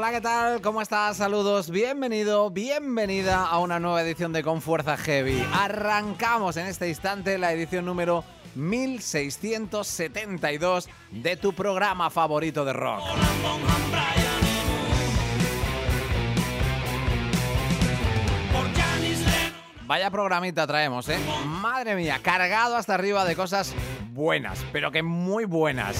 Hola, ¿qué tal? ¿Cómo estás? Saludos, bienvenido, bienvenida a una nueva edición de Con Fuerza Heavy. Arrancamos en este instante la edición número 1672 de tu programa favorito de rock. Vaya programita traemos, ¿eh? Madre mía, cargado hasta arriba de cosas buenas, pero que muy buenas.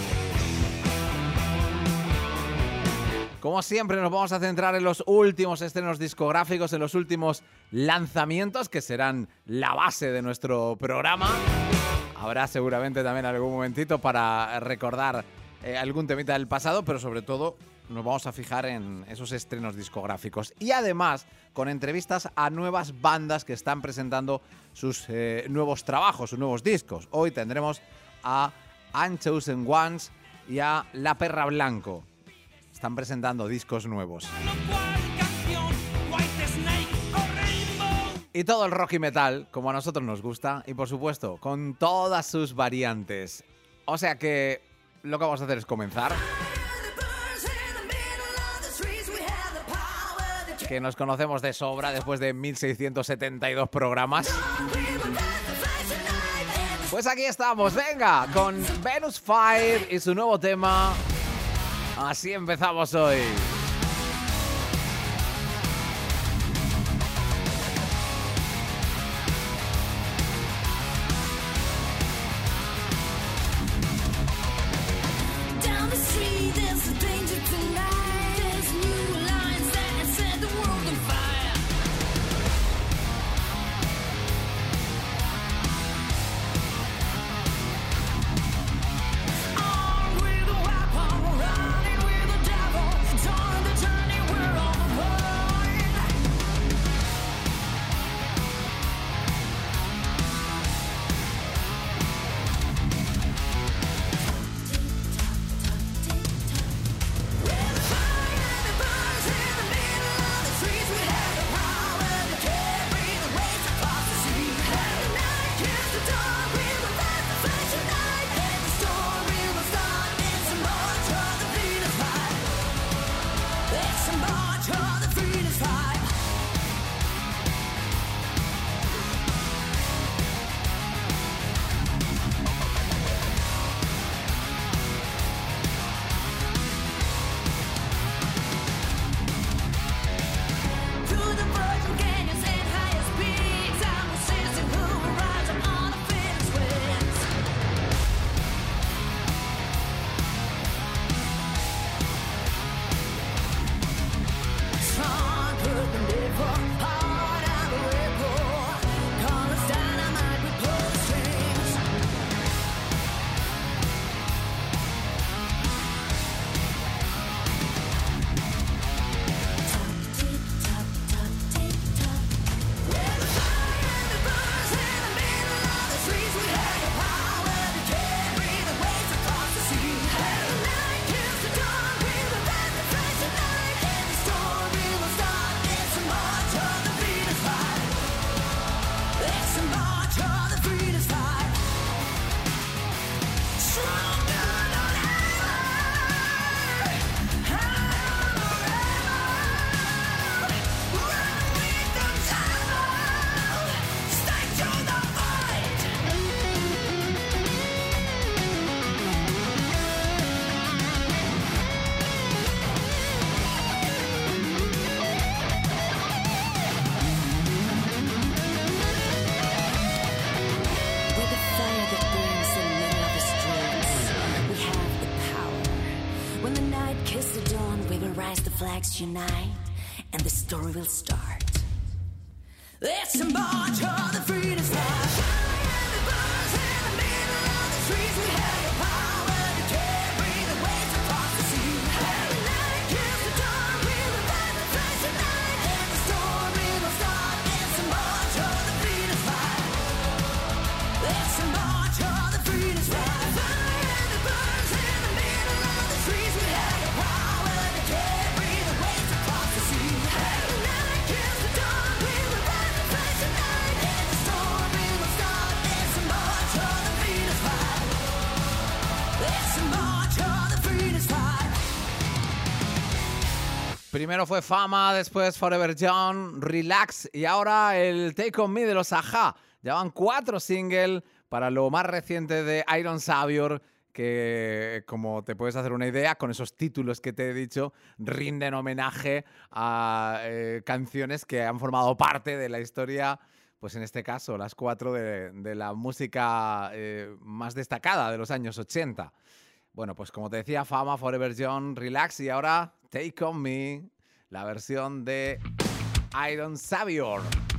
Como siempre, nos vamos a centrar en los últimos estrenos discográficos, en los últimos lanzamientos, que serán la base de nuestro programa. Habrá seguramente también algún momentito para recordar algún temita del pasado, pero sobre todo nos vamos a fijar en esos estrenos discográficos. Y además, con entrevistas a nuevas bandas que están presentando sus nuevos trabajos, sus nuevos discos. Hoy tendremos a Unchosen Ones y a La Perra Blanco. Están presentando discos nuevos. Y todo el rock y metal, como a nosotros nos gusta, y por supuesto, con todas sus variantes. O sea que lo que vamos a hacer es comenzar. Que nos conocemos de sobra después de 1672 programas. Pues aquí estamos, venga, con Venus Fire y su nuevo tema. Así empezamos hoy. Unite, and the story will start. Let's march on the freedom flag. Fire the bars in the middle of the streets. We have the power to carry the waves across the sea. Every night kills the dawn. We will let the flash tonight, and the story will start. Let's march on the freedom flag. Let's march on the freedom flag. Fire the bars in the middle of the streets. We have the power to carry the waves across the sea. Every night kills the dawn. We will let the flash tonight, and the story will start. Let's march on the freedom flag. Primero fue Fama, después Forever Young, Relax y ahora el Take On Me de los A-ha. Ya van 4 singles para lo más reciente de Iron Savior, que, como te puedes hacer una idea, con esos títulos que te he dicho, rinden homenaje a canciones que han formado parte de la historia, pues en este caso las 4 de la música más destacada de los años 80. Bueno, pues como te decía, Fama, Forever Young, Relax y ahora Take On Me, la versión de Iron Savior.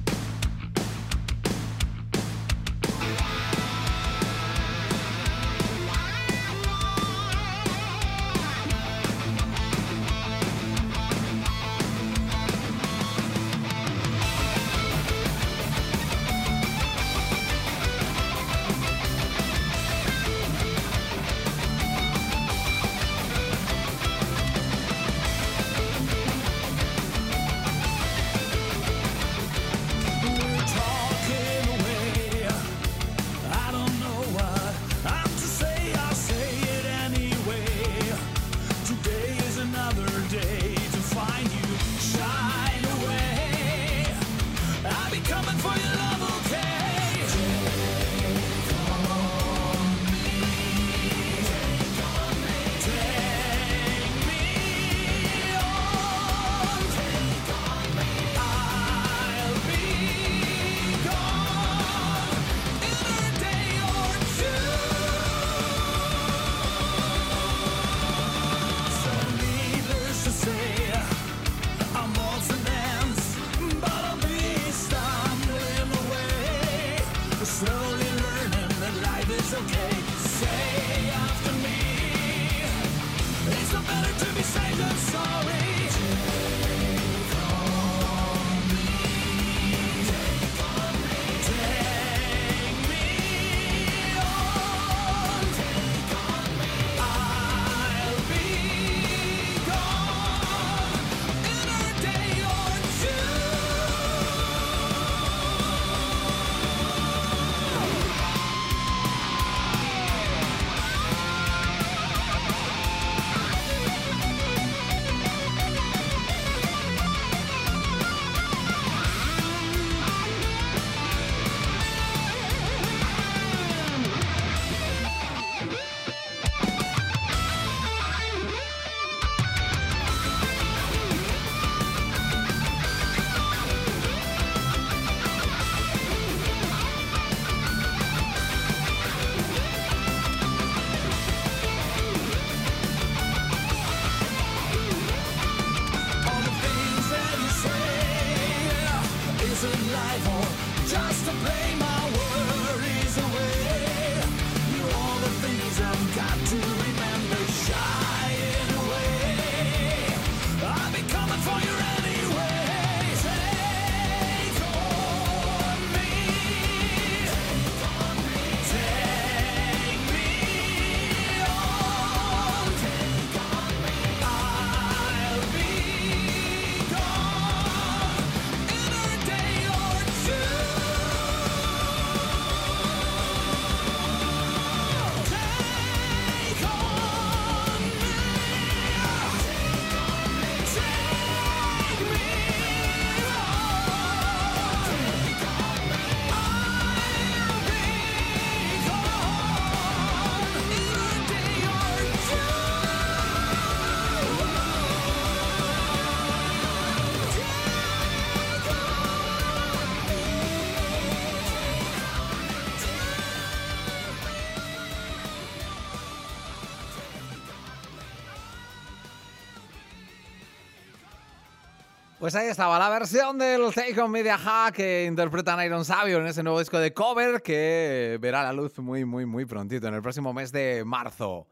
Pues ahí estaba la versión del Take On Me de A-ha que interpretan Iron Savior en ese nuevo disco de cover que verá la luz muy prontito, en el próximo mes de marzo.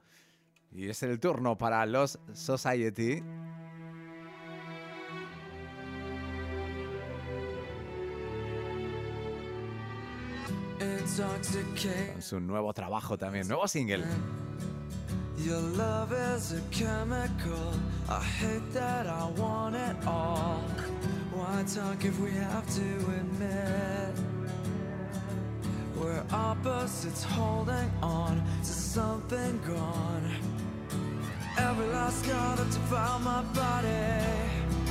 Y es el turno para Lost Society. Con su nuevo trabajo también, nuevo single. Your love is a chemical. I hate that I want it all. Why talk if we have to admit we're opposites holding on to something gone? Every last scar that defiled my body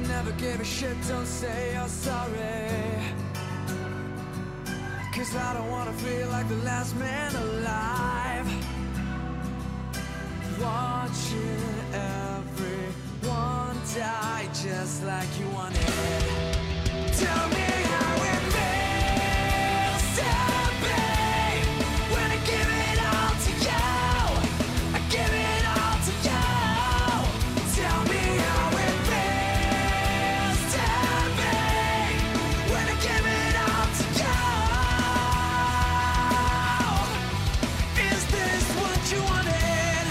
never give a shit, don't say you're sorry. 'Cause I don't wanna feel like the last man alive. Watching everyone die just like you wanted. Tell me how it feels to be when I give it all to you. I give it all to you. Tell me how it feels to be when I give it all to you. Is this what you wanted?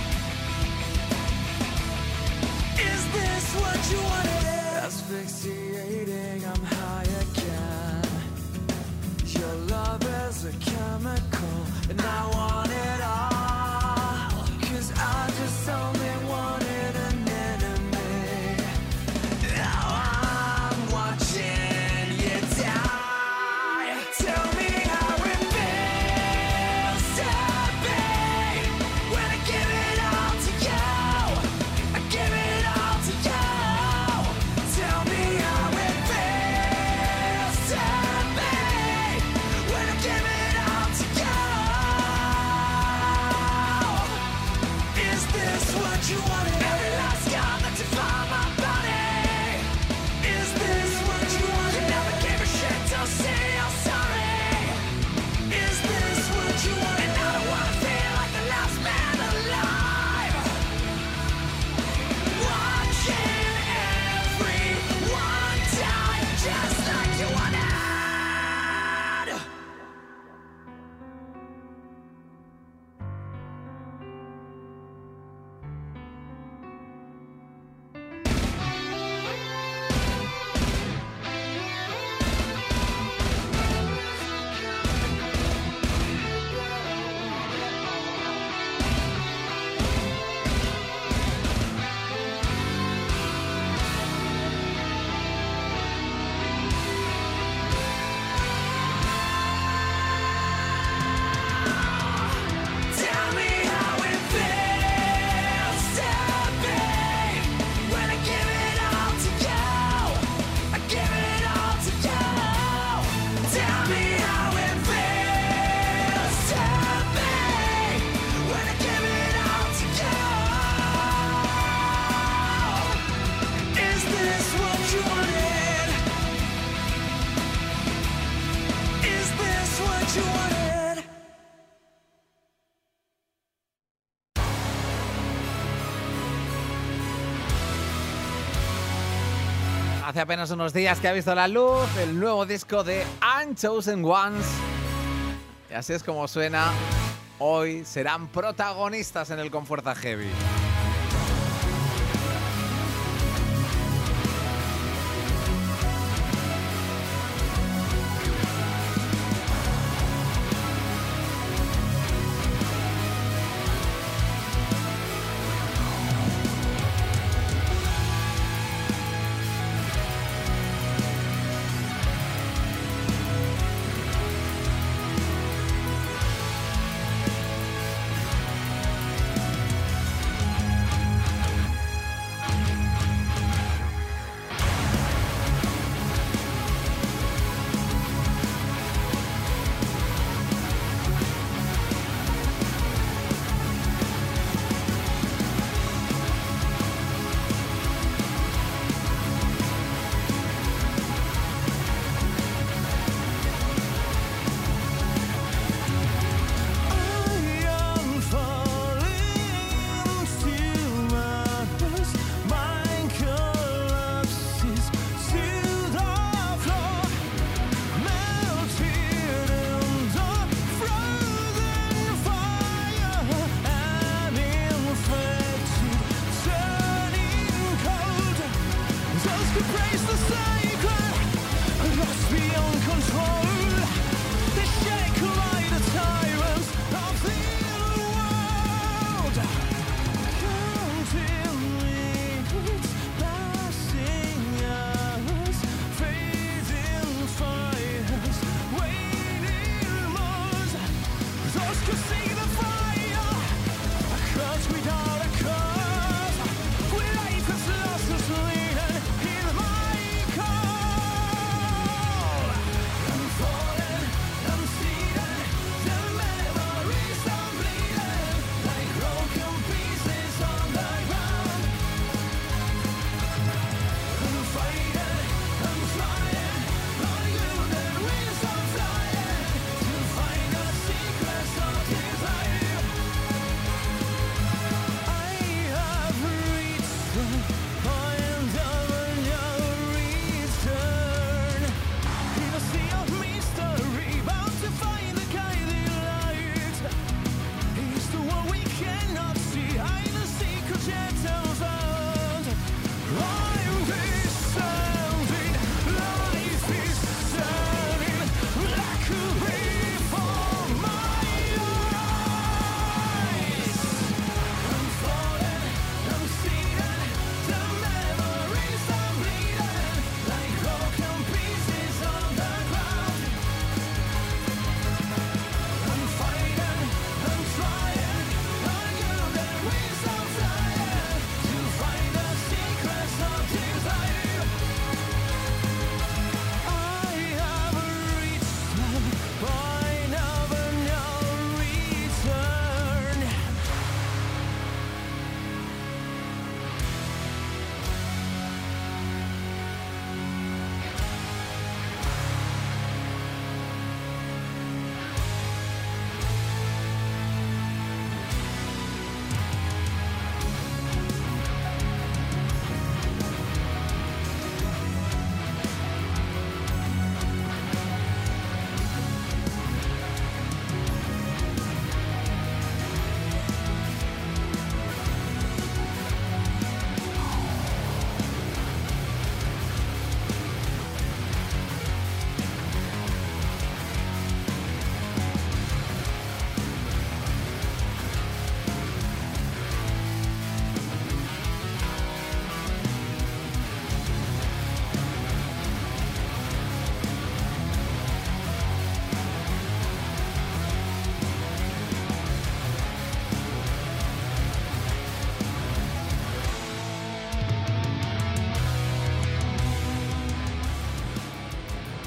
Is this what you wanted? Asphyxiating, I'm high again. Your love is a chemical, and I want it all. 'Cause I just only wanted an enemy. Now I'm watching you die. Tell me how it feels to be when I give it all to you. I give it all to you. Tell me how it feels to be when I give it all to you. Is this what you wanted? Every last scar that defined my body. Is this what you wanted? You never gave a shit, don't say I'm sorry. Is this what you wanted? And I don't wanna feel like the last man alive. Watching everyone die just like you wanted. Tell me how it feels to be when I give it all to you. I give it all to you. Tell me how it feels to be when I give it all to you. Is this what you wanted? Is this what you wanted? Hace apenas unos días que ha visto la luz el nuevo disco de Unchosen Ones. Y así es como suena. Hoy serán protagonistas en el Con Fuerza Heavy.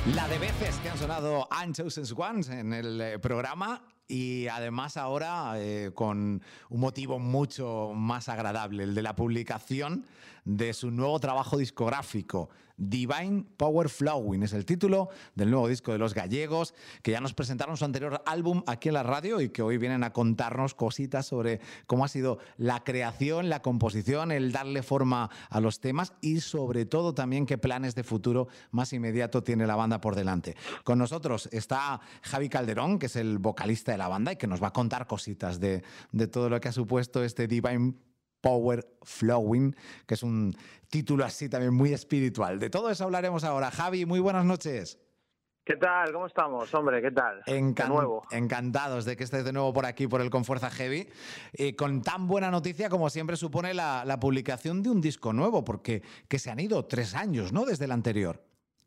La de veces que han sonado Unchosen Ones en el programa y además ahora con un motivo mucho más agradable, el de la publicación de su nuevo trabajo discográfico. Divine Power Flowing es el título del nuevo disco de los gallegos, que ya nos presentaron su anterior álbum aquí en la radio y que hoy vienen a contarnos cositas sobre cómo ha sido la creación, la composición, el darle forma a los temas y sobre todo también qué planes de futuro más inmediato tiene la banda por delante. Con nosotros está Javi Calderón, que es el vocalista de la banda y que nos va a contar cositas de todo lo que ha supuesto este Divine Power Flowing, que es un título así también muy espiritual. De todo eso hablaremos ahora. Javi, muy buenas noches. ¿Qué tal? ¿Cómo estamos, hombre? ¿Qué tal? De nuevo. Encantados de que estés de nuevo por aquí, por el Con Fuerza Heavy. Con tan buena noticia como siempre supone la publicación de un disco nuevo, porque que se han ido 3 años, ¿no? Desde el anterior.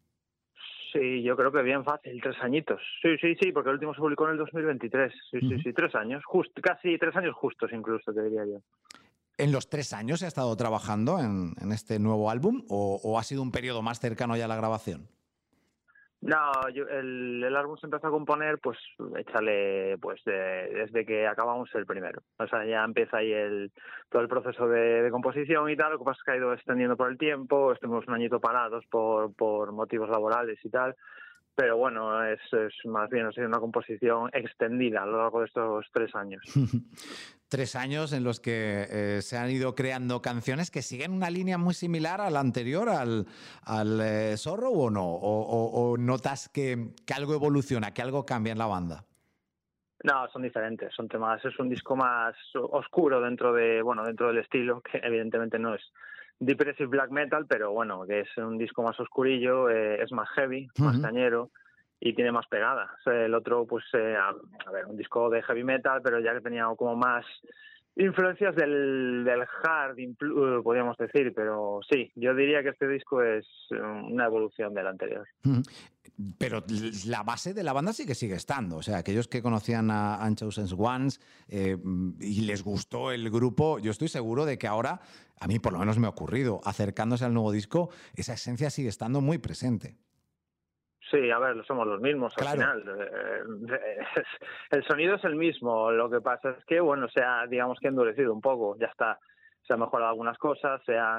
Sí, yo creo que bien fácil, 3 añitos. Sí, porque el último se publicó en el 2023. Sí, 3 años, casi 3 años justos incluso, te diría yo. ¿En los 3 años se ha estado trabajando en este nuevo álbum o ha sido un periodo más cercano ya a la grabación? No, el álbum se empezó a componer, pues, échale, pues, desde que acabamos el primero. O sea, ya empieza ahí todo el proceso de composición y tal. Lo que pasa es que ha ido extendiendo por el tiempo. Estuvimos un añito parados por motivos laborales y tal. Pero bueno, es más bien ha sido una composición extendida a lo largo de estos 3 años. 3 años en los que se han ido creando canciones que siguen una línea muy similar a la anterior, al Sorrow, ¿o no? ¿O notas que algo evoluciona, que algo cambia en la banda? No, son diferentes, son temas. Es un disco más oscuro dentro del estilo, que evidentemente no es depressive black metal, pero bueno, que es un disco más oscurillo, es más heavy, más cañero y tiene más pegada. O sea, el otro, pues, un disco de heavy metal, pero ya que tenía como más influencias del hard, podríamos decir, pero sí, yo diría que este disco es una evolución del anterior. Pero la base de la banda sí que sigue estando. O sea, aquellos que conocían a Unchosen Ones y les gustó el grupo, yo estoy seguro de que ahora, a mí por lo menos me ha ocurrido, acercándose al nuevo disco, esa esencia sigue estando muy presente. Sí, a ver, somos los mismos al final. El sonido es el mismo. Lo que pasa es que, bueno, digamos que ha endurecido un poco. Ya está. Se han mejorado algunas cosas,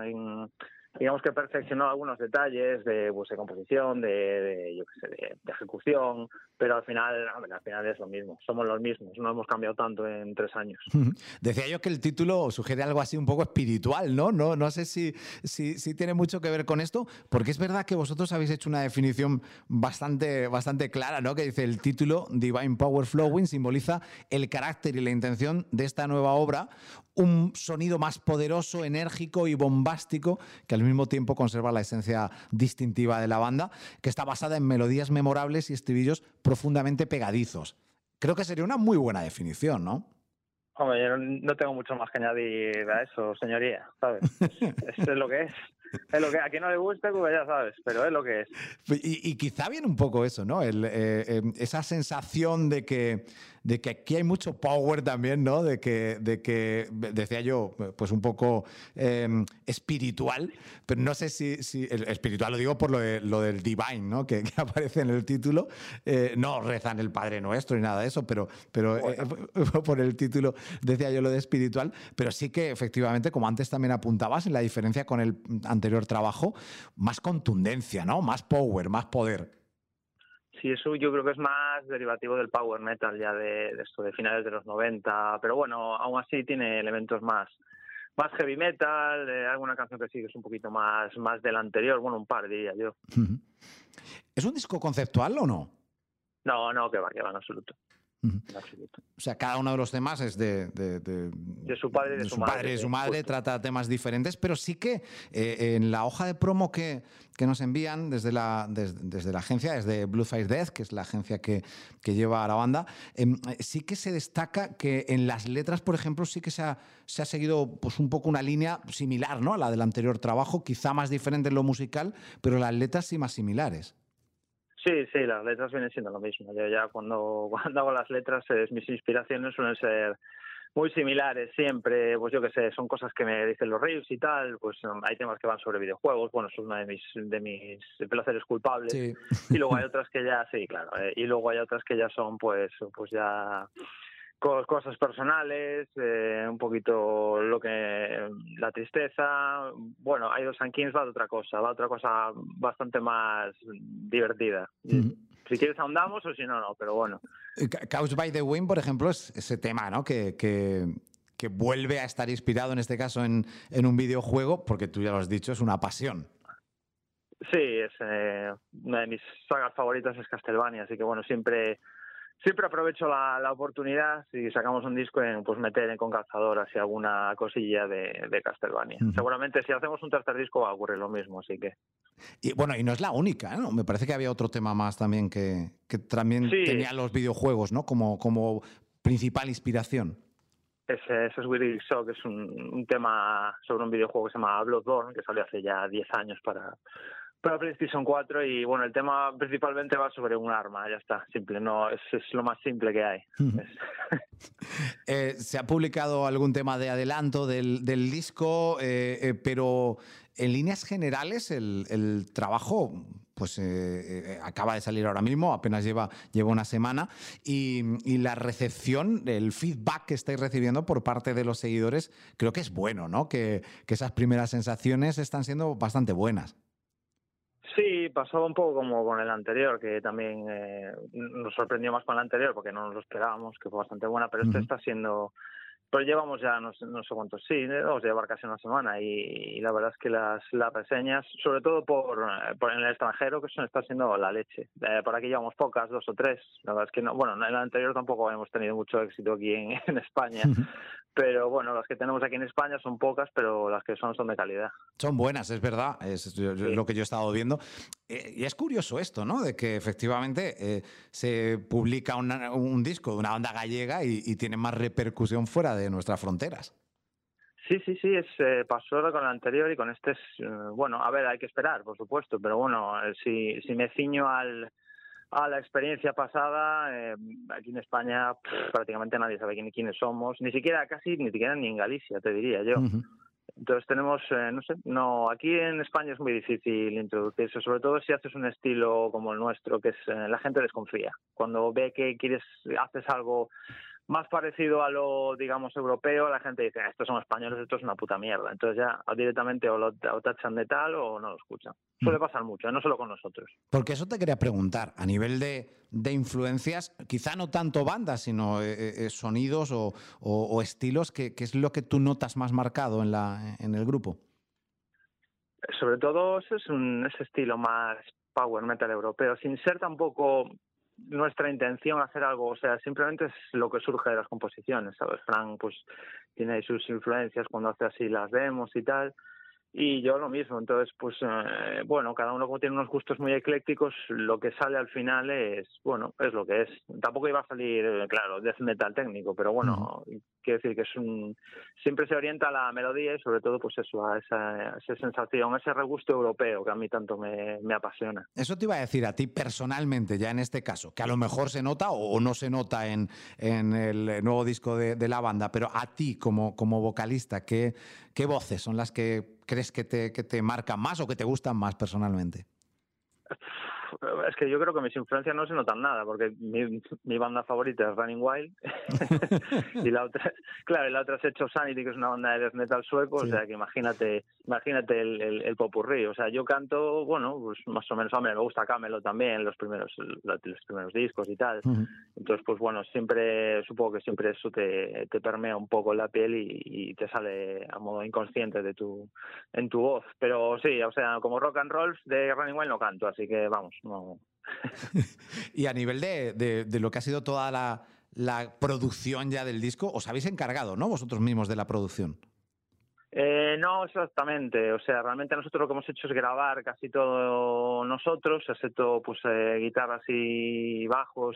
digamos que perfeccionó algunos detalles de composición, de ejecución, pero al final es lo mismo. Somos los mismos. No hemos cambiado tanto en 3 años. Decía yo que el título sugiere algo así un poco espiritual, ¿no? No sé si tiene mucho que ver con esto, porque es verdad que vosotros habéis hecho una definición bastante clara, ¿no? Que dice: el título Divine Power Flowing simboliza el carácter y la intención de esta nueva obra, un sonido más poderoso, enérgico y bombástico, que al mismo tiempo conserva la esencia distintiva de la banda, que está basada en melodías memorables y estribillos profundamente pegadizos. Creo que sería una muy buena definición, ¿no? Hombre, yo no tengo mucho más que añadir a eso, señoría, ¿sabes? Es lo que es. Es lo que a quien no le guste, pues ya sabes, pero es lo que es. Y quizá viene un poco eso, ¿no? Esa sensación de que aquí hay mucho power también, ¿no? De que decía yo, pues un poco espiritual, pero no sé si el espiritual lo digo por lo del divine, ¿no? Que aparece en el título. No rezan el Padre Nuestro ni nada de eso, pero bueno, por el título decía yo lo de espiritual, pero sí que efectivamente, como antes también apuntabas, en la diferencia con el anterior trabajo, más contundencia, ¿no? Más power, más poder. Sí, eso yo creo que es más derivativo del power metal ya de esto de finales de los 90, pero bueno, aún así tiene elementos más heavy metal, alguna canción que sí que es un poquito más del anterior, bueno, un par diría yo. ¿Es un disco conceptual o no? No, que va, en absoluto. En absoluto. O sea, cada uno de los temas es de su padre y de su madre. De su madre, trata temas diferentes, pero sí que en la hoja de promo que nos envían desde la agencia, desde Bluefire Death, que es la agencia que lleva a la banda, sí que se destaca que en las letras, por ejemplo, sí que se ha seguido pues un poco una línea similar, ¿no?, a la del anterior trabajo, quizá más diferente en lo musical, pero las letras sí más similares. Sí, las letras vienen siendo lo mismo. Yo ya cuando hago las letras, mis inspiraciones suelen ser muy similares siempre, pues yo qué sé, son cosas que me dicen los ríos y tal, pues hay temas que van sobre videojuegos, bueno, eso es uno de mis placeres culpables, Sí. y luego hay otras que ya, sí, claro, y luego hay otras que ya son pues ya cosas personales, un poquito la tristeza, bueno, hay dos Kings va de otra cosa bastante más divertida. Si quieres ahondamos o si no, no, pero bueno. Couch by the Wind, por ejemplo, es ese tema, ¿no? Que vuelve a estar inspirado, en este caso, en un videojuego, porque tú ya lo has dicho, es una pasión. Sí, es una de mis sagas favoritas es Castlevania, así que bueno, siempre aprovecho la oportunidad si sacamos un disco pues meter en con calzador así alguna cosilla de Castlevania. Seguramente si hacemos un tercer disco va a ocurrir lo mismo, así que... Y bueno, y no es la única, ¿no? Me parece que había otro tema más también que también Sí. tenía los videojuegos, ¿no? Como principal inspiración. Ese es Willy Shock, que es un tema sobre un videojuego que se llama Bloodborne, que salió hace ya 10 años para PlayStation 4 y bueno, el tema principalmente va sobre un arma, ya está, simple, no es lo más simple que hay. Se ha publicado algún tema de adelanto del disco, pero en líneas generales el trabajo pues acaba de salir ahora mismo, apenas lleva una semana y la recepción, el feedback que estáis recibiendo por parte de los seguidores creo que es bueno, ¿no? Que esas primeras sensaciones están siendo bastante buenas. Sí, pasó un poco como con el anterior, que también nos sorprendió más con el anterior porque no nos lo esperábamos, que fue bastante buena, pero este está siendo... Pues llevamos ya no sé cuántos, sí, vamos a llevar casi una semana y la verdad es que las reseñas, sobre todo por en el extranjero, que eso está siendo la leche. Por aquí llevamos pocas, 2 o 3. La verdad es que no, bueno, en el anterior tampoco hemos tenido mucho éxito aquí en España. Pero bueno, las que tenemos aquí en España son pocas, pero las que son de calidad. Son buenas, es verdad, es lo que yo he estado viendo. Y es curioso esto, ¿no? De que efectivamente se publica un disco de una banda gallega y tiene más repercusión fuera de nuestras fronteras. Sí, pasó con el anterior y con este bueno, a ver, hay que esperar, por supuesto, pero bueno, si me ciño a la experiencia pasada, aquí en España prácticamente nadie sabe quiénes somos, ni siquiera ni en Galicia, te diría yo. Entonces tenemos, aquí en España es muy difícil introducirse, sobre todo si haces un estilo como el nuestro, que es la gente desconfía. Cuando ve que haces algo más parecido a lo, digamos, europeo, la gente dice, estos son españoles, esto es una puta mierda. Entonces ya directamente o tachan de tal o no lo escuchan. Suele pasar mucho, no solo con nosotros. Porque eso te quería preguntar, a nivel de influencias, quizá no tanto bandas, sino sonidos o estilos, ¿qué es lo que tú notas más marcado en el grupo? Sobre todo ese estilo más power metal europeo, sin ser tampoco nuestra intención hacer algo, o sea, simplemente es lo que surge de las composiciones, ¿sabes? Frank pues tiene ahí sus influencias cuando hace así las demos y tal, y yo lo mismo, entonces pues bueno, cada uno como tiene unos gustos muy eclécticos, lo que sale al final es lo que es. Tampoco iba a salir, claro, death metal técnico, pero bueno, quiero decir que siempre se orienta a la melodía y sobre todo pues eso, a esa sensación, a ese regusto europeo que a mí tanto me apasiona. Eso te iba a decir a ti personalmente, ya en este caso, que a lo mejor se nota o no se nota en el nuevo disco de la banda, pero a ti como vocalista, ¿qué voces son las que crees que te marcan más o que te gustan más personalmente? Es que yo creo que mis influencias no se notan nada, porque mi banda favorita es Running Wild y la otra es Edge of Sanity, que es una banda de death metal sueco, sí. O sea que imagínate el popurrí. O sea, yo canto, bueno, pues más o menos, hombre, me gusta Camelot también, los primeros discos y tal. Entonces, pues bueno, supongo que siempre eso te permea un poco la piel y te sale a modo inconsciente en tu voz. Pero sí, o sea, como rock and roll de Running Wild no canto, así que vamos, no. Y a nivel de lo que ha sido toda la producción ya del disco, os habéis encargado, ¿no? Vosotros mismos de la producción. No exactamente, o sea, realmente nosotros lo que hemos hecho es grabar casi todo nosotros, excepto pues guitarras y bajos,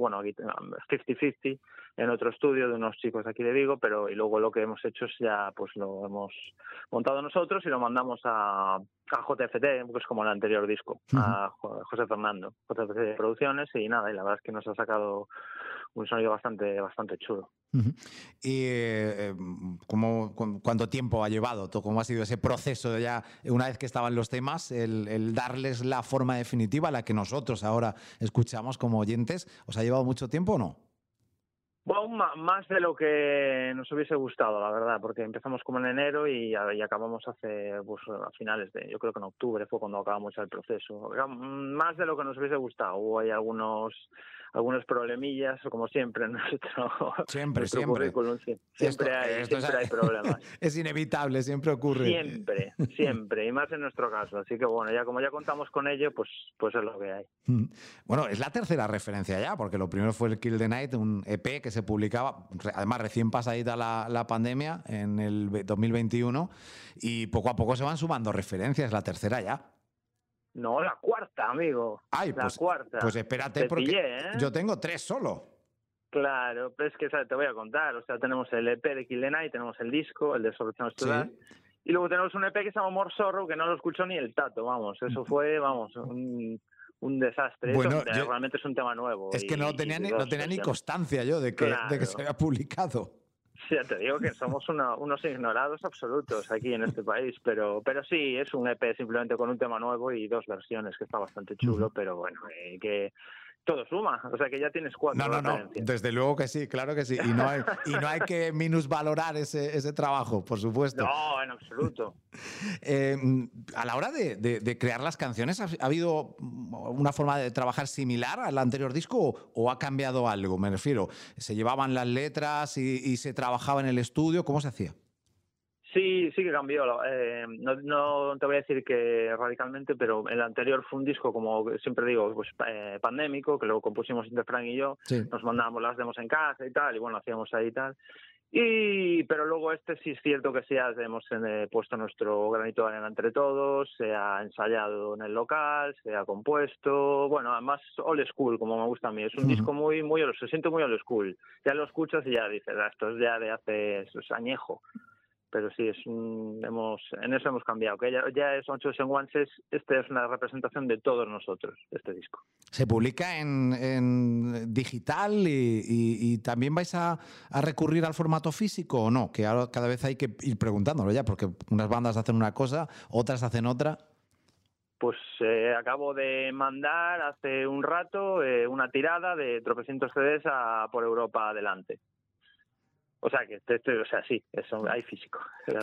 50-50 en otro estudio de unos chicos aquí de Vigo, y luego lo que hemos hecho es ya pues lo hemos montado nosotros y lo mandamos a JFT, que es como el anterior disco, a José Fernando, JFT Producciones, y nada, y la verdad es que nos ha sacado un sonido bastante chulo. Ujú. ¿Y cuánto tiempo ha llevado? ¿Cómo ha sido ese proceso ya, una vez que estaban los temas, el darles la forma definitiva, la que nosotros ahora escuchamos como oyentes? ¿Os ha llevado mucho tiempo o no? Bueno, más de lo que nos hubiese gustado, la verdad, porque empezamos como en enero y acabamos hace, pues, a finales yo creo que en octubre fue cuando acabamos el proceso. Más de lo que nos hubiese gustado. Hubo ahí algunos problemillas, como siempre en nuestro currículum. Siempre hay problemas. Es inevitable, siempre ocurre. Siempre, y más en nuestro caso. Así que bueno, como ya contamos con ello, pues es lo que hay. Bueno, es la tercera referencia ya, porque lo primero fue el Kill the Night, un EP que se publicaba, además recién pasadita la pandemia, en el 2021, y poco a poco se van sumando referencias, la tercera ya. No, la cuarta, amigo. La cuarta. Pues espérate, te porque pillé, ¿eh? Yo tengo 3 solo. Claro, pero es que te voy a contar. O sea, tenemos el EP de Kill the Night, tenemos el disco, el de Solución Estudiar, y luego tenemos un EP que se llama More Sorrow, que no lo escuchó ni el Tato, vamos. Eso fue, un desastre. Bueno, eso realmente es un tema nuevo. Es que no tenía ni constancia yo de que se había publicado. Sí, ya te digo que somos unos ignorados absolutos aquí en este país, pero sí, es un EP simplemente con un tema nuevo y 2 versiones, que está bastante chulo, pero bueno, que todo suma, o sea que ya tienes 4 referencias. No, desde luego que sí, claro que sí, y no hay que minusvalorar ese trabajo, por supuesto. No, en absoluto. A la hora de crear las canciones, ¿ha habido una forma de trabajar similar al anterior disco o ha cambiado algo? Me refiero, ¿se llevaban las letras y se trabajaba en el estudio? ¿Cómo se hacía? Sí que cambió. No te voy a decir que radicalmente, pero el anterior fue un disco, como siempre digo, pues pandémico, que lo compusimos entre Frank y yo. Sí. Nos mandábamos las demos en casa y tal, y bueno, hacíamos ahí y tal. Pero luego sí es cierto que sí hemos puesto nuestro granito de arena entre todos, se ha ensayado en el local, se ha compuesto, bueno, más old school, como me gusta a mí. Es un disco muy se siente muy old school. Ya lo escuchas y ya dices, esto es ya de hace, es añejo. Pero sí, en eso hemos cambiado. Que ya es Ocho Senguances, es una representación de todos nosotros, este disco. ¿Se publica en digital y también vais a recurrir al formato físico o no? Que ahora cada vez hay que ir preguntándolo ya, porque unas bandas hacen una cosa, otras hacen otra. Pues acabo de mandar hace un rato una tirada de tropecientos CDs por Europa adelante. O sea, sí, eso hay físico.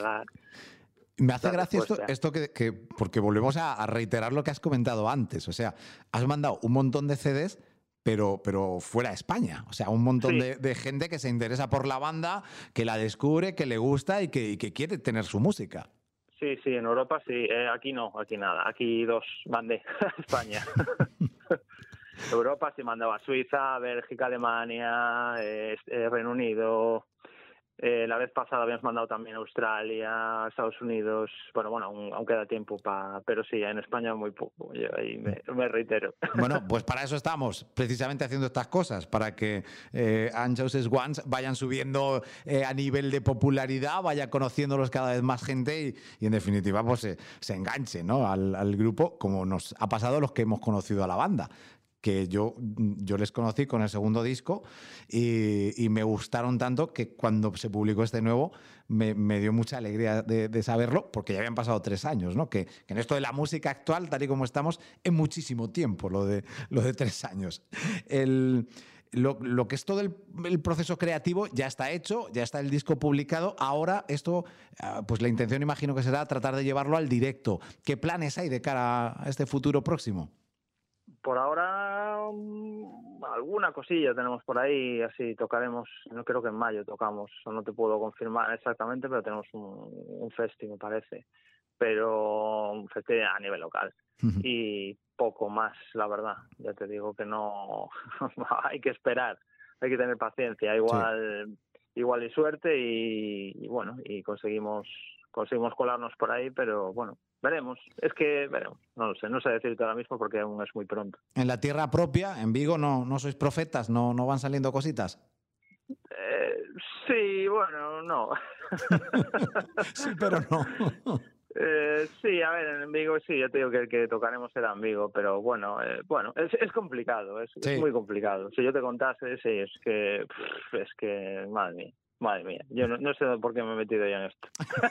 Me hace gracia esto que porque volvemos a reiterar lo que has comentado antes. O sea, has mandado un montón de CDs, pero fuera de España. O sea, un montón de gente que se interesa por la banda, que la descubre, que le gusta y que quiere tener su música. Sí, en Europa sí. Aquí no, aquí nada. Aquí 2 mandé a España. Europa sí mandaba a Suiza, Bélgica, Alemania, Reino Unido. La vez pasada habíamos mandado también a Australia, Estados Unidos. Bueno, aún queda tiempo pero sí, en España muy poco. Yo ahí me reitero. Bueno, pues para eso estamos, precisamente haciendo estas cosas, para que Unchosen Ones vayan subiendo a nivel de popularidad, vaya conociéndolos cada vez más gente y en definitiva pues se enganche, ¿no? al grupo, como nos ha pasado a los que hemos conocido a la banda. Que yo les conocí con el segundo disco y me gustaron tanto que cuando se publicó este nuevo me dio mucha alegría de saberlo, porque ya habían pasado 3 años, ¿no? Que en esto de la música actual, tal y como estamos, es muchísimo tiempo lo de 3 años. Lo que es todo el proceso creativo ya está hecho, ya está el disco publicado. Ahora esto, pues la intención imagino que será tratar de llevarlo al directo. ¿Qué planes hay de cara a este futuro próximo? Por ahora alguna cosilla tenemos por ahí, así tocaremos, no creo que en mayo tocamos, no te puedo confirmar exactamente, pero tenemos un festi, me parece, pero un festi a nivel local. Y poco más, la verdad, ya te digo que no, hay que esperar, hay que tener paciencia, igual y suerte y bueno, y conseguimos colarnos por ahí, pero bueno, veremos, no lo sé, no sé decirte ahora mismo porque aún es muy pronto. En la tierra propia, en Vigo, no sois profetas, no van saliendo cositas. Sí, bueno, no. Sí, pero no. Sí, a ver, en Vigo sí, yo te digo que el que tocaremos será en Vigo, pero bueno, es complicado, es muy complicado. Si yo te contase, sí, es que, madre mía, yo no sé por qué me he metido ya en esto.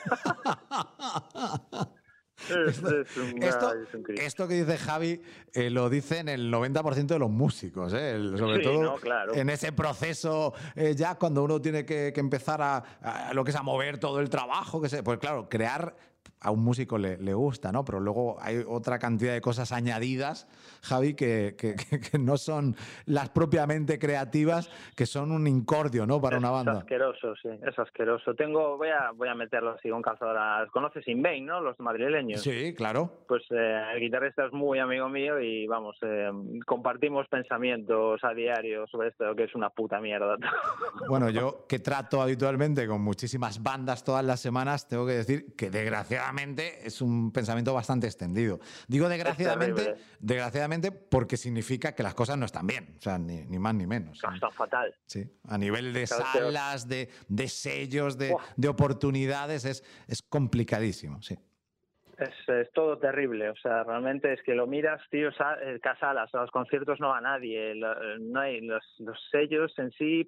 Esto que dice Javi lo dicen el 90% de los músicos, sobre todo claro. En ese proceso ya cuando uno tiene que empezar a lo que es a mover todo el trabajo, pues claro, crear a un músico le gusta, ¿no? Pero luego hay otra cantidad de cosas añadidas, Javi, que no son las propiamente creativas, que son un incordio, ¿no? Para una banda. Es asqueroso, sí, es asqueroso. Voy a meterlo así con calzadora. ¿Conoces Invain, no? Los madrileños. Sí, claro. Pues el guitarrista es muy amigo mío y vamos, compartimos pensamientos a diario sobre esto, que es una puta mierda. Bueno, yo que trato habitualmente con muchísimas bandas todas las semanas, tengo que decir que desgraciadamente es un pensamiento bastante extendido. Digo desgraciadamente porque significa que las cosas no están bien, o sea, ni más ni menos. Está fatal. Sí, a nivel de salas, de sellos, de oportunidades, es complicadísimo, sí. Es todo terrible, o sea, realmente es que lo miras, tío, salas, a los conciertos no va nadie, no hay los sellos en sí,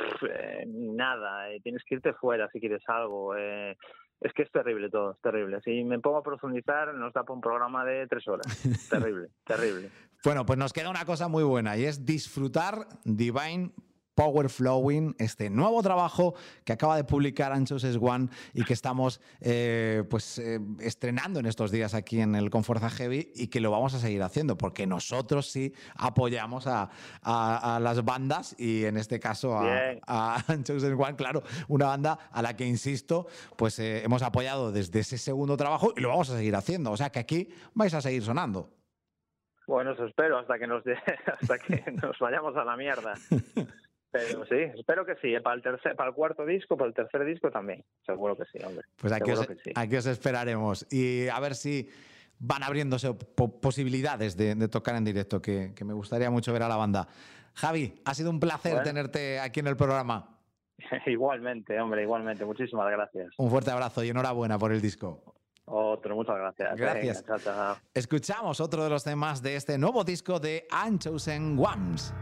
nada, tienes que irte fuera si quieres algo, es que es terrible todo, es terrible. Si me pongo a profundizar, nos da para un programa de 3 horas. Terrible, terrible. Bueno, pues nos queda una cosa muy buena y es disfrutar Divine Power Flowing, este nuevo trabajo que acaba de publicar Anchoused One y que estamos estrenando en estos días aquí en el Conforza Heavy y que lo vamos a seguir haciendo porque nosotros sí apoyamos a las bandas y en este caso a Anchoused One, claro, una banda a la que, insisto, pues hemos apoyado desde ese segundo trabajo y lo vamos a seguir haciendo. O sea que aquí vais a seguir sonando. Bueno, eso espero hasta que nos vayamos a la mierda. Pero sí, espero que sí, para el cuarto disco, para el tercer disco también, seguro que sí, hombre. Pues aquí os esperaremos y a ver si van abriéndose posibilidades de tocar en directo, que me gustaría mucho ver a la banda. Javi, ha sido un placer tenerte aquí en el programa. Igualmente, hombre, igualmente, muchísimas gracias. Un fuerte abrazo y enhorabuena por el disco. Otro, muchas gracias. Gracias. Venga, chao. Escuchamos otro de los temas de este nuevo disco de Anchoused Ones.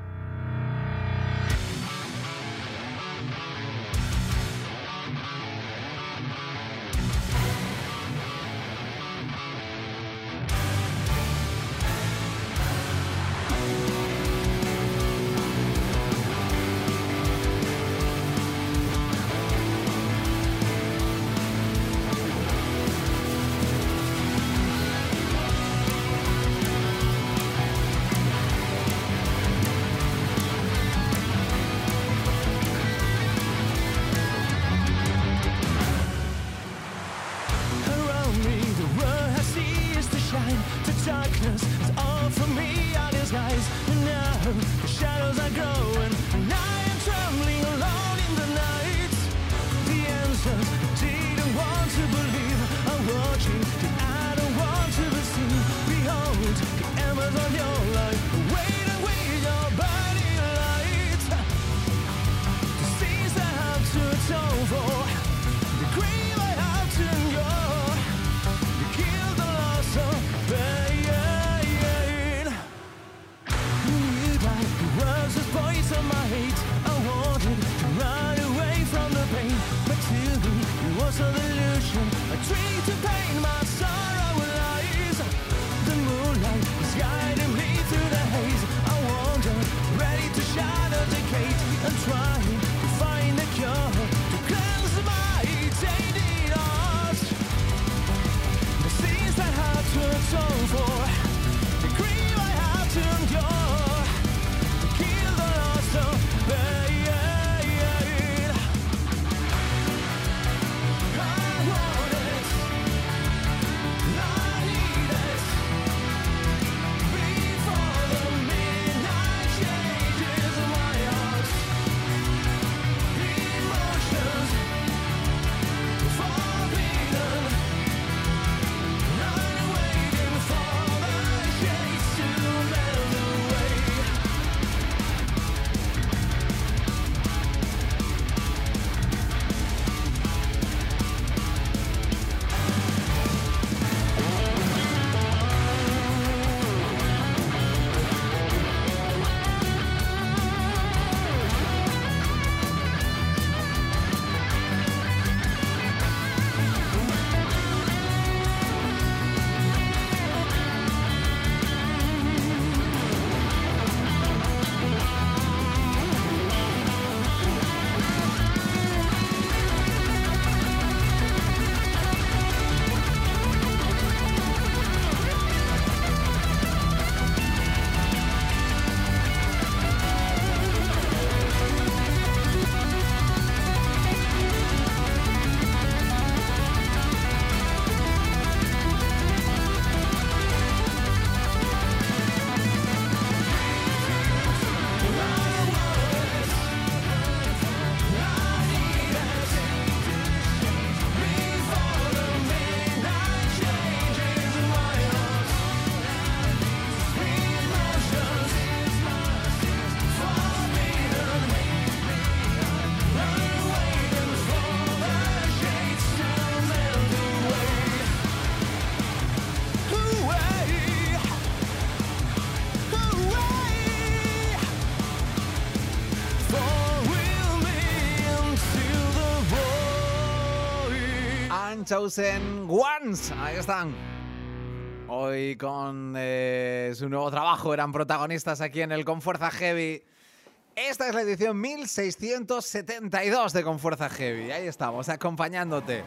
Unchosen Ones. Ahí están. Hoy con su nuevo trabajo eran protagonistas aquí en el Con Fuerza Heavy. Esta es la edición 1672 de Con Fuerza Heavy. Ahí estamos, acompañándote.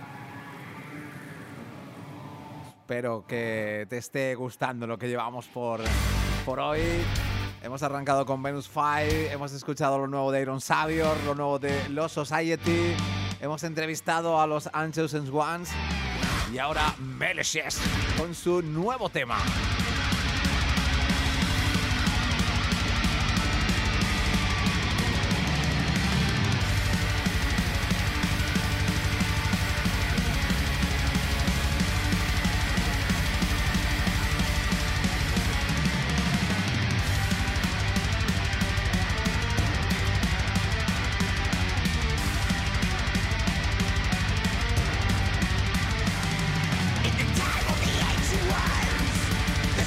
Espero que te esté gustando lo que llevamos por hoy. Hemos arrancado con Venus 5, hemos escuchado lo nuevo de Iron Savior, lo nuevo de Lost Society, hemos entrevistado a los Unchosen Ones y ahora Malicious con su nuevo tema. In the time of the ancient ones,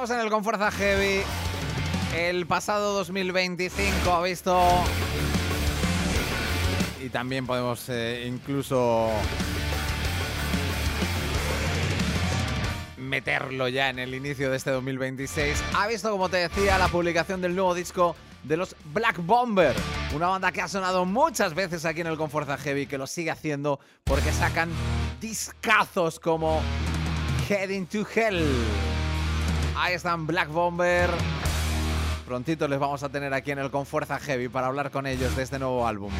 Seguimos en el Con Fuerza Heavy. El pasado 2025 ha visto... Y también podemos incluso meterlo ya en el inicio de este 2026. Ha visto, como te decía, la publicación del nuevo disco de los Black Bomber, una banda que ha sonado muchas veces aquí en el Con Fuerza Heavy, que lo sigue haciendo porque sacan discazos como Heading to Hell. Ahí están Black Bomber. Prontito les vamos a tener aquí en el Con Fuerza Heavy para hablar con ellos de este nuevo álbum.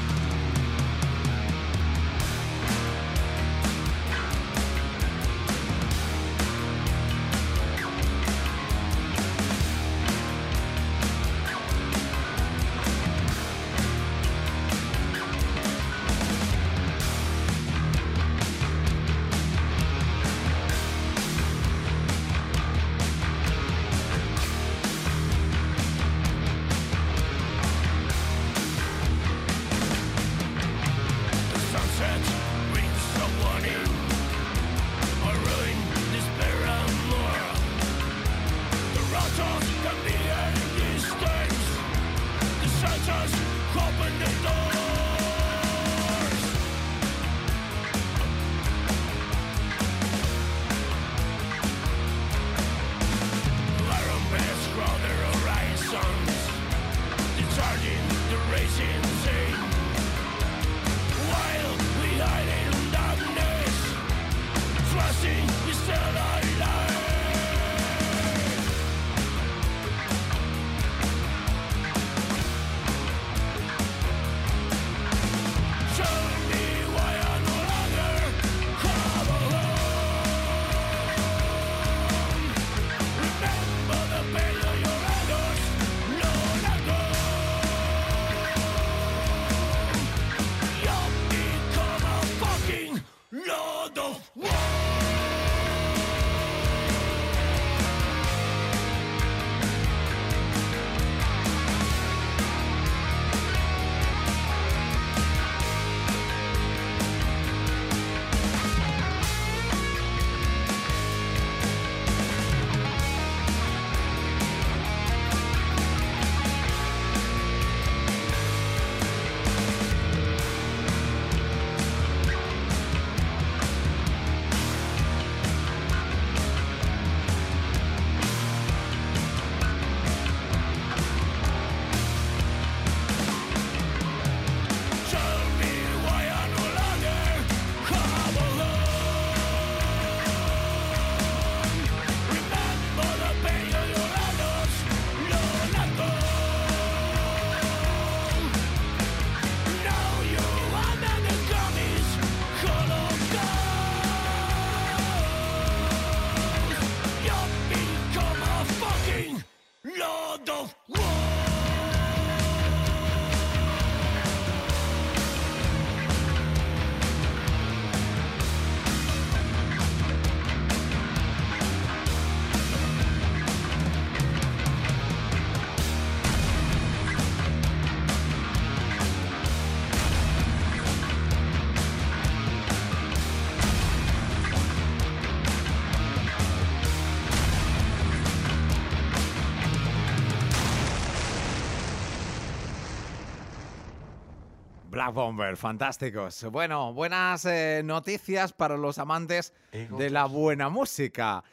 Black Bomber, fantásticos. Bueno, buenas noticias para los amantes de la buena música.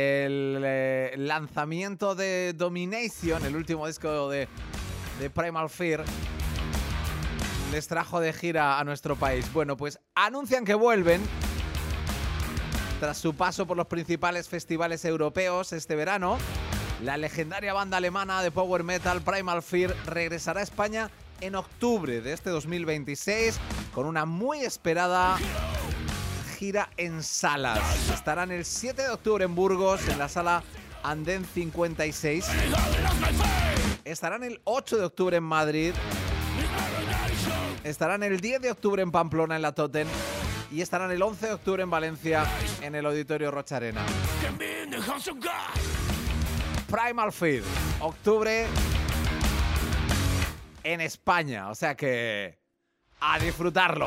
El lanzamiento de Domination, el último disco de Primal Fear, les trajo de gira a nuestro país. Bueno, pues anuncian que vuelven tras su paso por los principales festivales europeos este verano. La legendaria banda alemana de power metal Primal Fear regresará a España en octubre de este 2026 con una muy esperada gira en salas. Estarán el 7 de octubre en Burgos, en la sala Andén 56. Estarán el 8 de octubre en Madrid. Estarán el 10 de octubre en Pamplona, en la Totem. Y estarán el 11 de octubre en Valencia, en el Auditorio Rocha Arena. Primal Fear, octubre en España, o sea que a disfrutarlo.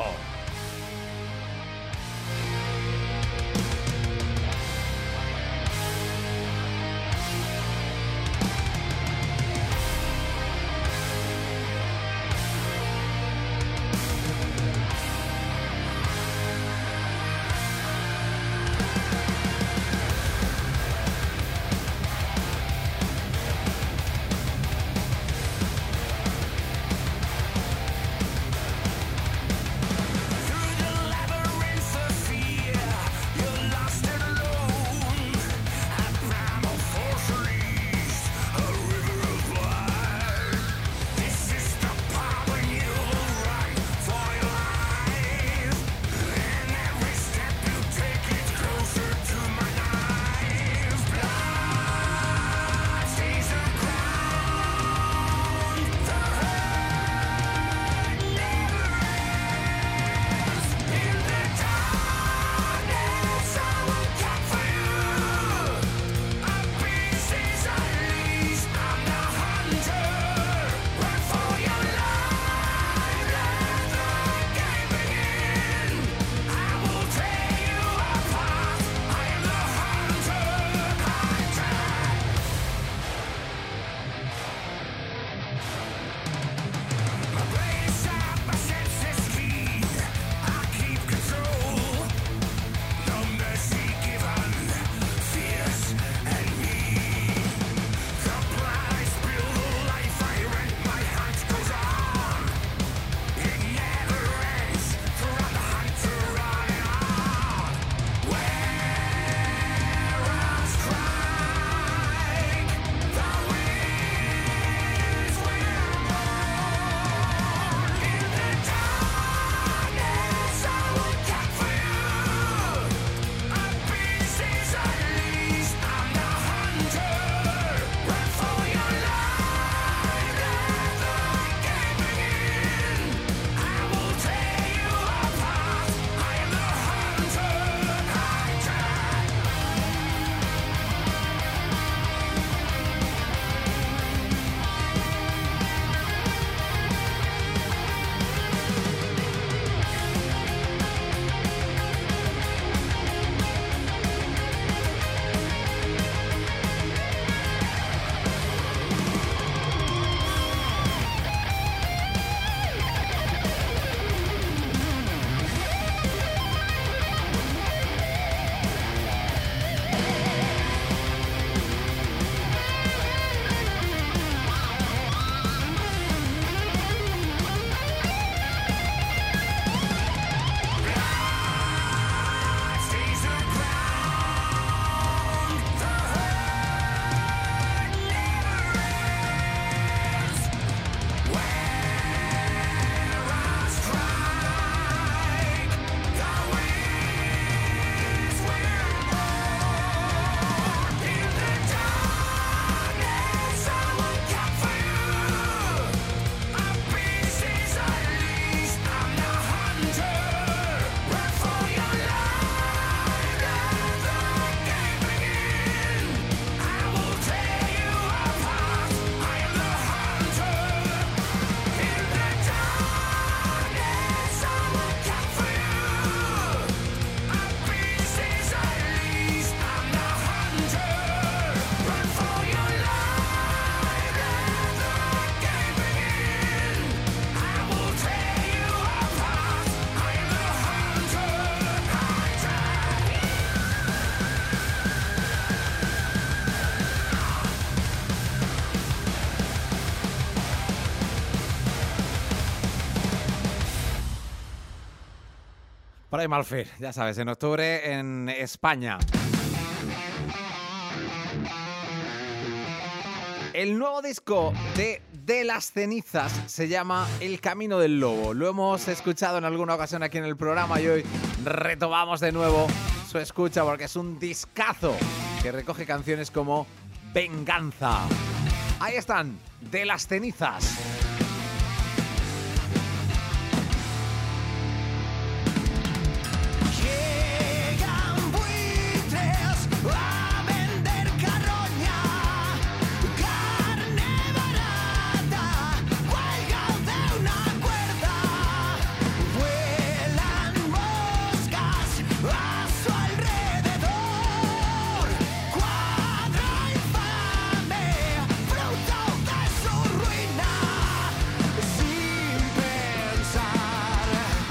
Primal Fear, ya sabes, en octubre en España. El nuevo disco de Las Cenizas se llama El Camino del Lobo. Lo hemos escuchado en alguna ocasión aquí en el programa y hoy retomamos de nuevo su escucha porque es un discazo que recoge canciones como Venganza. Ahí están, de Las Cenizas. Llegan buitres a vender carroña, carne barata, cuelgan de una cuerda, vuelan moscas a su alrededor, cuadro infame, fruto de su ruina, sin pensar,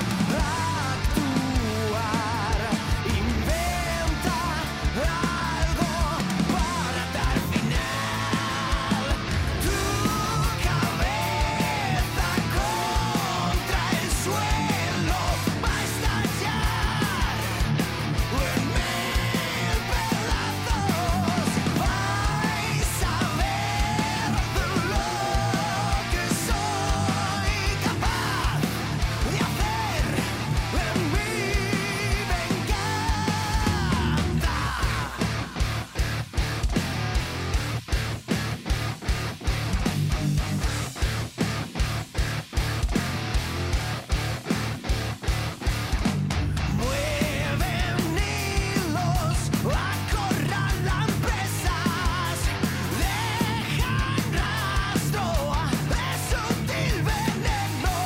actuar, inventa algo para dar final. Tu cabeza contra el suelo va a estallar en mil pedazos. Vais a ver de lo que soy capaz de hacer en mi venganza. Mueven hilos, acorralan presas, dejan rastro de sutil veneno,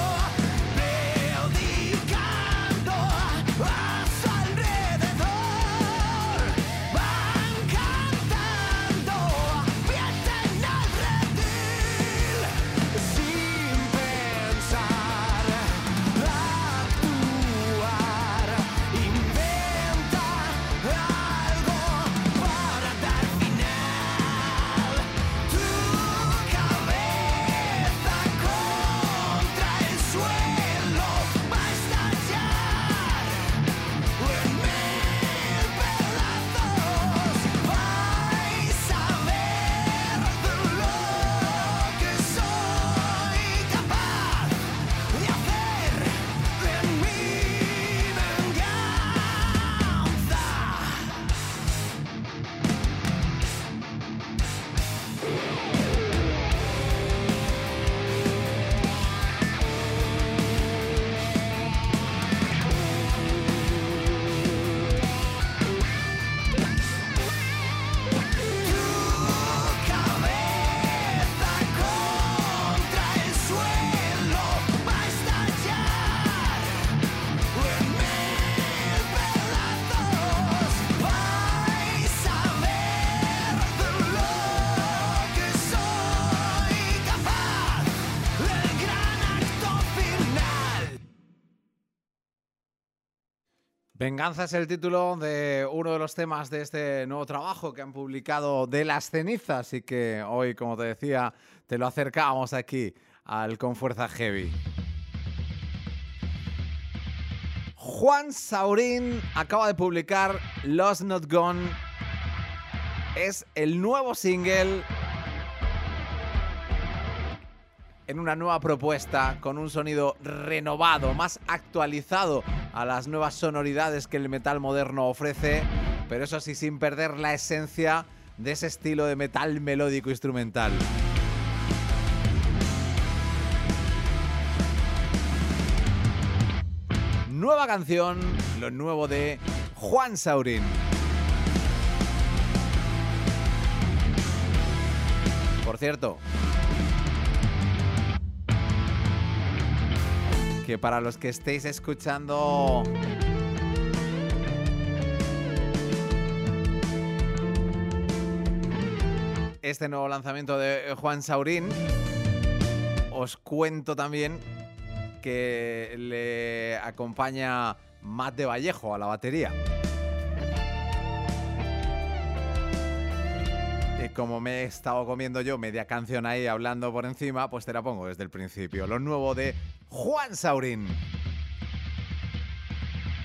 predicando a su alrededor, van cantando, vierten al redil, sin pensar, actuar, inventa algo para dar final. Tu cabeza contra el suelo va a estallar en mil pedazos. Vais a ver de lo que soy capaz de hacer en mi venganza. Tu cabeza contra el suelo va a estallar en mil pedazos. Vais a ver de lo que soy capaz, el gran acto final. Venganza es el título de uno de los temas de este nuevo trabajo que han publicado de Las Cenizas y que hoy, como te decía, te lo acercamos aquí al Con Fuerza Heavy. Juan Saurín acaba de publicar Lost Not Gone. Es el nuevo single en una nueva propuesta, con un sonido renovado, más actualizado a las nuevas sonoridades que el metal moderno ofrece, pero eso sí, sin perder la esencia de ese estilo de metal melódico instrumental. Nueva canción, lo nuevo de Juan Saurín. Por cierto, que para los que estéis escuchando este nuevo lanzamiento de Juan Saurín, os cuento también que le acompaña Matt de Vallejo a la batería. Y como me he estado comiendo yo media canción ahí hablando por encima, pues te la pongo desde el principio. Lo nuevo de Juan Saurín.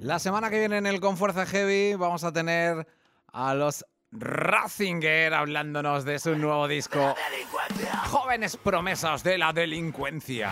La semana que viene en el Con Fuerza Heavy vamos a tener a los Ratzinger hablándonos de su nuevo disco Jóvenes promesas de la delincuencia.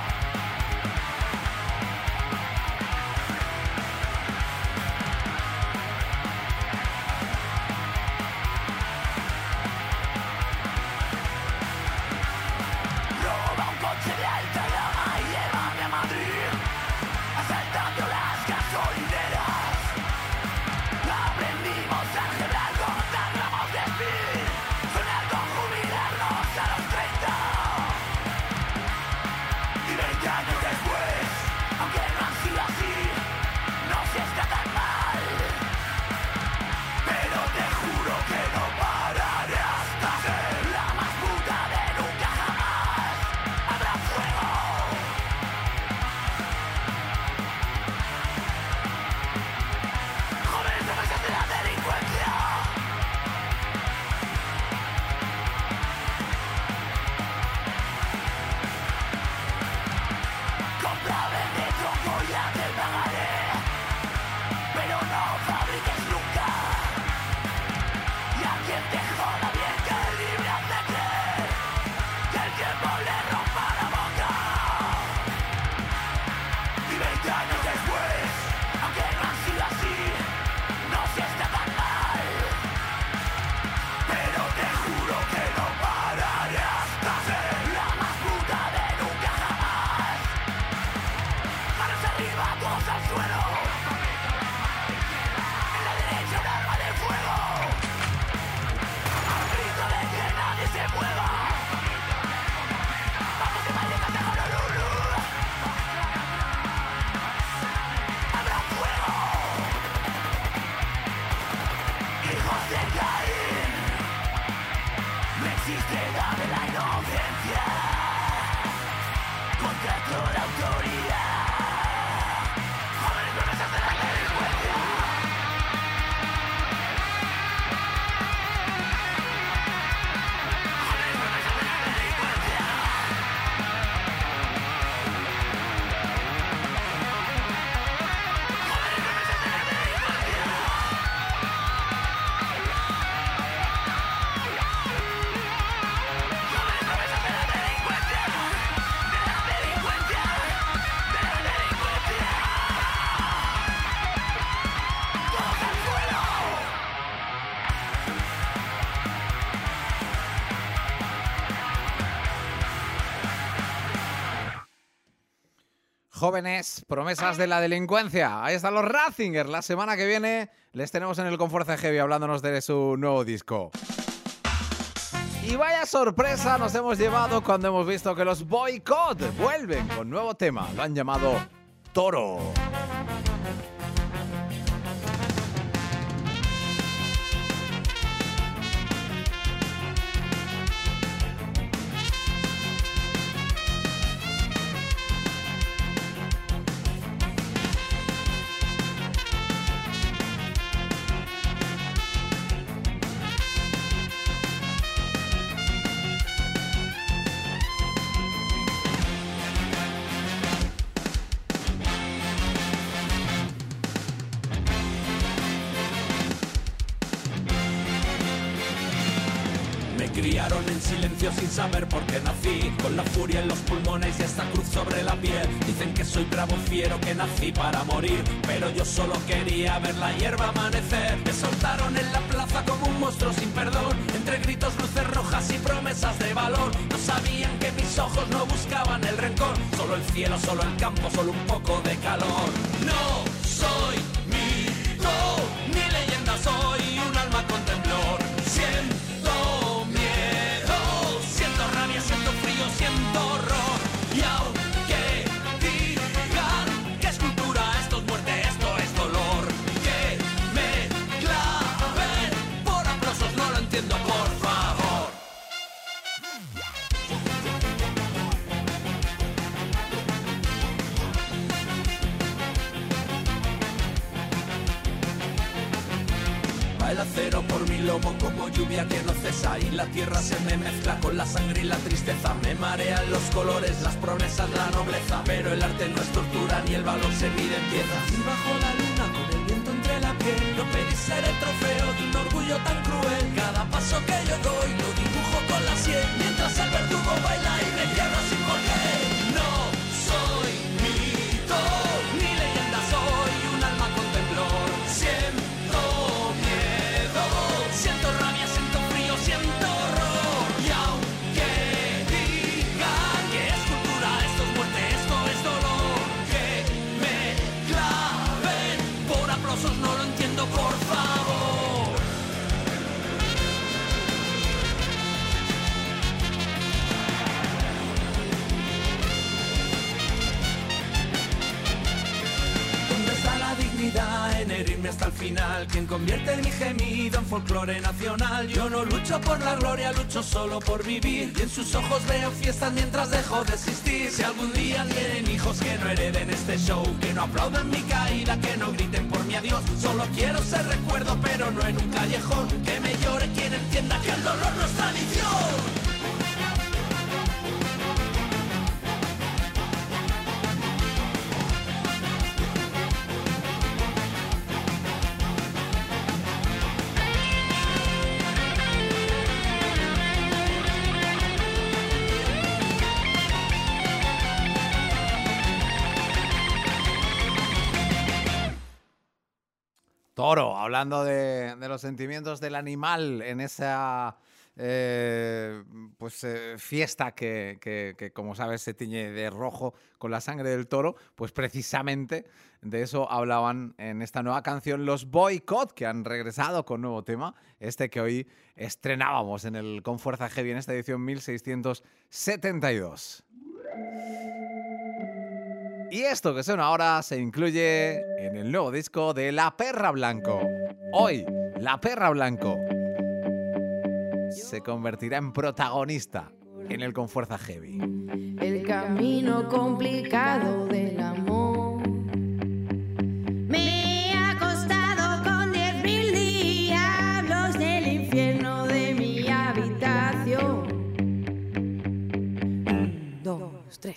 Jóvenes promesas de la delincuencia. Ahí están los Ratzinger. La semana que viene les tenemos en el Con Fuerza Heavy hablándonos de su nuevo disco. Y vaya sorpresa nos hemos llevado cuando hemos visto que los Boycott vuelven con nuevo tema. Lo han llamado Toro. Criaron en silencio sin saber por qué nací, con la furia en los pulmones y esta cruz sobre la piel. Dicen que soy bravo, fiero, que nací para morir, pero yo solo quería ver la hierba amanecer. Me soltaron en la plaza como un monstruo sin perdón, entre gritos, luces rojas y promesas de valor. No sabían que mis ojos no buscaban el rencor, solo el cielo, solo el campo, solo un poco de calor. No soy mito ni leyenda, soy un alma con temblor. Siento siento frío, siento horror. Y aunque digan que es cultura, esto es muerte, esto es dolor, que me claven por aplausos, no lo entiendo, por favor. El acero por mi lomo como lluvia que no cesa, y la tierra se me mezcla con la sangre y la tristeza. Me marean los colores, las promesas, la nobleza, pero el arte no es tortura ni el valor se mide en piezas. Y bajo la luna con el famosos, no lo entiendo, por favor. ¿Dónde está la dignidad en herirme hasta el final? ¿Quién convierte mi gemido en folclore nacional? Yo no lucho por la gloria, lucho solo por vivir. Y en sus ojos veo fiestas mientras dejo de existir. Si algún día tienen hijos, que no hereden este show, que no aplaudan mi caída, que no griten por mi adiós. Solo quiero ser recuerdo, pero no en un callejón. Que me llore quien entienda que el dolor no es tradición. Toro, hablando de los sentimientos del animal en esa fiesta que, como sabes, se tiñe de rojo con la sangre del toro, pues precisamente de eso hablaban en esta nueva canción los Boycott, que han regresado con nuevo tema, este que hoy estrenábamos en el Con Fuerza Heavy en esta edición 1672. Y esto que suena ahora se incluye en el nuevo disco de La Perra Blanco. Hoy, La Perra Blanco se convertirá en protagonista en el Con Fuerza Heavy. El camino complicado del amor me ha costado con 10.000 diablos del infierno de mi habitación. 1, 2, 3.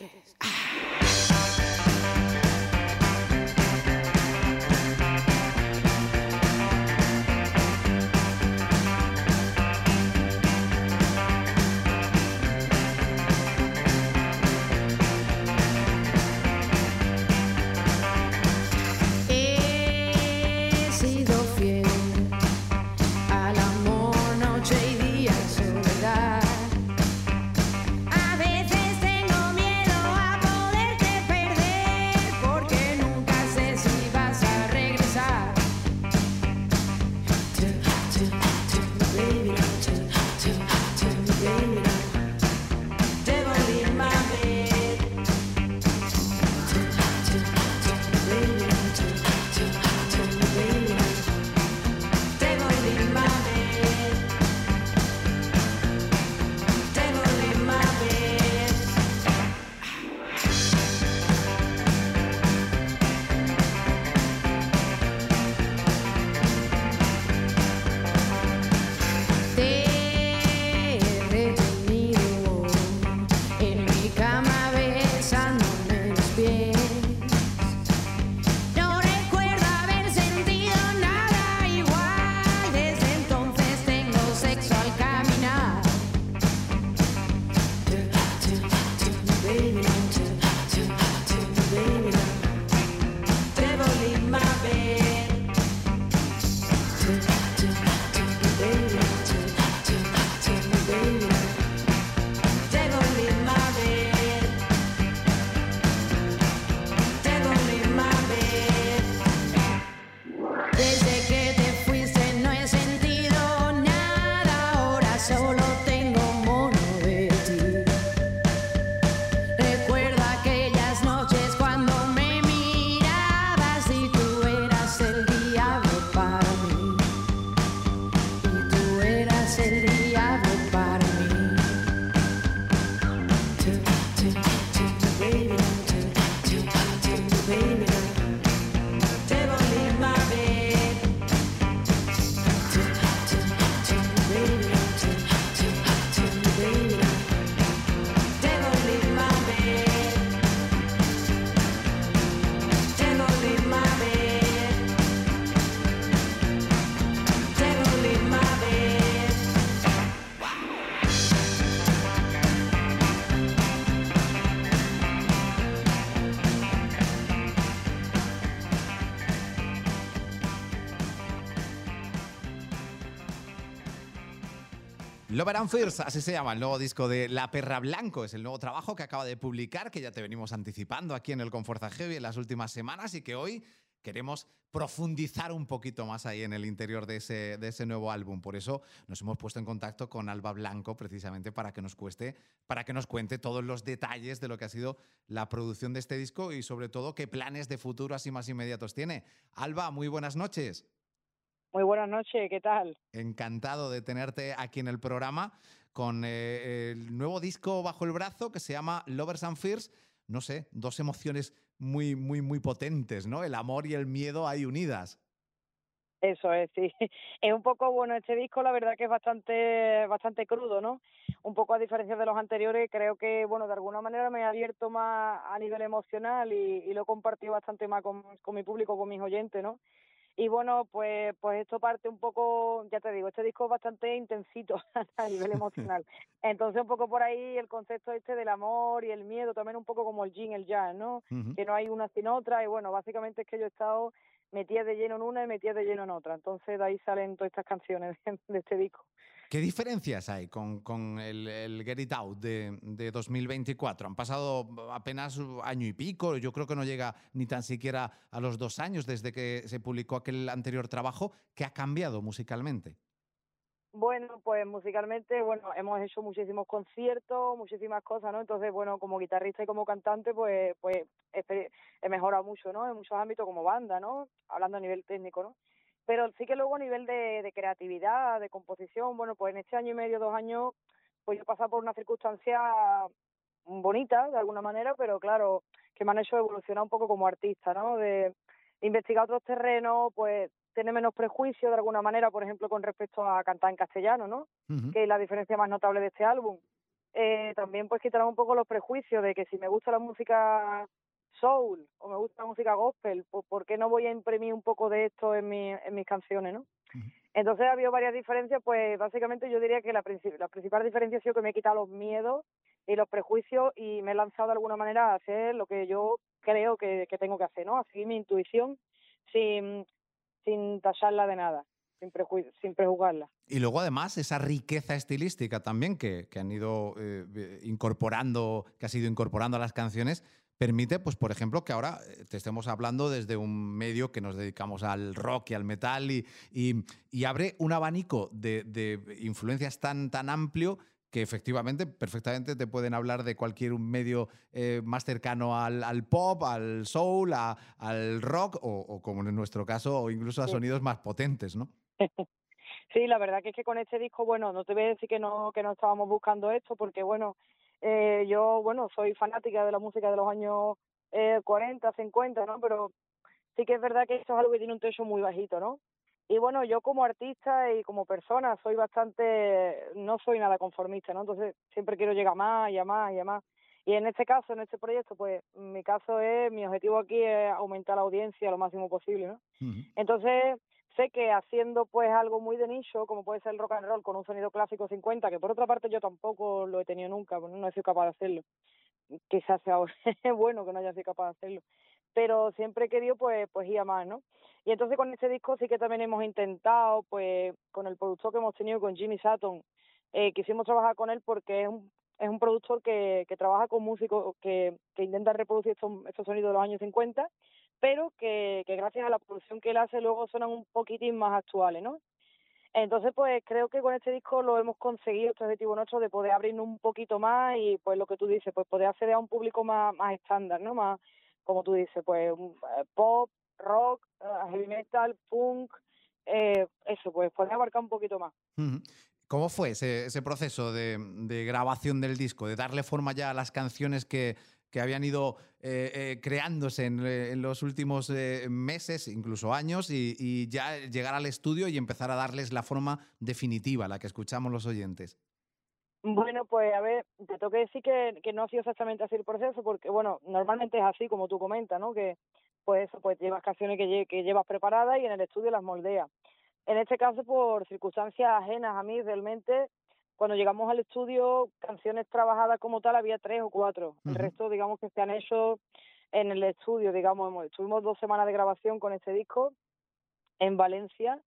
Lover and Fears, así se llama el nuevo disco de La Perra Blanco. Es el nuevo trabajo que acaba de publicar, que ya te venimos anticipando aquí en el Con Fuerza Heavy en las últimas semanas y que hoy queremos profundizar un poquito más ahí en el interior de ese nuevo álbum. Por eso nos hemos puesto en contacto con Alba Blanco, precisamente para que nos cuente todos los detalles de lo que ha sido la producción de este disco y sobre todo qué planes de futuro así más inmediatos tiene. Alba, muy buenas noches. Muy buenas noches, ¿qué tal? Encantado de tenerte aquí en el programa con el nuevo disco bajo el brazo que se llama Lovers and Fears. No sé, dos emociones muy, muy, muy potentes, ¿no? El amor y el miedo ahí unidas. Eso es, sí. Es un poco, bueno, este disco la verdad que es bastante crudo, ¿no? Un poco a diferencia de los anteriores, creo que, bueno, de alguna manera me he abierto más a nivel emocional y lo he compartido bastante más con mi público, con mis oyentes, ¿no? Y bueno, pues esto parte un poco, ya te digo, este disco es bastante intensito a nivel emocional. Entonces un poco por ahí el concepto este del amor y el miedo, también un poco como el yin, el yang, ¿no? Ujú. Que no hay una sin otra y bueno, básicamente es que yo he estado metida de lleno en una y metida de lleno en otra. Entonces de ahí salen todas estas canciones de este disco. ¿Qué diferencias hay con el Get It Out de 2024? Han pasado apenas un año y pico, yo creo que no llega ni tan siquiera a los 2 años desde que se publicó aquel anterior trabajo. ¿Qué ha cambiado musicalmente? Bueno, pues musicalmente, bueno, hemos hecho muchísimos conciertos, muchísimas cosas, ¿no? Entonces, bueno, como guitarrista y como cantante, pues he mejorado mucho, ¿no? En muchos ámbitos como banda, ¿no? Hablando a nivel técnico, ¿no? Pero sí que luego a nivel de creatividad, de composición, bueno, pues en este año y medio, 2 años, pues yo he pasado por una circunstancia bonita, de alguna manera, pero claro, que me han hecho evolucionar un poco como artista, ¿no? De investigar otros terrenos, pues tener menos prejuicios de alguna manera, por ejemplo, con respecto a cantar en castellano, ¿no? Ujú. Que es la diferencia más notable de este álbum. También pues quitar un poco los prejuicios de que si me gusta la música soul o me gusta la música gospel, pues ¿por qué no voy a imprimir un poco de esto en mis canciones, ¿no? Ujú. Entonces ha habido varias diferencias, pues básicamente yo diría que la principal diferencia ha sido que me he quitado los miedos y los prejuicios y me he lanzado de alguna manera a hacer lo que yo creo que tengo que hacer, ¿no? A seguir mi intuición sin tacharla de nada, sin prejuzgarla. Y luego, además, esa riqueza estilística también que han ido incorporando, que has ido incorporando a las canciones, permite, pues, por ejemplo, que ahora te estemos hablando desde un medio que nos dedicamos al rock y al metal y abre un abanico de influencias tan amplio que efectivamente, perfectamente te pueden hablar de cualquier medio más cercano al pop, al soul, al rock o, como en nuestro caso, o incluso a Sí. sonidos más potentes, ¿no? Sí, la verdad que es que con este disco, bueno, no te voy a decir que no estábamos buscando esto, porque bueno, yo, bueno, soy fanática de la música de los años 40, 50, ¿no? Pero sí que es verdad que esto es algo que tiene un techo muy bajito, ¿no? Y bueno, yo como artista y como persona no soy nada conformista, ¿no? Entonces siempre quiero llegar más y a más y a más. Y en este caso, en este proyecto, pues mi objetivo aquí es aumentar la audiencia lo máximo posible, ¿no? Ujú. Entonces sé que haciendo pues algo muy de nicho, como puede ser el rock and roll con un sonido clásico 50, que por otra parte yo tampoco lo he tenido nunca, pues no he sido capaz de hacerlo. Quizás sea bueno que no haya sido capaz de hacerlo, pero siempre he querido pues ir a más, ¿no? Y entonces con este disco sí que también hemos intentado, pues con el productor que hemos tenido, con Jimmy Sutton, quisimos trabajar con él porque es un productor que trabaja con músicos que intentan reproducir estos sonidos de los años 50, pero que gracias a la producción que él hace luego suenan un poquitín más actuales, ¿no? Entonces, pues creo que con este disco lo hemos conseguido, este objetivo nuestro de poder abrirnos un poquito más y pues lo que tú dices, pues poder acceder a un público más estándar, ¿no? Más, como tú dices, pues pop, rock, heavy metal, punk, eso, pues poder abarcar un poquito más. Ujú. ¿Cómo fue ese proceso de grabación del disco, de darle forma ya a las canciones que habían ido creándose en los últimos meses, incluso años, y ya llegar al estudio y empezar a darles la forma definitiva, la que escuchamos los oyentes? Bueno, pues a ver, te tengo que decir que no ha sido exactamente así el proceso, porque bueno, normalmente es así como tú comentas, ¿no? Que pues eso, pues llevas canciones que llevas preparadas y en el estudio las moldeas. En este caso, por circunstancias ajenas a mí, realmente, cuando llegamos al estudio, canciones trabajadas como tal, había 3 o 4. El Ujú. resto, digamos, que se han hecho en el estudio, digamos. Tuvimos 2 semanas de grabación con este disco en Valencia,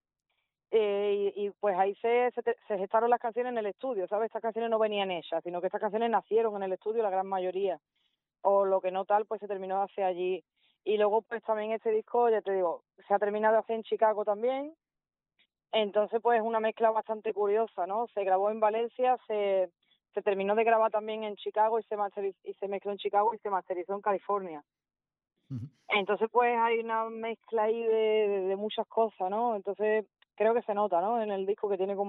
pues ahí se gestaron las canciones en el estudio, ¿sabes? Estas canciones no venían hechas, sino que estas canciones nacieron en el estudio, la gran mayoría. O lo que no tal, pues se terminó hace allí. Y luego pues también este disco, ya te digo, se ha terminado de hacer en Chicago también. Entonces pues es una mezcla bastante curiosa, ¿no? Se grabó en Valencia, se terminó de grabar también en Chicago y se mezcló en Chicago y se masterizó en California. Ujú. Entonces pues hay una mezcla ahí de muchas cosas, ¿no? Entonces creo que se nota, ¿no? En el disco que tiene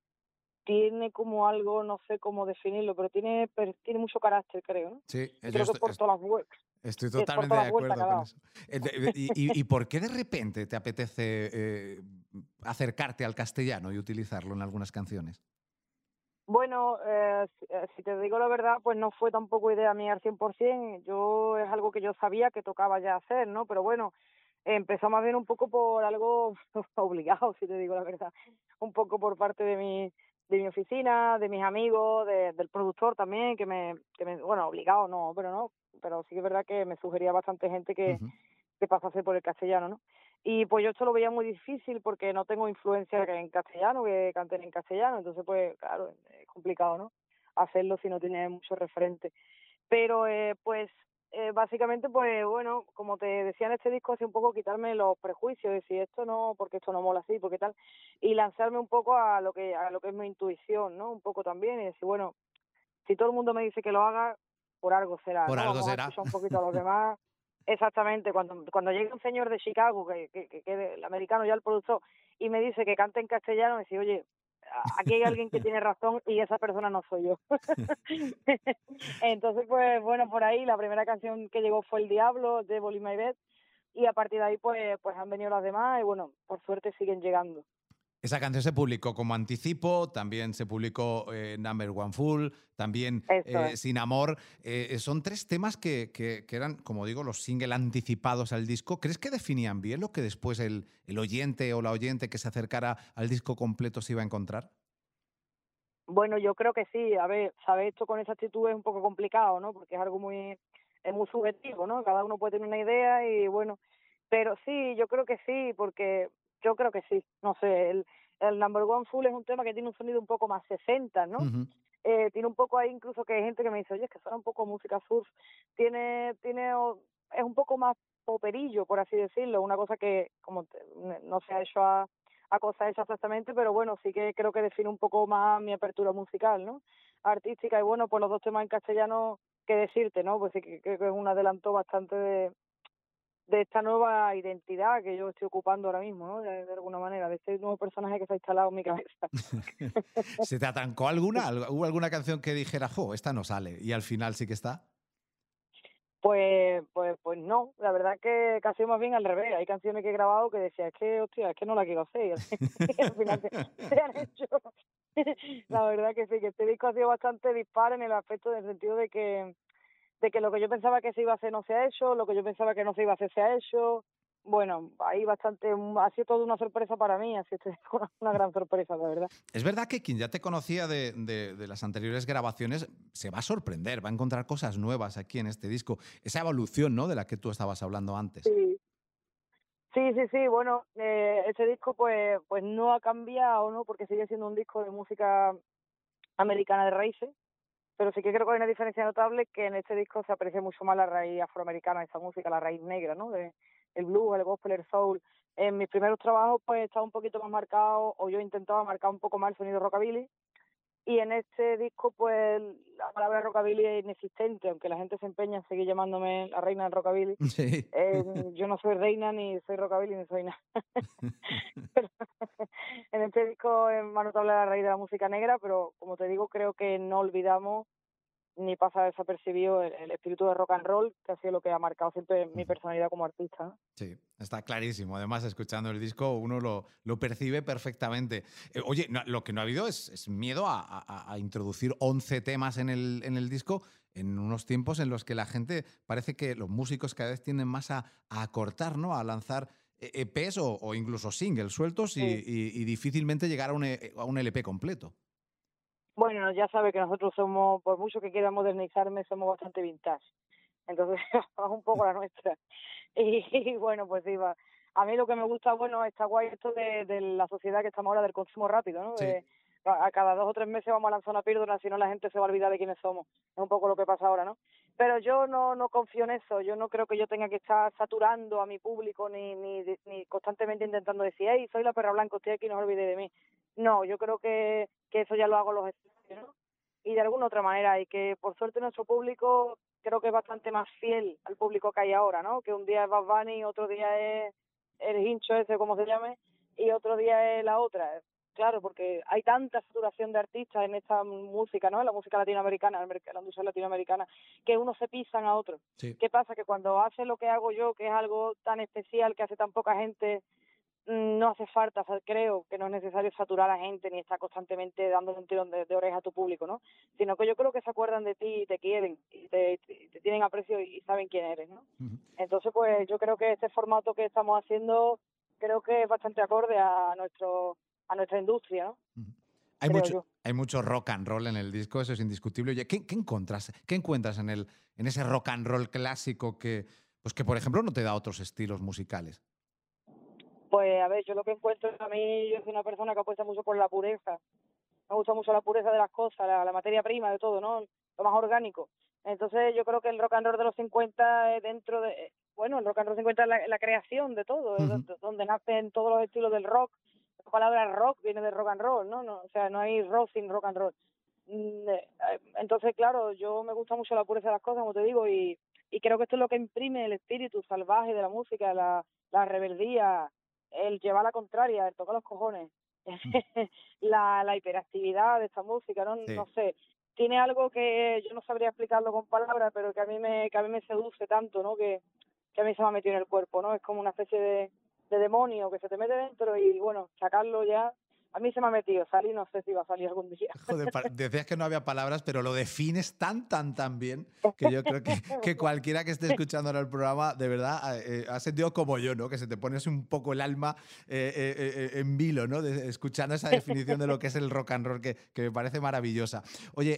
como algo, no sé cómo definirlo, pero tiene mucho carácter, creo, ¿no? Sí, Y yo creo que por todas las vueltas. estoy Es por totalmente todas de las vueltas que acuerdo ha con dado. eso. ¿Y por qué de repente te apetece acercarte al castellano y utilizarlo en algunas canciones? Bueno, si te digo la verdad, pues no fue tampoco idea mía al 100%. Yo es algo que yo sabía que tocaba ya hacer, ¿no? Pero bueno, empezó más bien un poco por algo obligado, si te digo la verdad. Un poco por parte de mi oficina, de mis amigos, del productor también, bueno, obligado no, pero sí que es verdad que me sugería bastante gente Ujú. que pasase por el castellano, ¿no? Y pues yo esto lo veía muy difícil porque no tengo influencia en castellano, que canten en castellano, entonces pues claro, es complicado, ¿no? Hacerlo si no tienes mucho referente. Pero básicamente pues bueno, como te decía en este disco, hace un poco quitarme los prejuicios, decir esto no, porque esto no mola así, porque tal, y lanzarme un poco a lo que es mi intuición, ¿no? Un poco también, y decir, bueno, si todo el mundo me dice que lo haga, por algo será, Por ¿no? algo Vamos a será. escuchar un poquito a los demás. Exactamente, cuando llegue un señor de Chicago, que el americano ya el productor, y me dice que cante en castellano, me dice, oye, aquí hay alguien que tiene razón y esa persona no soy yo. Entonces, pues bueno, por ahí la primera canción que llegó fue El Diablo, de Bolí My Bed, y a partir de ahí pues han venido las demás y bueno, por suerte siguen llegando. Esa canción se publicó como anticipo, también se publicó Number One Full, también Eso es. Sin Amor. Son tres temas que eran, como digo, los singles anticipados al disco. ¿Crees que definían bien lo que después el oyente o la oyente que se acercara al disco completo se iba a encontrar? Bueno, yo creo que sí. A ver, saber esto con exactitud es un poco complicado, ¿no? Porque es muy subjetivo, ¿no? Cada uno puede tener una idea y bueno, pero sí, yo creo que sí, porque yo creo que sí. No sé, el Number One Full es un tema que tiene un sonido un poco más 60, ¿no? Ujú. Tiene un poco ahí incluso que hay gente que me dice, oye, es que suena un poco música surf. Es un poco más poperillo, por así decirlo, una cosa que no se ha hecho a cosa hecha exactamente, pero bueno, sí que creo que define un poco más mi apertura musical, ¿no? Artística, y bueno, pues los dos temas en castellano, qué decirte, ¿no? Pues sí que creo que es un adelanto bastante de esta nueva identidad que yo estoy ocupando ahora mismo, ¿no? De alguna manera, de este nuevo personaje que se ha instalado en mi cabeza. ¿Se te atancó alguna? ¿Hubo alguna canción que dijera, jo, esta no sale? Y al final sí que está. Pues no, la verdad que casi más bien al revés. Hay canciones que he grabado que decía, hostia, es que no la quiero hacer. Y al final se han hecho. La verdad que sí, que este disco ha sido bastante dispar en el aspecto, en el sentido de que lo que yo pensaba que se iba a hacer no se ha hecho, lo que yo pensaba que no se iba a hacer se ha hecho. Bueno, ahí ha sido toda una sorpresa para mí, así que una gran sorpresa, la verdad. Es verdad que quien ya te conocía de las anteriores grabaciones se va a sorprender, va a encontrar cosas nuevas aquí en este disco. Esa evolución, ¿no?, de la que tú estabas hablando antes. Sí. Sí, bueno, este disco pues no ha cambiado, ¿no? Porque sigue siendo un disco de música americana de raíces, pero sí que creo que hay una diferencia notable, que en este disco se aprecia mucho más la raíz afroamericana de esa música, la raíz negra, ¿no? El blues, el gospel, el soul. En mis primeros trabajos pues estaba un poquito más marcado, o yo intentaba marcar un poco más el sonido rockabilly, y en este disco pues la palabra rockabilly es inexistente, aunque la gente se empeña en seguir llamándome la reina del rockabilly. Sí. Yo no soy reina, ni soy rockabilly, ni soy nada. Pero en este disco es más notable la raíz de la música negra, pero como te digo, creo que no olvidamos ni pasa desapercibido el espíritu de rock and roll, que ha sido lo que ha marcado siempre mi personalidad como artista, ¿no? Sí, está clarísimo. Además, escuchando el disco, uno lo percibe perfectamente. Oye, lo que no ha habido es miedo a introducir 11 temas en el disco en unos tiempos en los que la gente, parece que los músicos cada vez tienden más a acortar, ¿no?, a lanzar EPs o incluso singles sueltos y difícilmente llegar a un LP completo. Bueno, ya sabe que nosotros somos, por mucho que quiera modernizarme, somos bastante vintage. Entonces, vamos un poco a la nuestra. Y bueno, pues sí, a mí lo que me gusta, bueno, está guay esto de la sociedad que estamos ahora del consumo rápido, ¿no? Sí. a cada 2 o 3 meses vamos a lanzar una píldora, si no la gente se va a olvidar de quiénes somos. Es un poco lo que pasa ahora, ¿no? Pero yo no confío en eso. Yo no creo que yo tenga que estar saturando a mi público ni constantemente intentando decir, hey, soy la perra blanca, estoy aquí, no os olvidéis de mí. No, yo creo que eso ya lo hago los escenarios, ¿no? Y de alguna otra manera, y que por suerte nuestro público creo que es bastante más fiel al público que hay ahora, ¿no? Que un día es Bad Bunny, otro día es el hincho ese, como se llame, y otro día es la otra. Claro, porque hay tanta saturación de artistas en esta música, ¿no? En la música latinoamericana, en la industria latinoamericana, que unos se pisan a otros. Sí. ¿Qué pasa? Que cuando hace lo que hago yo, que es algo tan especial, que hace tan poca gente, no hace falta, o sea, creo que no es necesario saturar a la gente ni estar constantemente dándole un tirón de oreja a tu público, ¿no? Sino que yo creo que se acuerdan de ti y te quieren, y te tienen aprecio y saben quién eres, ¿no? Ujú. Entonces, pues yo creo que este formato que estamos haciendo, creo que es bastante acorde a nuestra industria, ¿no? Hay creo mucho, yo. hay mucho rock and roll en el disco, eso es indiscutible. Oye, ¿qué encuentras en ese rock and roll clásico que, por ejemplo, no te da otros estilos musicales? Pues a ver, yo lo que encuentro, a mí, yo soy una persona que apuesta mucho por la pureza. Me gusta mucho la pureza de las cosas, la materia prima de todo, ¿no? Lo más orgánico. Entonces yo creo que el rock and roll de los 50 es dentro de... Bueno, el rock and roll 50 es la creación de todo, es donde nacen todos los estilos del rock. La palabra rock viene de rock and roll, ¿no? O sea, no hay rock sin rock and roll. Entonces, claro, yo me gusta mucho la pureza de las cosas, como te digo, y creo que esto es lo que imprime el espíritu salvaje de la música, la rebeldía, el llevar la contraria, el tocar los cojones, la hiperactividad de esta música, ¿no? Sí. No sé, tiene algo que yo no sabría explicarlo con palabras, pero que a mí me seduce tanto, ¿no? Que a mí se me ha metido en el cuerpo, ¿no? Es como una especie de demonio que se te mete dentro y, bueno, sacarlo ya... A mí se me ha metido, salir no sé si va a salir algún día. Joder, decías que no había palabras, pero lo defines tan bien que yo creo que cualquiera que esté escuchando ahora el programa, de verdad, ha sentido como yo, ¿no? Que se te pone así un poco el alma en vilo, ¿no? Escuchando esa definición de lo que es el rock and roll, que me parece maravillosa. Oye,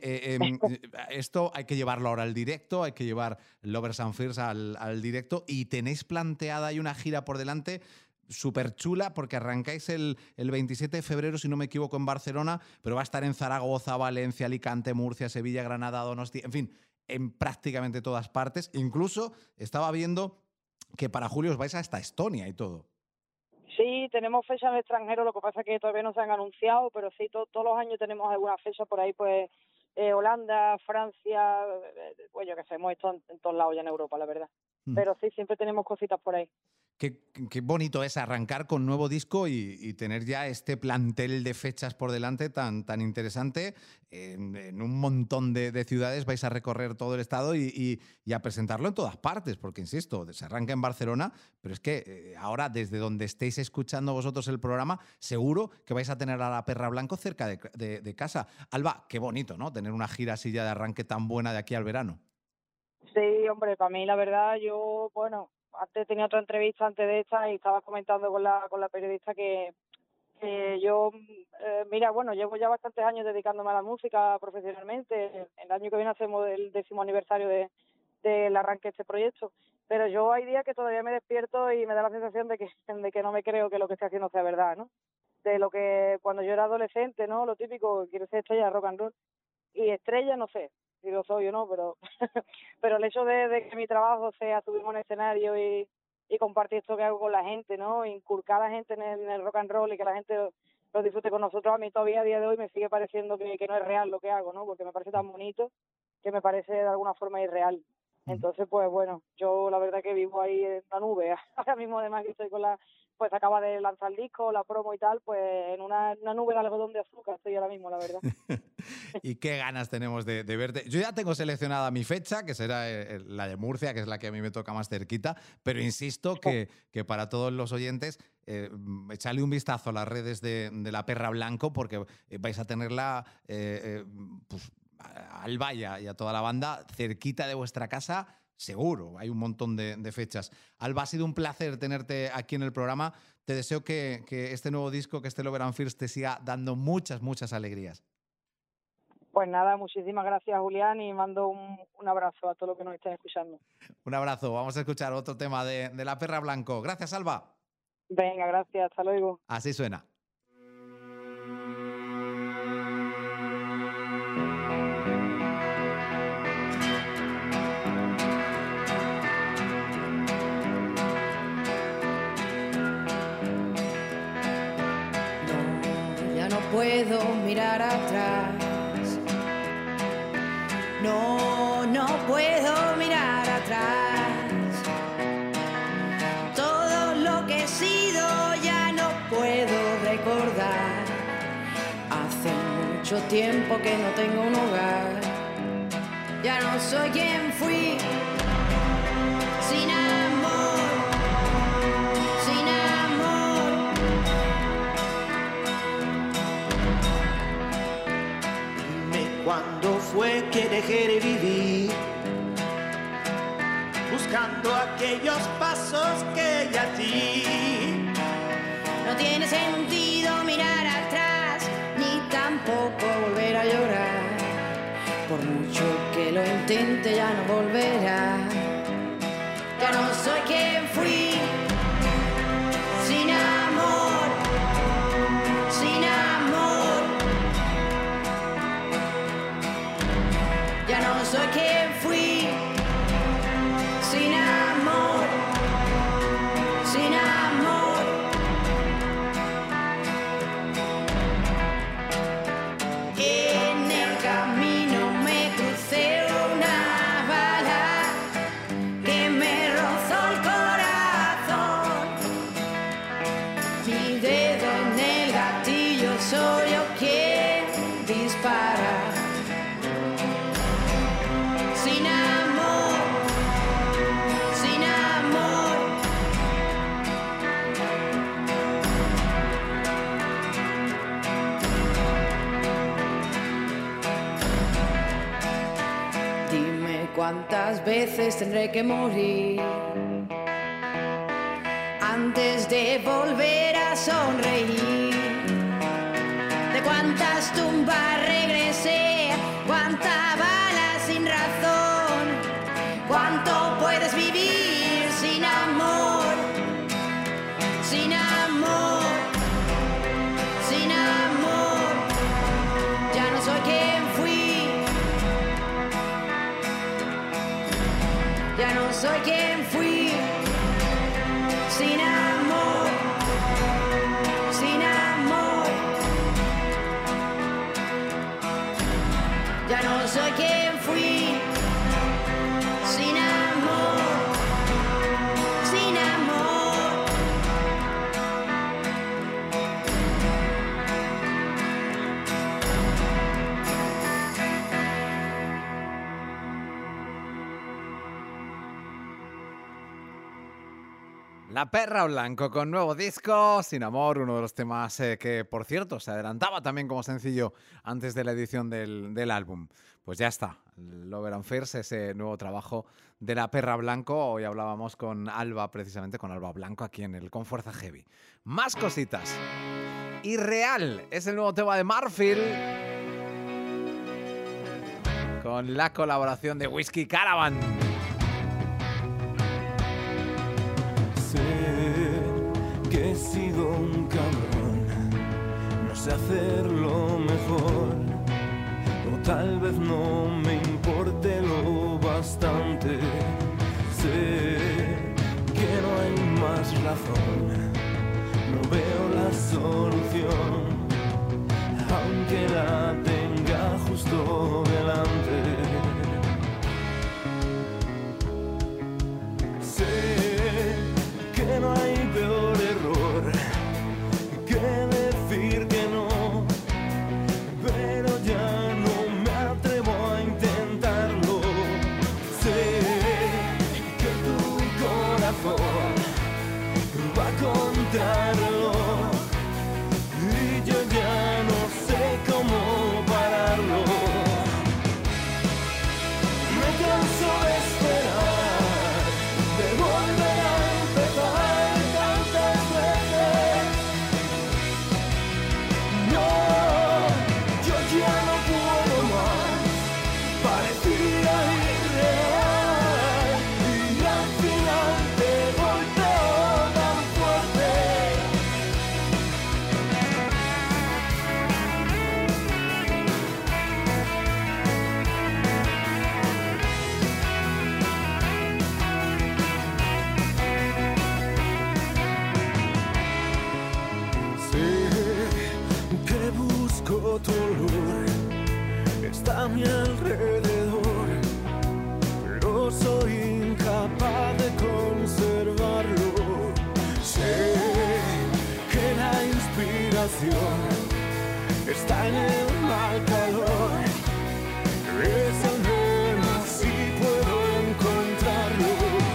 esto hay que llevarlo ahora al directo, hay que llevar Lovers and Fears al directo, y tenéis planteada ahí una gira por delante súper chula, porque arrancáis el 27 de febrero, si no me equivoco, en Barcelona, pero va a estar en Zaragoza, Valencia, Alicante, Murcia, Sevilla, Granada, Donosti, en fin, en prácticamente todas partes. Incluso estaba viendo que para julio os vais hasta Estonia y todo. Sí, tenemos fechas en el extranjero, lo que pasa es que todavía no se han anunciado, pero sí, todos los años tenemos alguna fecha por ahí, pues Holanda, Francia, pues yo que sé, hemos estado en todos lados ya en Europa, la verdad. Pero sí, siempre tenemos cositas por ahí. Qué bonito es arrancar con nuevo disco y tener ya este plantel de fechas por delante tan interesante. En un montón de ciudades vais a recorrer todo el estado y a presentarlo en todas partes, porque, insisto, se arranca en Barcelona, pero es que ahora, desde donde estéis escuchando vosotros el programa, seguro que vais a tener a la Perra Blanco cerca de casa. Alba, qué bonito, ¿no? Tener una gira así ya de arranque tan buena de aquí al verano. Sí, hombre, para mí la verdad, yo, bueno, antes tenía otra entrevista antes de esta y estaba comentando con la periodista que yo, mira, bueno, llevo ya bastantes años dedicándome a la música profesionalmente. El año que viene hacemos el 10º aniversario del arranque de este proyecto. Pero yo hay días que todavía me despierto y me da la sensación de que no me creo que lo que estoy haciendo sea verdad, ¿no? De lo que cuando yo era adolescente, ¿no? Lo típico, quiero ser estrella de rock and roll. Y estrella, no sé si lo soy o no, pero el hecho de que mi trabajo sea subirme a un escenario y compartir esto que hago con la gente, ¿no? Inculcar a la gente en el rock and roll y que la gente lo disfrute con nosotros, a mí todavía a día de hoy me sigue pareciendo que no es real lo que hago, ¿no? Porque me parece tan bonito que me parece de alguna forma irreal. Entonces, pues bueno, yo la verdad que vivo ahí en la nube. Ahora mismo, además, que estoy pues acaba de lanzar el disco, la promo y tal, pues en una nube de algodón de azúcar estoy ahora mismo, la verdad. Y qué ganas tenemos de verte. Yo ya tengo seleccionada mi fecha, que será la de Murcia, que es la que a mí me toca más cerquita, pero insisto que para todos los oyentes, echadle un vistazo a las redes de la Perra Blanco, porque vais a tenerla pues, a Alba y a toda la banda cerquita de vuestra casa. Seguro, hay un montón de fechas. Alba, ha sido un placer tenerte aquí en el programa. Te deseo que este nuevo disco, que este Lovers and Fears, te siga dando muchas alegrías. Pues nada, muchísimas gracias, Julián, y mando un abrazo a todos los que nos estén escuchando. Un abrazo. Vamos a escuchar otro tema de la Perra Blanco. Gracias, Alba. Venga, gracias. Hasta luego. Así suena. puedo mirar atrás. No, no puedo mirar atrás. Todo lo que he sido ya no puedo recordar. Hace mucho tiempo que no tengo un hogar. Ya no soy quien fui. Sin amor, sin amor. Dime cuándo fue que dejé de vivir, buscando aquellos pasos que ya di. No tiene sentido mirar atrás, ni tampoco volver a llorar. Por mucho que lo intente ya no volverá. Ya no soy quien fui. Sin amor, sin amor. Ya no soy quien fui. Sin amor, sin amor. En el camino me crucé una bala que me rozó el corazón. Mi dedo en el gatillo, soy yo quien dispara. Sin amor, sin amor. Dime cuántas veces tendré que morir antes de volver a sonreír. De cuántas tumbas regresé, cuánta bala sin razón. Cuánto puedes vivir sin amor, sin amor, sin amor. Ya no soy quien fui. Ya no soy quien fui. Sin amor, sin amor. Ya no soy quien fui. Sin amor, sin amor. La Perra Blanco con nuevo disco, Sin Amor, uno de los temas que, por cierto, se adelantaba también como sencillo antes de la edición del álbum. Pues ya está, Lover and Fears, ese nuevo trabajo de La Perra Blanco. Hoy hablábamos con Alba, precisamente con Alba Blanco, aquí en el Con Fuerza Heavy. Más cositas. Irreal es el nuevo tema de Marfil, con la colaboración de Whiskey Caravan. Sé que he sido un cabrón, no sé hacerlo mejor, o tal vez no me importe lo bastante. Sé que no hay más razón, no veo la solución, aunque la tenga justo delante. Que no hay peor error que decir que no, pero ya no me atrevo a intentarlo. Sé que tu corazón va a contarlo, a mi alrededor, pero soy incapaz de conservarlo. Sé que la inspiración está en el mal calor, es al menos si puedo encontrarlo.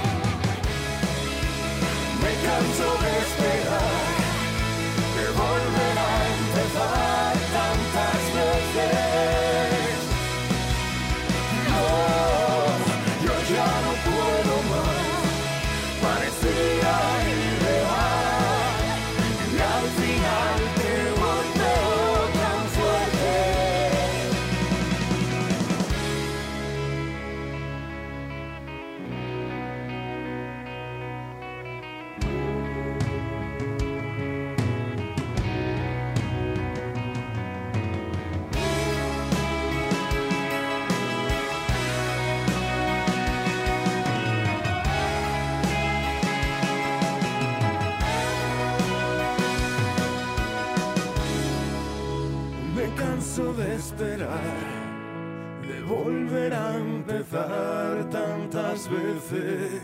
Me canso de esperar, de volver a empezar tantas veces. No, yo ya no puedo más, parecía irreal, y al final te golpeo tan fuerte. Me canso de esperar, de volver a empezar tantas veces.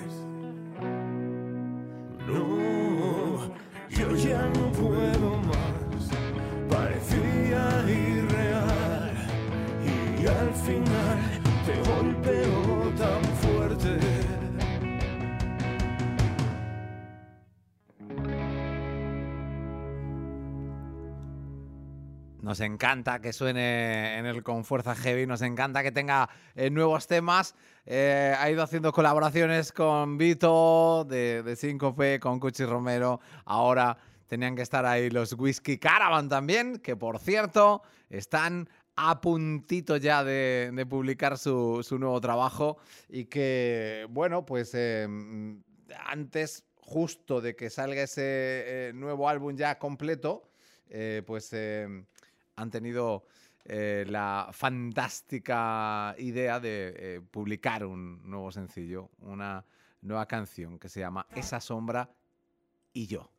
No, yo ya no puedo más, parecía irreal, y al final te golpeo tan fuerte. Nos encanta que suene en el Con Fuerza Heavy, nos encanta que tenga nuevos temas. Ha ido haciendo colaboraciones con Vito, de Síncope, con Cuchi Romero. Ahora tenían que estar ahí los Whisky Caravan también, que por cierto están a puntito ya de publicar su nuevo trabajo. Y que, bueno, pues antes, justo de que salga ese nuevo álbum ya completo, han tenido la fantástica idea de publicar un nuevo sencillo, una nueva canción que se llama Esa sombra y yo.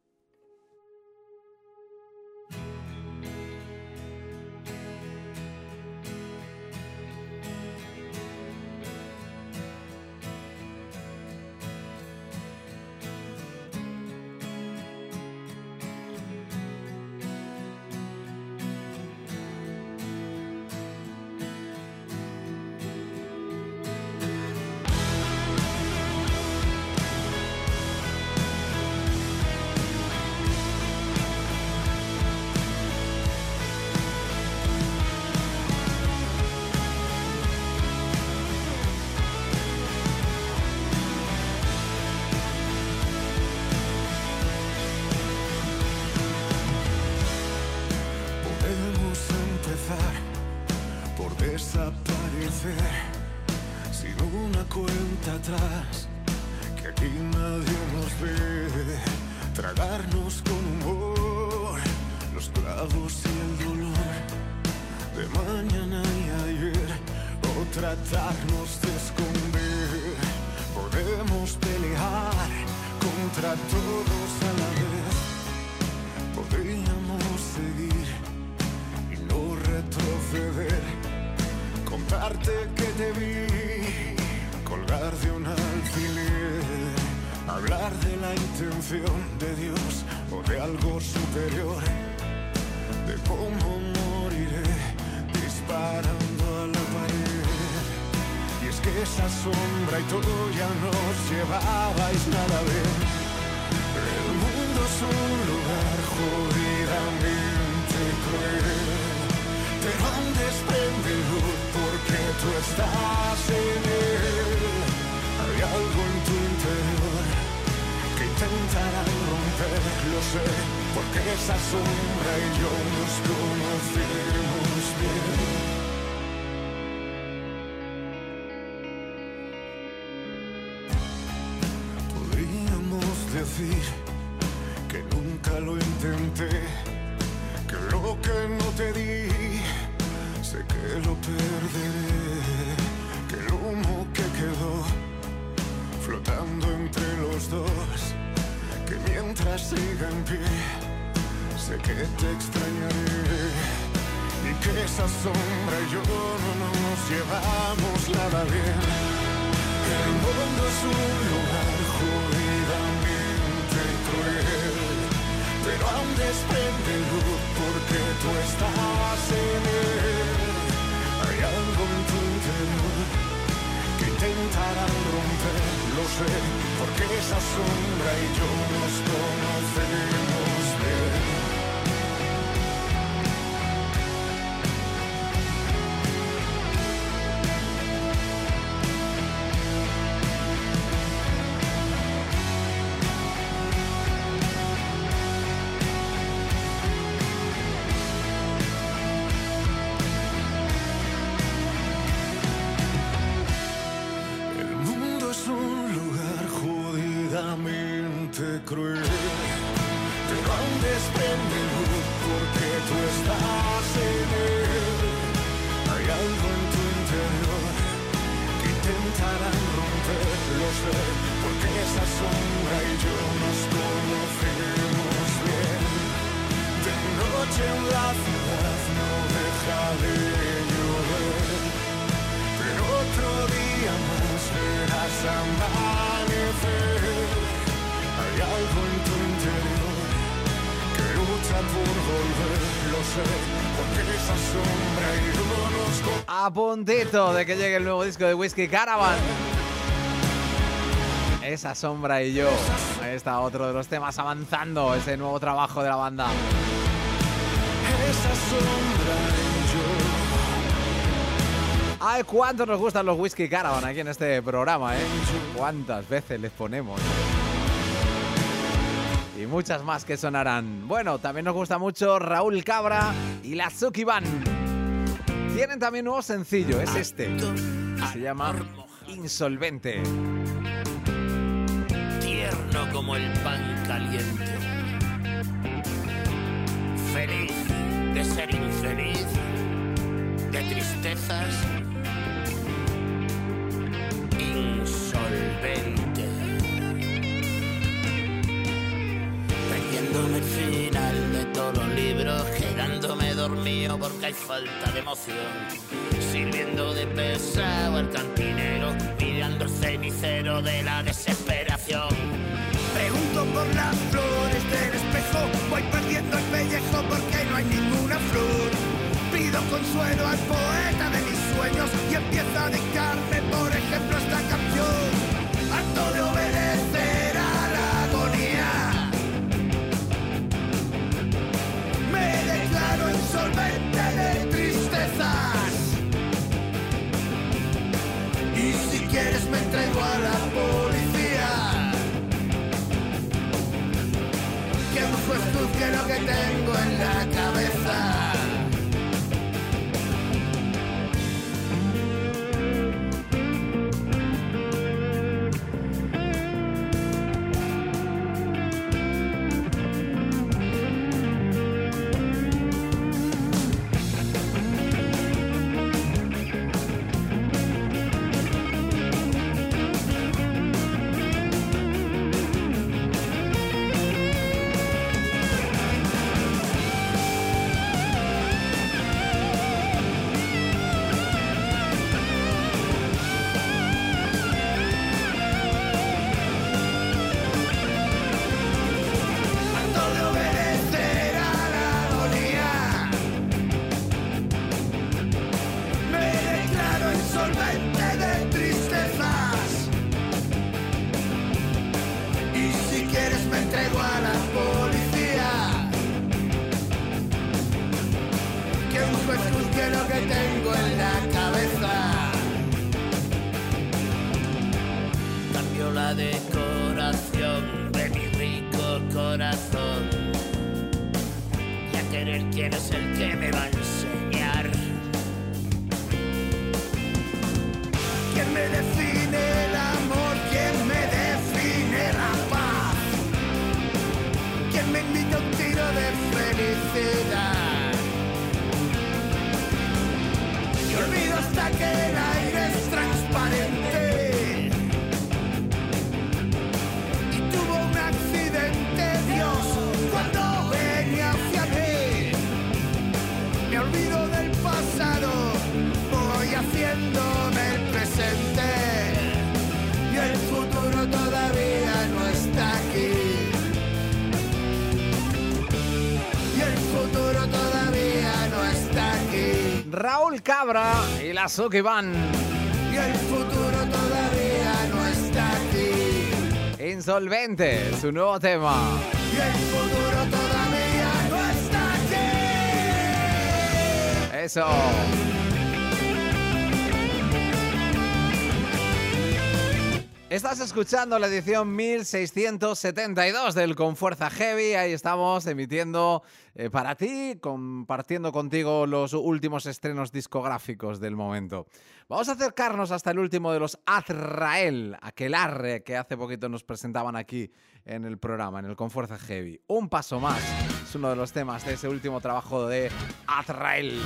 Por desaparecer sin una cuenta atrás, que aquí nadie nos ve, tragarnos con humor los clavos y el dolor de mañana y ayer, o tratarnos de esconder. Podemos pelear contra todos a la vez, podríamos seguir y no retroceder, contarte que te vi colgar de un alfiler, hablar de la intención de Dios o de algo superior, de cómo moriré disparando a la pared. Y es que esa sombra y todo ya nos llevabais nada bien. El mundo es un lugar jodidamente cruel, pero aún desprende luz porque tú estás en él. Hay algo en tu interior que intentarán romper, lo sé, porque esa sombra y yo nos conocemos bien. Podríamos decir que nunca lo intenté, que lo que no te di sé que lo perderé, que el humo que quedó flotando entre los dos, que mientras siga en pie sé que te extrañaré, y porque esa sombra y yo no nos llevamos nada bien. El mundo es un lugar jodidamente cruel, pero aún desprende luz porque tú estás en él. Hay algo en tu interior que intentarán romper, lo sé, porque esa sombra y yo nos conocemos bien. Cruel, pero aún desprende luz porque tú estás en él. Hay algo en tu interior que intentarán romper, lo sé, porque esa sombra y yo nos conocemos bien. De noche en la ciudad no deja de llover, pero otro día más verás amanecer. Hay algo en tu interior que lucha por volver, lo sé, porque esa sombra y yo nos... A puntito de que llegue el nuevo disco de Whiskey Caravan. Esa sombra y yo. Ahí está otro de los temas avanzando, ese nuevo trabajo de la banda. Esa sombra y yo. Ay, cuánto nos gustan los Whiskey Caravan aquí en este programa, ¿eh? Cuántas veces les ponemos. Y muchas más que sonarán. Bueno, también nos gusta mucho Raúl Cabra y la Suki Band. Tienen también nuevo sencillo, es este. Se llama Insolvente. Tierno como el pan caliente. Feliz de ser infeliz. De tristezas. Insolvente. Leyéndome el final de todos los libros, quedándome dormido porque hay falta de emoción, sirviendo de pesado al cantinero, mirando el cenicero de la desesperación. Pregunto por las flores del espejo, voy perdiendo el pellejo porque no hay ninguna flor. Pido consuelo al poeta de mis sueños y empiezo a dictarme, por ejemplo, esta canción. Harto de obedecer a la agonía, me declaro insolvente de tristezas. Y si quieres me entrego a la policía, que un juez juzgue lo que tengo en la cabeza. ¿Quién es el que me va a enseñar? ¿Quién me define el amor? ¿Quién me define la paz? ¿Quién me invita a un tiro de felicidad? Y olvido hasta que el aire es transparente y tuvo un accidente Dios cuando venía hacia mí. Me olvido del Raúl Cabra y la Suki Band. Y el futuro todavía no está aquí. Insolvente, su nuevo tema. Y el futuro todavía no está aquí. Eso. Estás escuchando la edición 1672 del Con Fuerza Heavy. Ahí estamos emitiendo para ti, compartiendo contigo los últimos estrenos discográficos del momento. Vamos a acercarnos hasta el último de los Azrael, Aquelarre, que hace poquito nos presentaban aquí en el programa, en el Con Fuerza Heavy. Un paso más es uno de los temas de ese último trabajo de Azrael.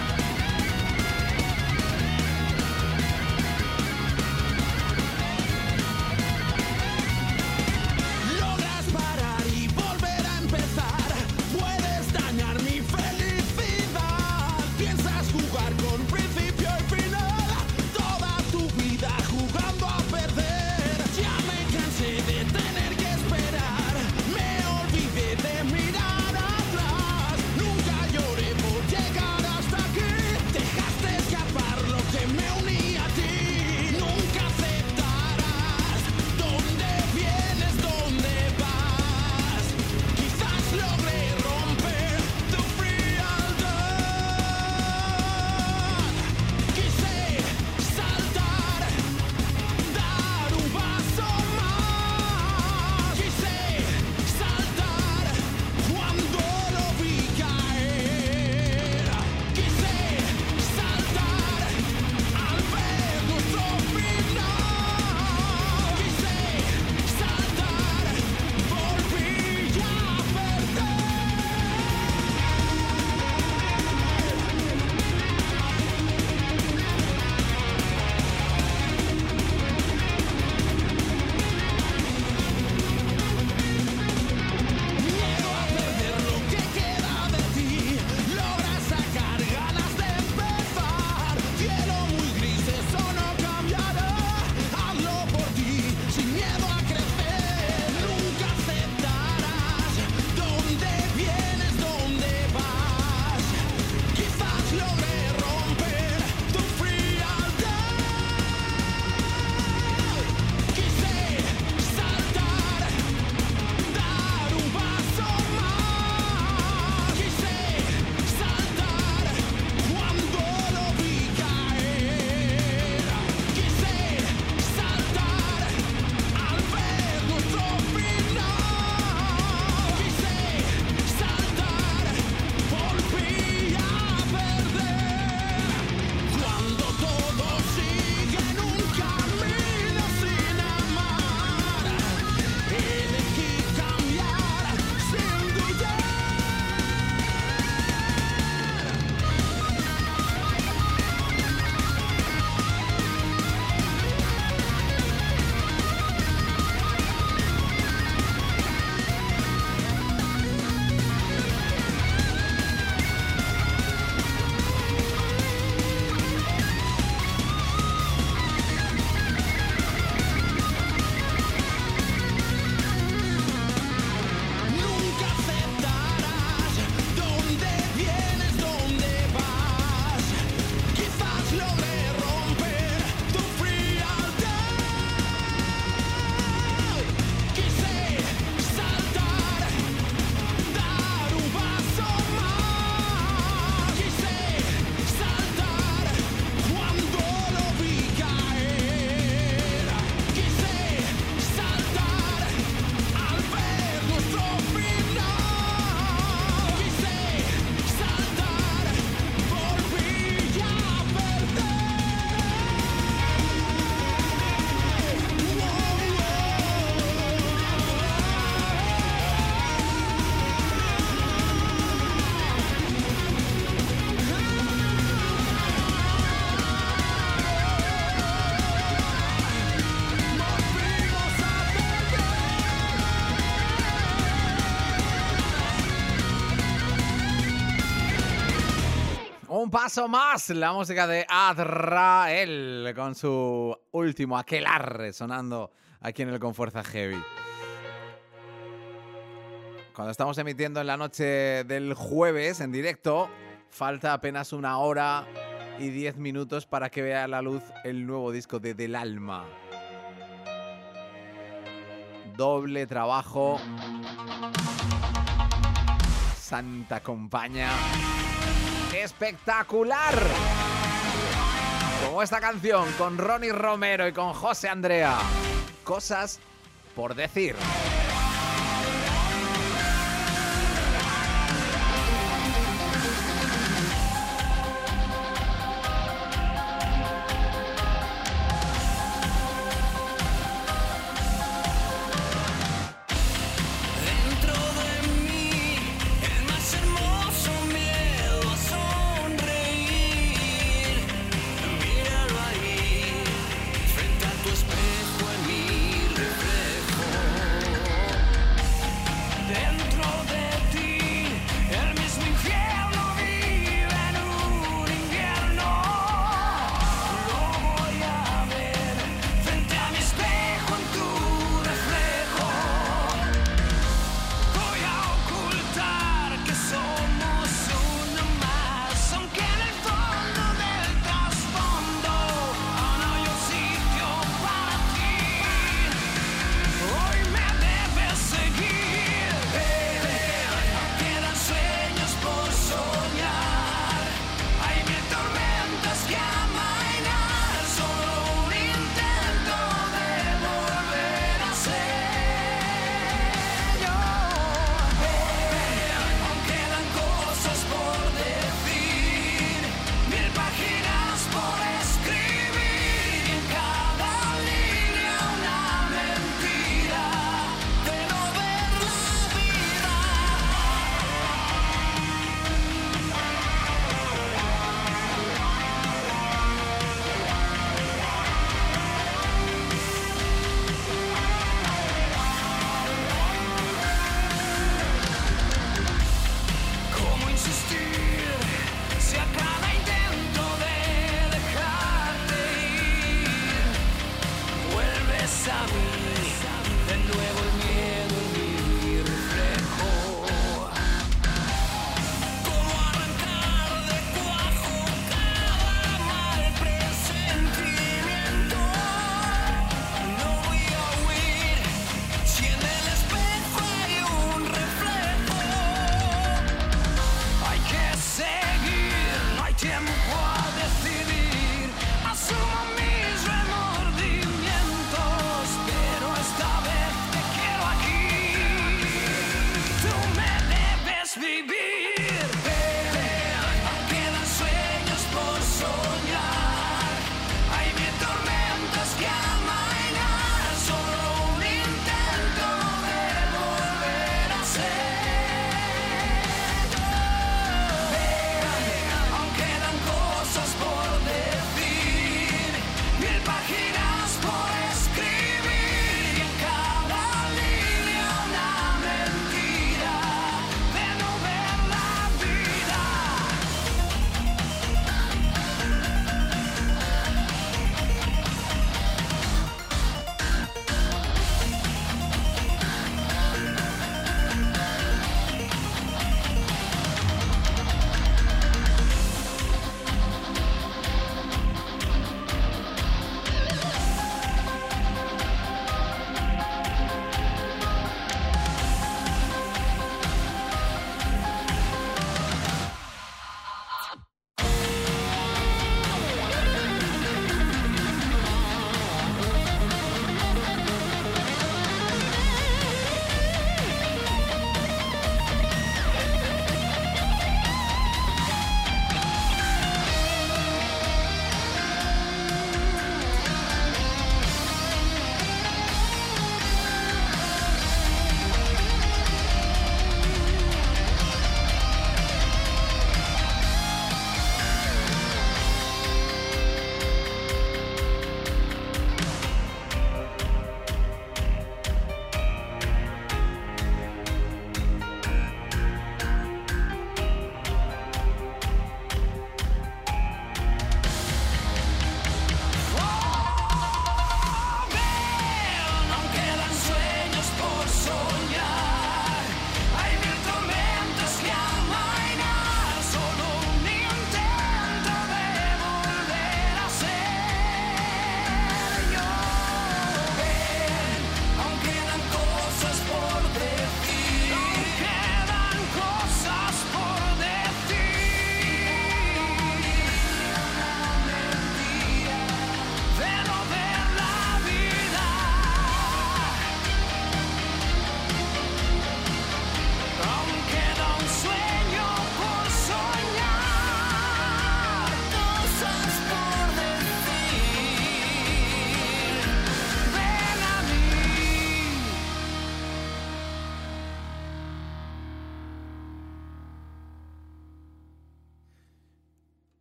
Un paso más, la música de Azrael con su último Aquelarre sonando aquí en el Con Fuerza Heavy. Cuando estamos emitiendo en la noche del jueves en directo, falta apenas 1 hora y 10 minutos para que vea la luz el nuevo disco de Del Alma. Doble trabajo. Santa Compaña. ¡Espectacular! Como esta canción con Ronnie Romero y con José Andrea. Cosas por decir. Frente a tu espejo en mi reflejo.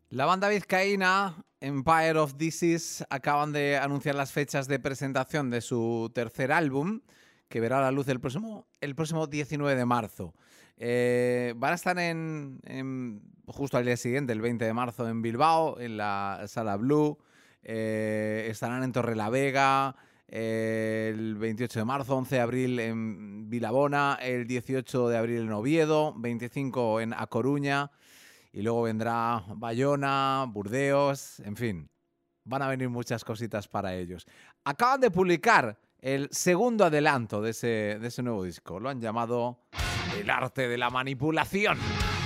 La banda vizcaína Empire of Disease acaban de anunciar las fechas de presentación de su tercer álbum, que verá la luz el próximo 19 de marzo. Van a estar justo al día siguiente, el 20 de marzo, en Bilbao, en la Sala Blue. Estarán en Torrelavega el 28 de marzo, 11 de abril en Vilabona, el 18 de abril en Oviedo, 25 en A Coruña. Y luego vendrá Bayona, Burdeos, en fin. Van a venir muchas cositas para ellos. Acaban de publicar el segundo adelanto de ese nuevo disco. Lo han llamado El arte de la manipulación.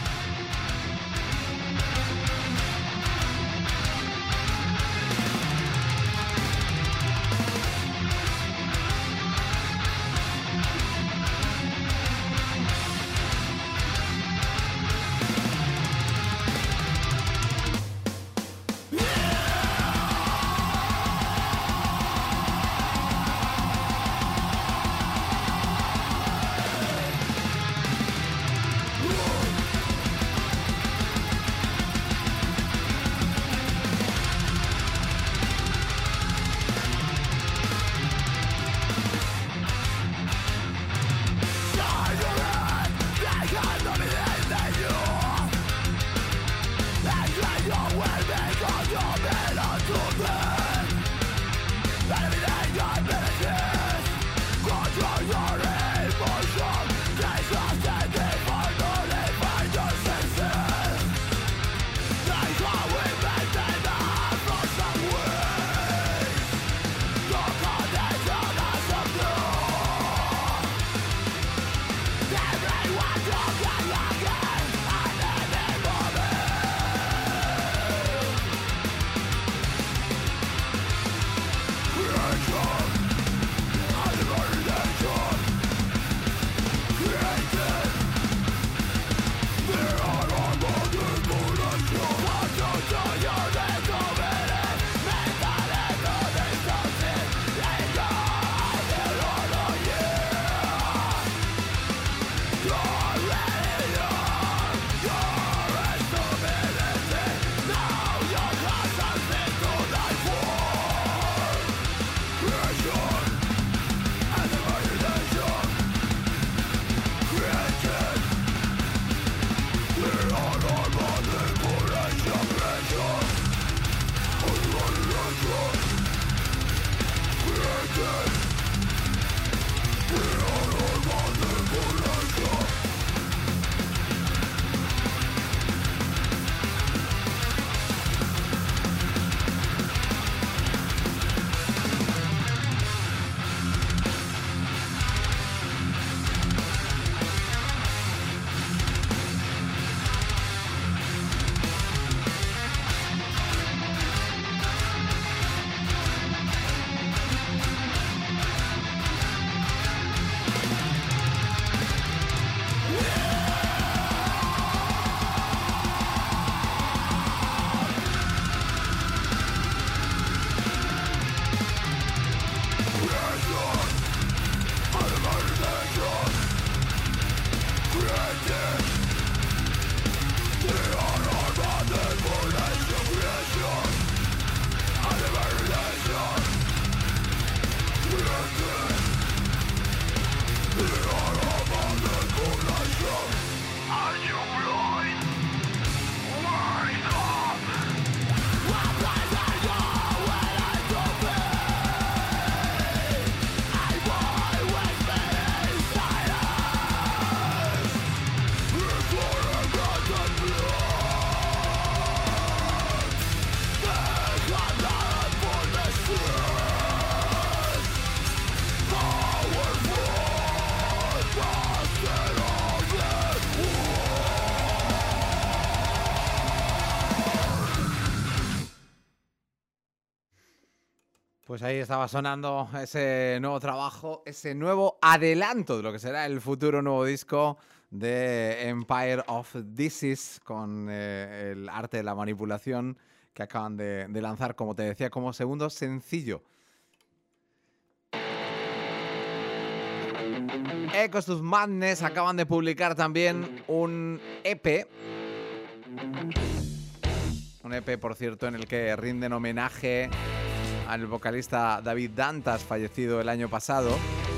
Pues ahí estaba sonando ese nuevo trabajo, ese nuevo adelanto de lo que será el futuro nuevo disco de Empire of Disease, con el arte de la manipulación, que acaban de lanzar, como te decía, como segundo sencillo. Echoes of Madness acaban de publicar también un EP. Un EP, por cierto, en el que rinden homenaje al vocalista David Dantas, fallecido el año pasado.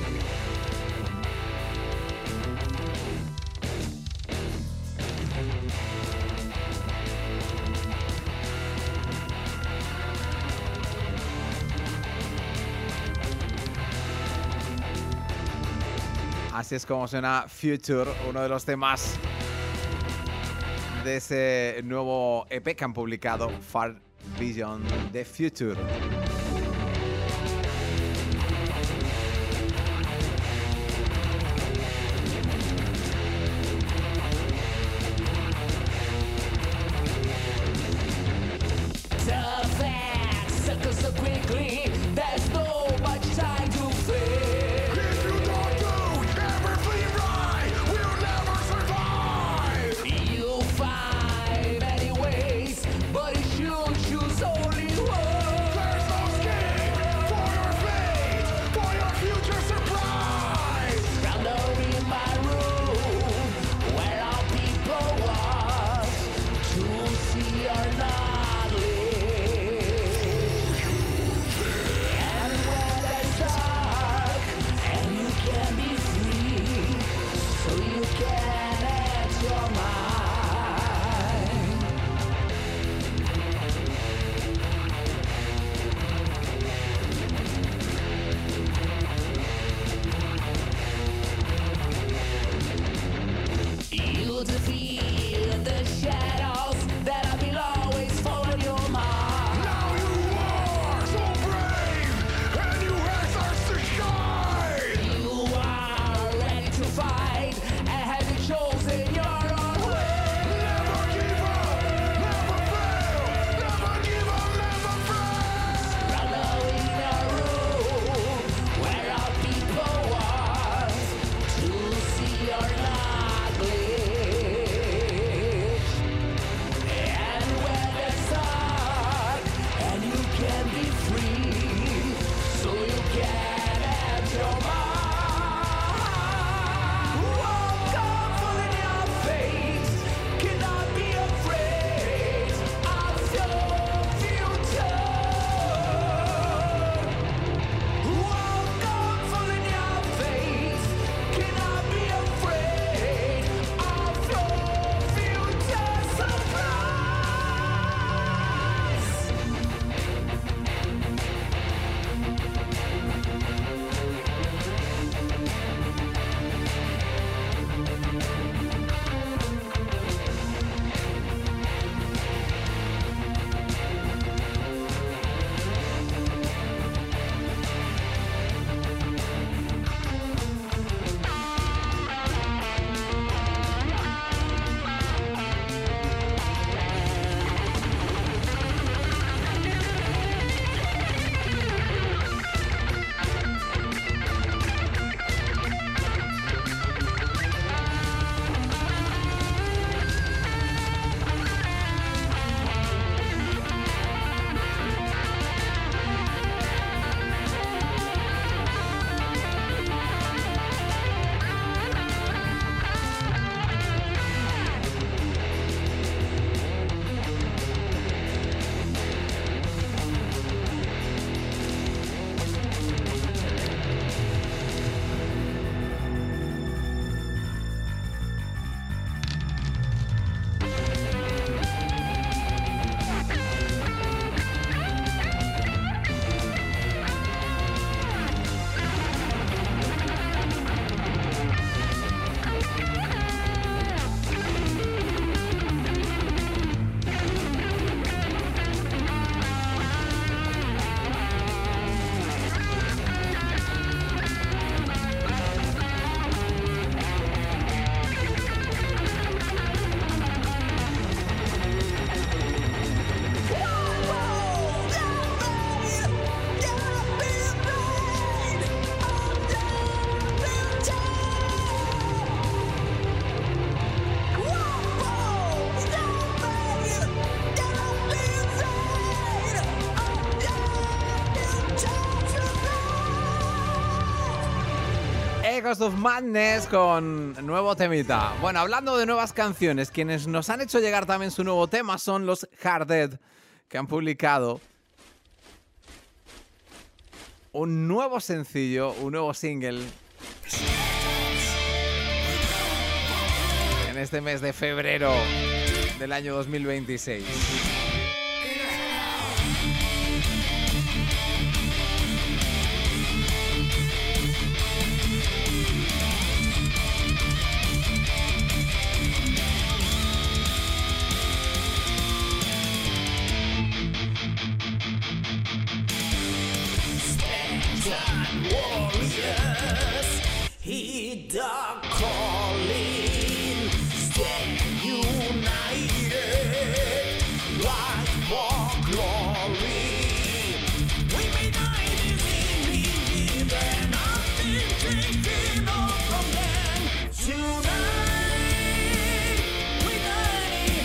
Así es como suena Future, uno de los temas de ese nuevo EP que han publicado, Far Beyond the Future. But if you choose only one, there's no Multiverse of Madness con nuevo temita. Bueno, hablando de nuevas canciones, quienes nos han hecho llegar también su nuevo tema son los Hard Dead, que han publicado un nuevo sencillo, un nuevo single en este mes de febrero del año 2026. Heed the calling, stand united, fight for glory. We may die in believe and nothing taken off from them. Tonight, we die in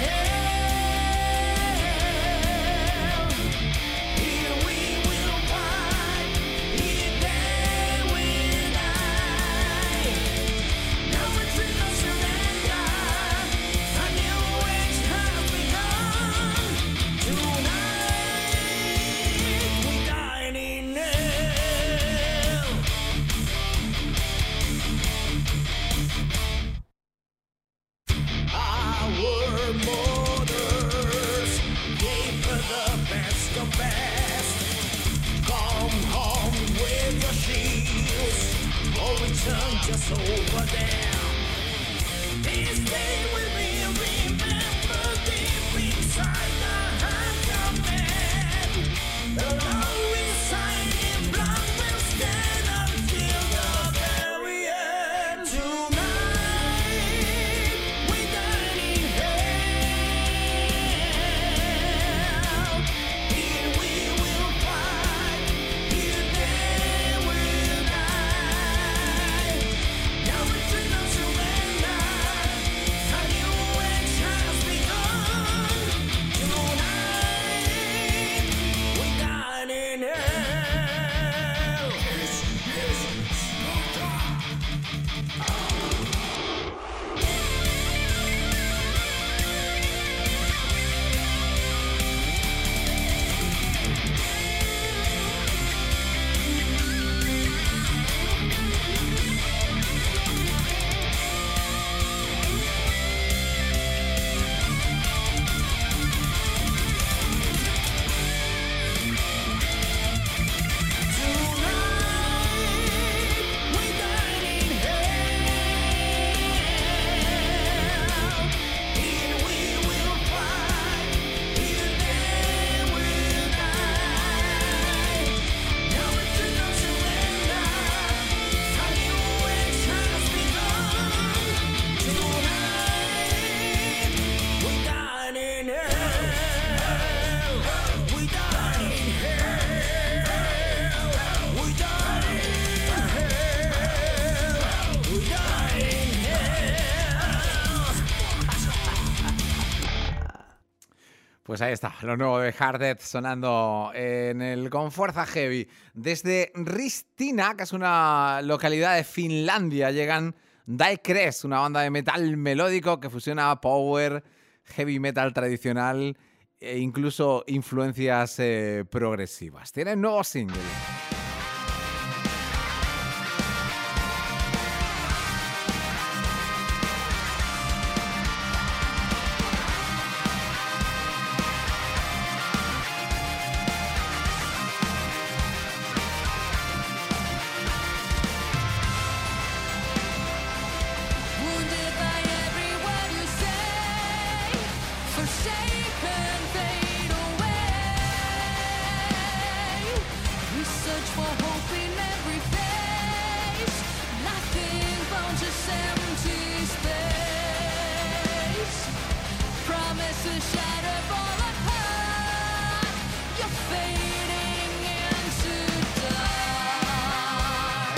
hell. Here we will fight, here there we die. Now it's in the surrender, a new age has begun. Tonight, we dine in hell. Our mothers gave her the best of best. Come home with your shields, or return just over there. This day will be remembered deep inside the heart of man. The law inside in blood will stand until the very end. Tonight, we dine in hell. Here we will fight, here there will die. Now it's in the surrender, a new age has begun. Tonight, we dine in hell. Pues ahí está, lo nuevo de Hard Dead sonando en el Con Fuerza Heavy. Desde Ristina, que es una localidad de Finlandia, llegan Daikres, una banda de metal melódico que fusiona power, heavy metal tradicional e incluso influencias progresivas. Tienen nuevo single. Wounded by every word you say, forsaken, fade away. We search for hope in every face, nothing but just empty space. Promises shattered, fall apart. You're fading into dark.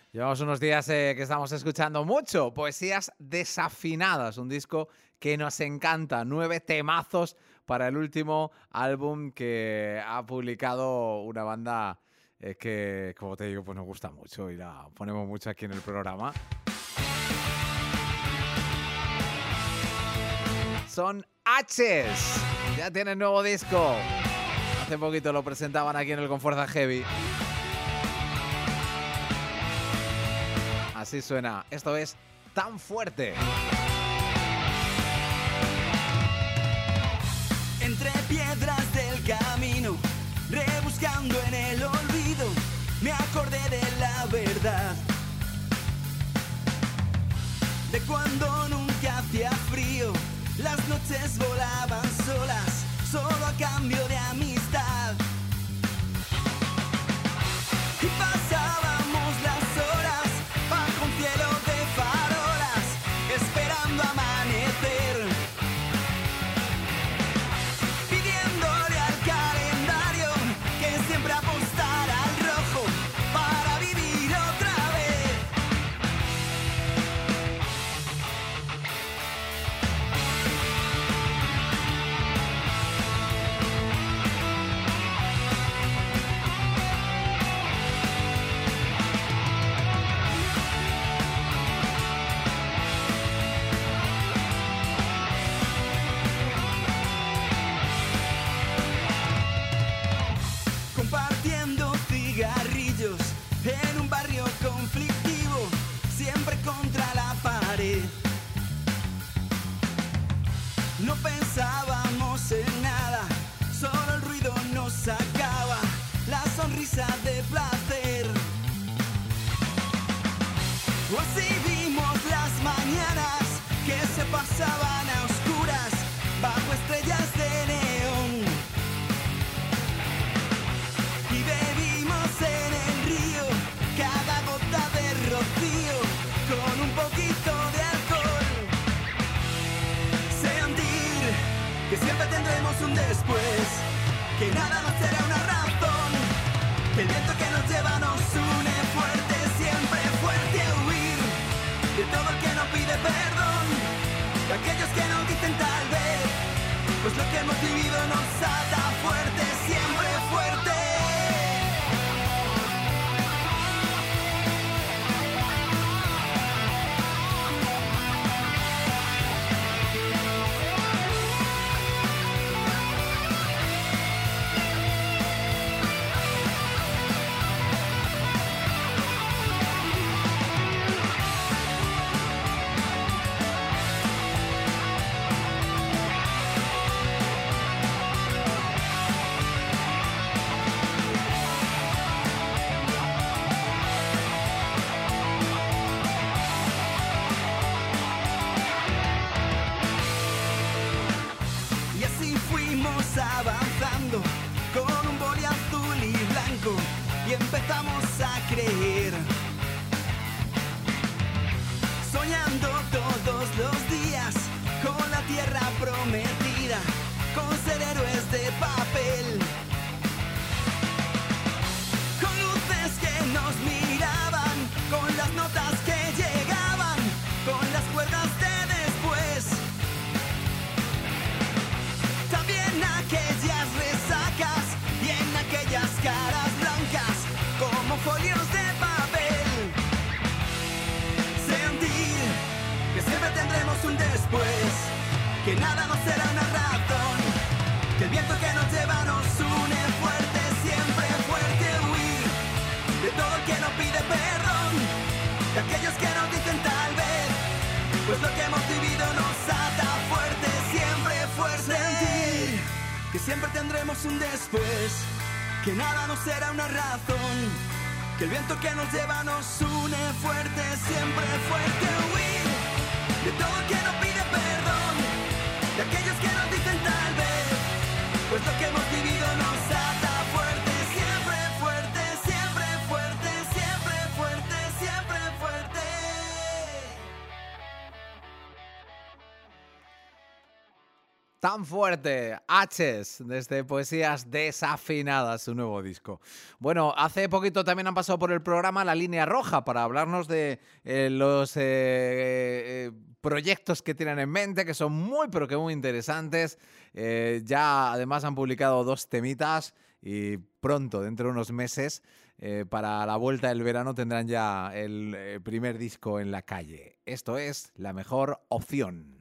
Llevamos unos días que estamos escuchando mucho Poesías Desafinadas, un disco que nos encanta. 9 temazos para el último álbum que ha publicado una banda que, como te digo, pues nos gusta mucho y la ponemos mucho aquí en el programa. Son H's. Ya tienen nuevo disco. Hace poquito lo presentaban aquí en el Con Fuerza Heavy. Así suena. Esto es Tan Fuerte. Entre piedras del camino, rebuscando en el olvido, me acordé de la verdad. De cuando nunca hacía frío, las noches volaban solas, solo a cambio de amistad. Y pasábamos las horas bajo un cielo de farolas, esperando amanecer, pidiéndole al calendario que siempre apostara al rojo para vivir otra vez. Compartiendo cigarrillos en un barrio conflictivo, siempre contra la pared. No pensábamos en nada, solo el ruido nos sacaba la sonrisa de placer. O así vimos las mañanas que se pasaban a oscuras bajo estrellas de neón. Y bebimos en el río cada gota de rocío con un poquito de alcohol. Sentir que siempre tendremos un después, que nada nos será una razón, que el viento que nos lleva nos une fuerte, siempre fuerte, huir de todo el que no pide perdón, de aquellos que nos dicen tal vez, pues lo que hemos vivido nos ata fuerte, siempre fuerte. Y así fuimos avanzando con un boli azul y blanco y empezamos a creer, soñando todos los días con la tierra prometida, con ser héroes de papel, con luces que nos miraban, con las notas que llegaban, con las cuerdas de después. También aquellas resacas y en aquellas caras blancas como folios de papel. Sentir que siempre tendremos un después, que nada nos será una razón, que el viento que nos lleva nos une fuerte, siempre fuerte, huir de todo el que no pide perdón, de aquellos que nos dicen tal vez, pues lo que hemos vivido nos ata fuerte, siempre fuerte. Sentir que siempre tendremos un después, que nada nos será una razón, que el viento que nos lleva nos une fuerte, siempre fuerte, huir de todo el que no pide perdón, de aquellos que nos dicen tal vez, pues lo que hemos vivido nos ata fuerte, siempre fuerte, siempre fuerte, siempre fuerte, siempre fuerte. Tan fuerte, H's, desde Poesías Desafinadas, su nuevo disco. Bueno, hace poquito también han pasado por el programa La Línea Roja para hablarnos de los proyectos que tienen en mente, que son muy, pero que muy interesantes. Ya además han publicado 2 temitas y pronto, dentro de unos meses, para la vuelta del verano tendrán ya el primer disco en la calle. Esto es La Mejor Opción.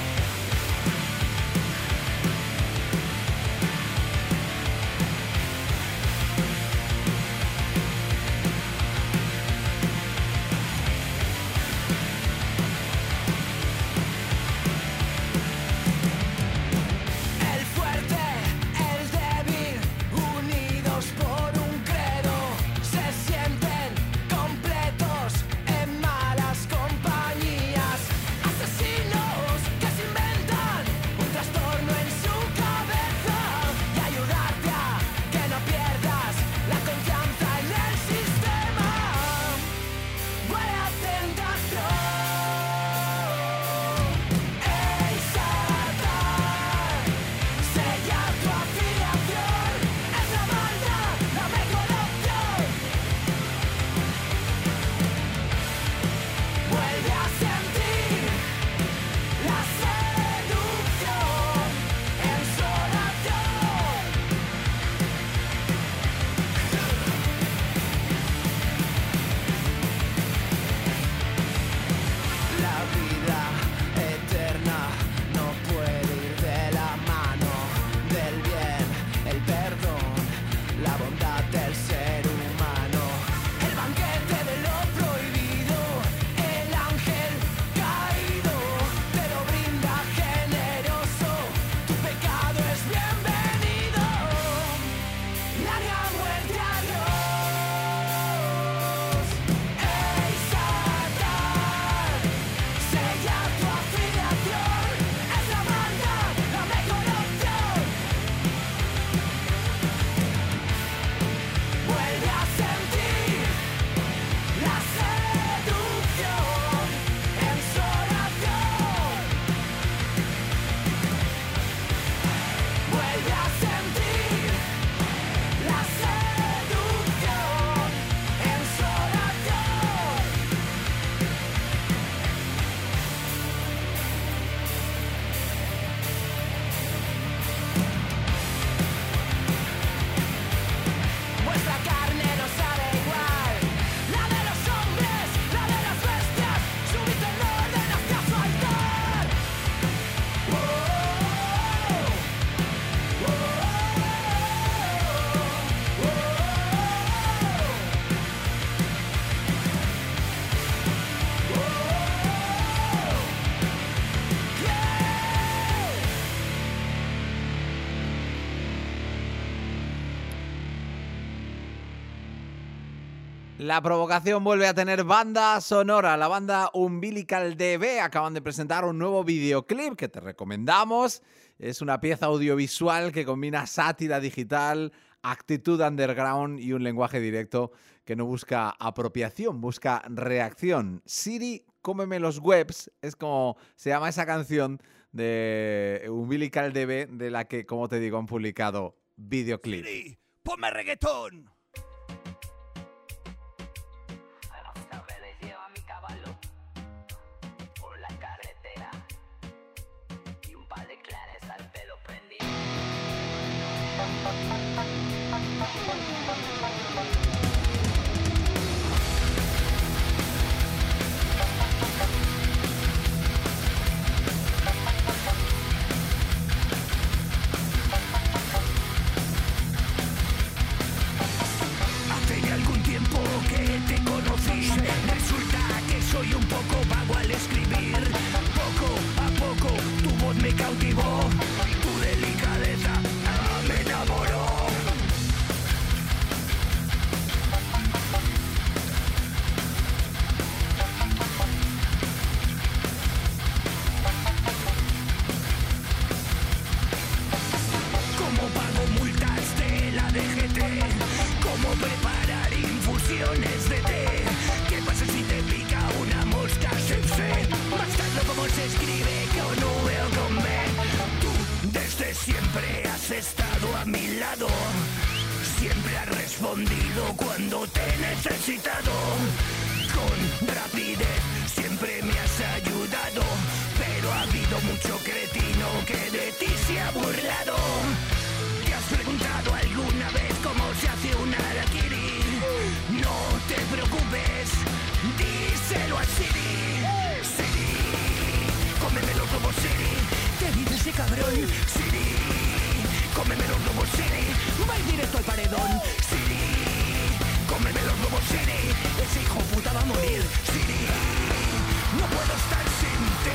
La provocación vuelve a tener banda sonora. La banda Umbilical DB acaban de presentar un nuevo videoclip que te recomendamos. Es una pieza audiovisual que combina sátira digital, actitud underground y un lenguaje directo que no busca apropiación, busca reacción. Siri, cómeme los webs, es como se llama esa canción de Umbilical DB, de la que, como te digo, han publicado videoclip. Siri, ponme reggaetón. Soy un poco vago al escribir. Poco a poco tu voz me cautivó. Tu delicadeza me enamoró. necesitado. Con rapidez siempre me has ayudado, pero ha habido mucho cretino que de ti se ha burlado. ¿Te has preguntado alguna vez cómo se hace un harakiri? No te preocupes, díselo a Siri. Siri, cómeme los globos Siri. ¿Qué dice ese cabrón? Siri, cómeme los globos Siri. Va a ir directo al paredón. Siri, cómeme los globos Siri. Ese hijo puta va a morir. Siri, no puedo estar sin ti.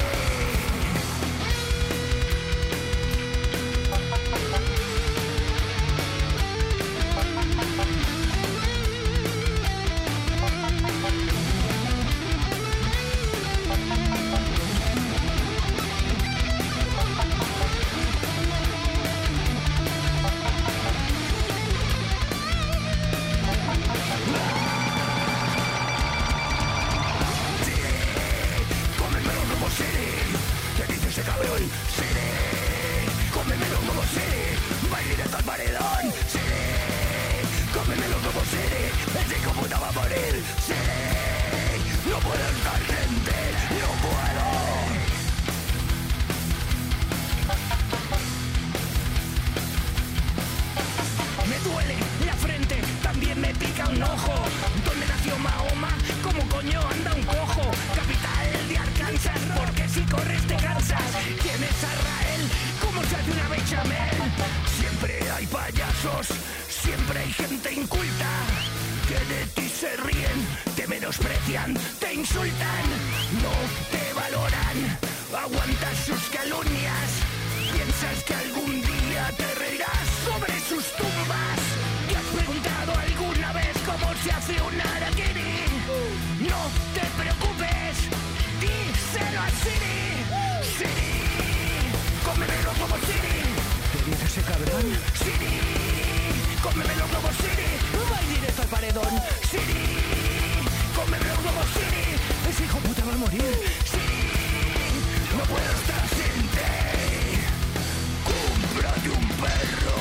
Siempre hay gente inculta que de ti se ríen, te menosprecian, te insultan, no te valoran, aguantas sus calumnias, piensas que algún día te reirás sobre sus tumbas. ¿Te has preguntado alguna vez cómo se hace un harakiri? No te preocupes, díselo a Siri. Siri, cómeme los globos Siri. ¿Qué dice ese cabrón? Siri, cómeme los globos Siri. Va a ir directo al paredón. Siri, cómeme los globos Siri. Ese hijo puta va a morir. Siri, no puedo estar sin ti. Cómprate un perro,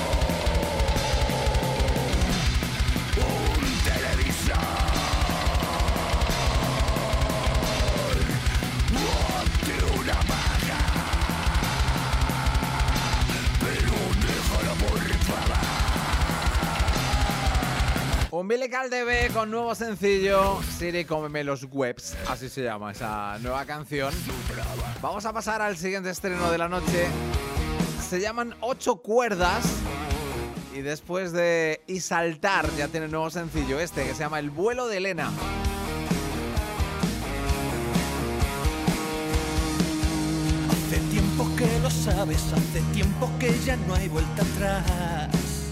un televisor, hazte una paja, pero déjala por favor. Umbilical TV con nuevo sencillo, Siri, cómeme los webs, así se llama esa nueva canción. Vamos a pasar al siguiente estreno de la noche. Se llaman 8 cuerdas y después de Y Saltar ya tiene un nuevo sencillo este que se llama El vuelo de Elena. Hace tiempo que lo sabes, hace tiempo que ya no hay vuelta atrás.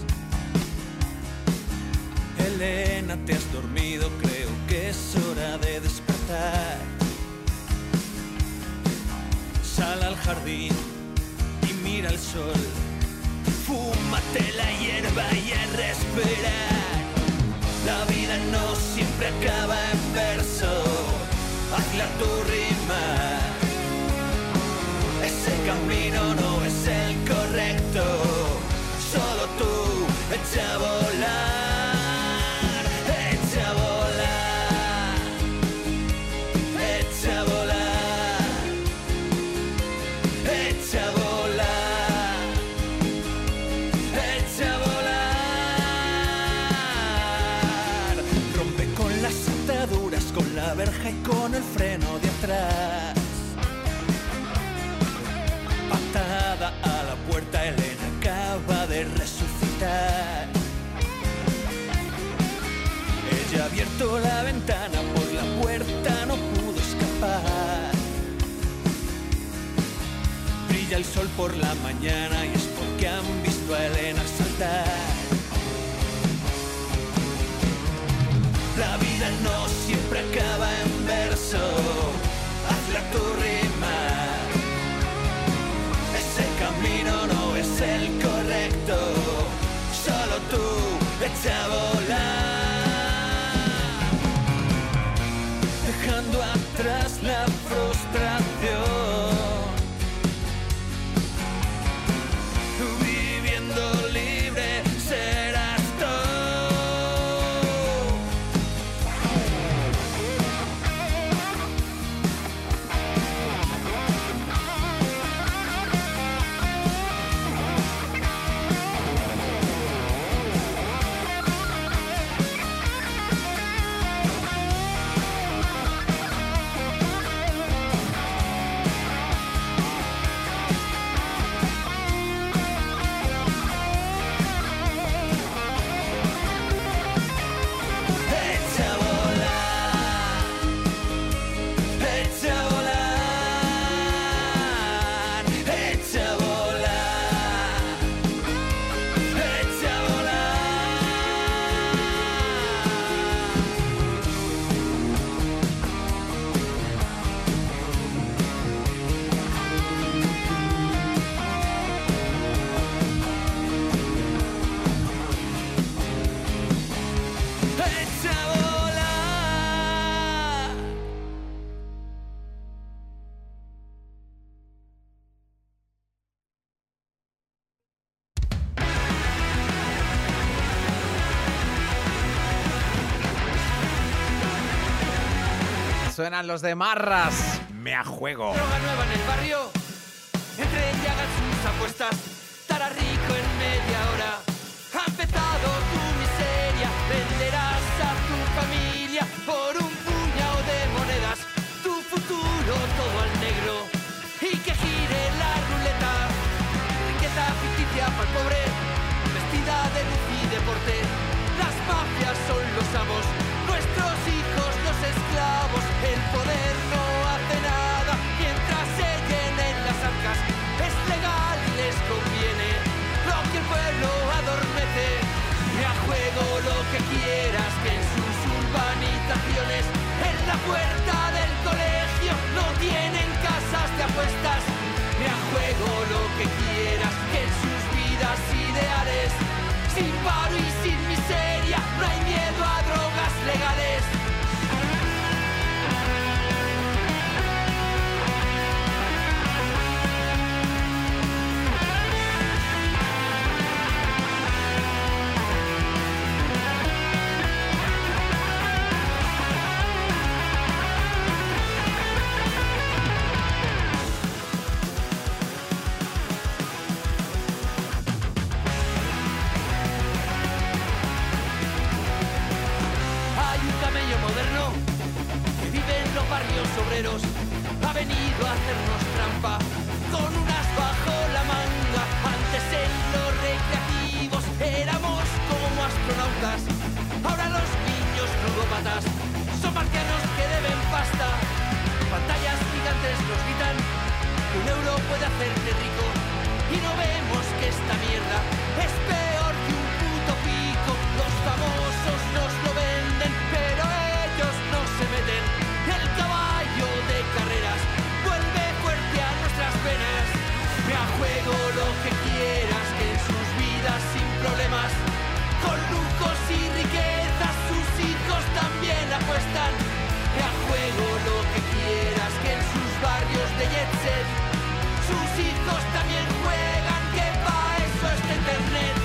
Elena, te has dormido, creo que es hora de despertar. Sal al jardín y mira el sol. Fúmate la hierba y a respirar. La vida no siempre acaba en verso. Hazla tu rima. Ese camino no es el correcto. Solo tú echa a volar. Echa a volar. Echa a volar. Echa a volar. Echa a volar. Rompe con las ataduras, con la verja y con el freno de atrás. Patada a la puerta, Elena acaba de resucitar. Ella ha abierto la ventana, por la puerta no pudo escapar. Brilla el sol por la mañana y es porque han visto a Elena saltar. La vida no siempre acaba en verso. Hazla tu rima. Ese camino no es el correcto. Solo tú echa a volar. Dejando atrás la frustración. Viviendo libre serás tú. Suenan los de Marras. Me a juego. Droga nueva en el barrio, entre y hagan sus apuestas. Estarás rico en media hora. Ha empezado tu miseria. Venderás a tu familia por un puñado de monedas. Tu futuro todo al negro y que gire la ruleta. Riqueza ficticia para el pobre, vestida de luz y deporte. Las mafias son los amos, nuestros hijos los esclavos. El poder no hace nada mientras se llenen las arcas. Es legal y les conviene lo que el pueblo adormece. Me a juego lo que quieras, que en sus urbanizaciones, en la puerta del colegio, no tienen casas de apuestas. Me a juego lo que quieras, que en sus vidas ideales, sin paro y sin miseria, no hay miedo a drogas legales. Moderno que vive en los barrios obreros, ha venido a hacernos trampa con unas bajo la manga. Antes en los recreativos éramos como astronautas, ahora los niños ludópatas son marcianos que deben pasta. Pantallas gigantes nos gritan que un euro puede hacerte rico y no vemos que esta mierda es peor que un puto pico. Los famosos nos lo venden, pero ellos no se meten. El caballo de carreras vuelve fuerte a nuestras venas. Me a juego lo que quieras, que en sus vidas sin problemas, con lujos y riquezas, sus hijos también apuestan. Me a juego lo que quieras, que en sus barrios de jet set, sus hijos también juegan, que pa' eso está internet.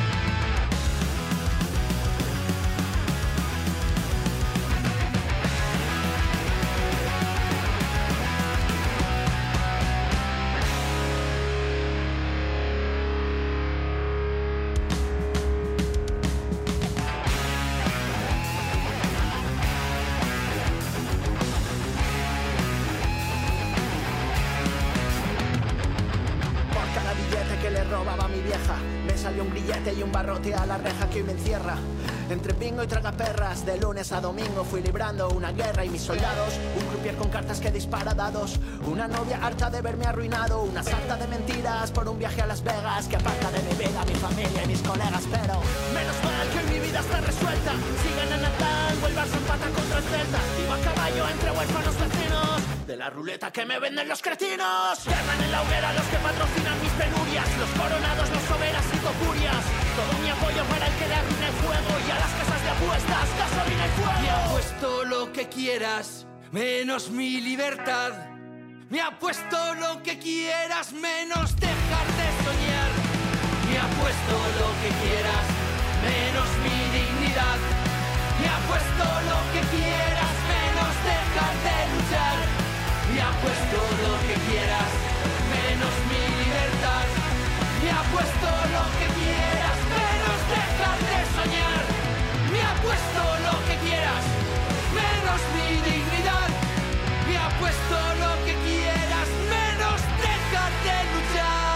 Robaba a mi vieja, me salió un grillete y un barrote a la reja que hoy me encierra. Entre pingo y tragaperras, de lunes a domingo fui librando una guerra y mis soldados, un croupier con cartas que dispara dados, una novia harta de verme arruinado, una sarta de mentiras por un viaje a Las Vegas que aparta de mi vida, mi familia y mis colegas. Pero menos mal que mi vida está resuelta, sigan a Natal, vuelvan a empata contra el Celta, vivo a caballo entre huérfanos vecinos de la ruleta que me venden los cretinos. Queman en la hoguera los que patrocinan mis penurias, los coronados, los soberas y copurias. Todo mi apoyo para el que le arruine el fuego y a las casas de apuestas, gasolina y fuego. Me apuesto lo que quieras, menos mi libertad. Me apuesto lo que quieras, menos dejar de soñar. Me apuesto lo que quieras, menos mi dignidad. Me apuesto lo que quieras, menos dejar de luchar. Me apuesto lo que quieras, menos mi libertad. Me apuesto lo que quieras, menos dejar de soñar. Me apuesto lo que quieras, menos mi dignidad. Me apuesto lo que quieras, menos dejar de luchar.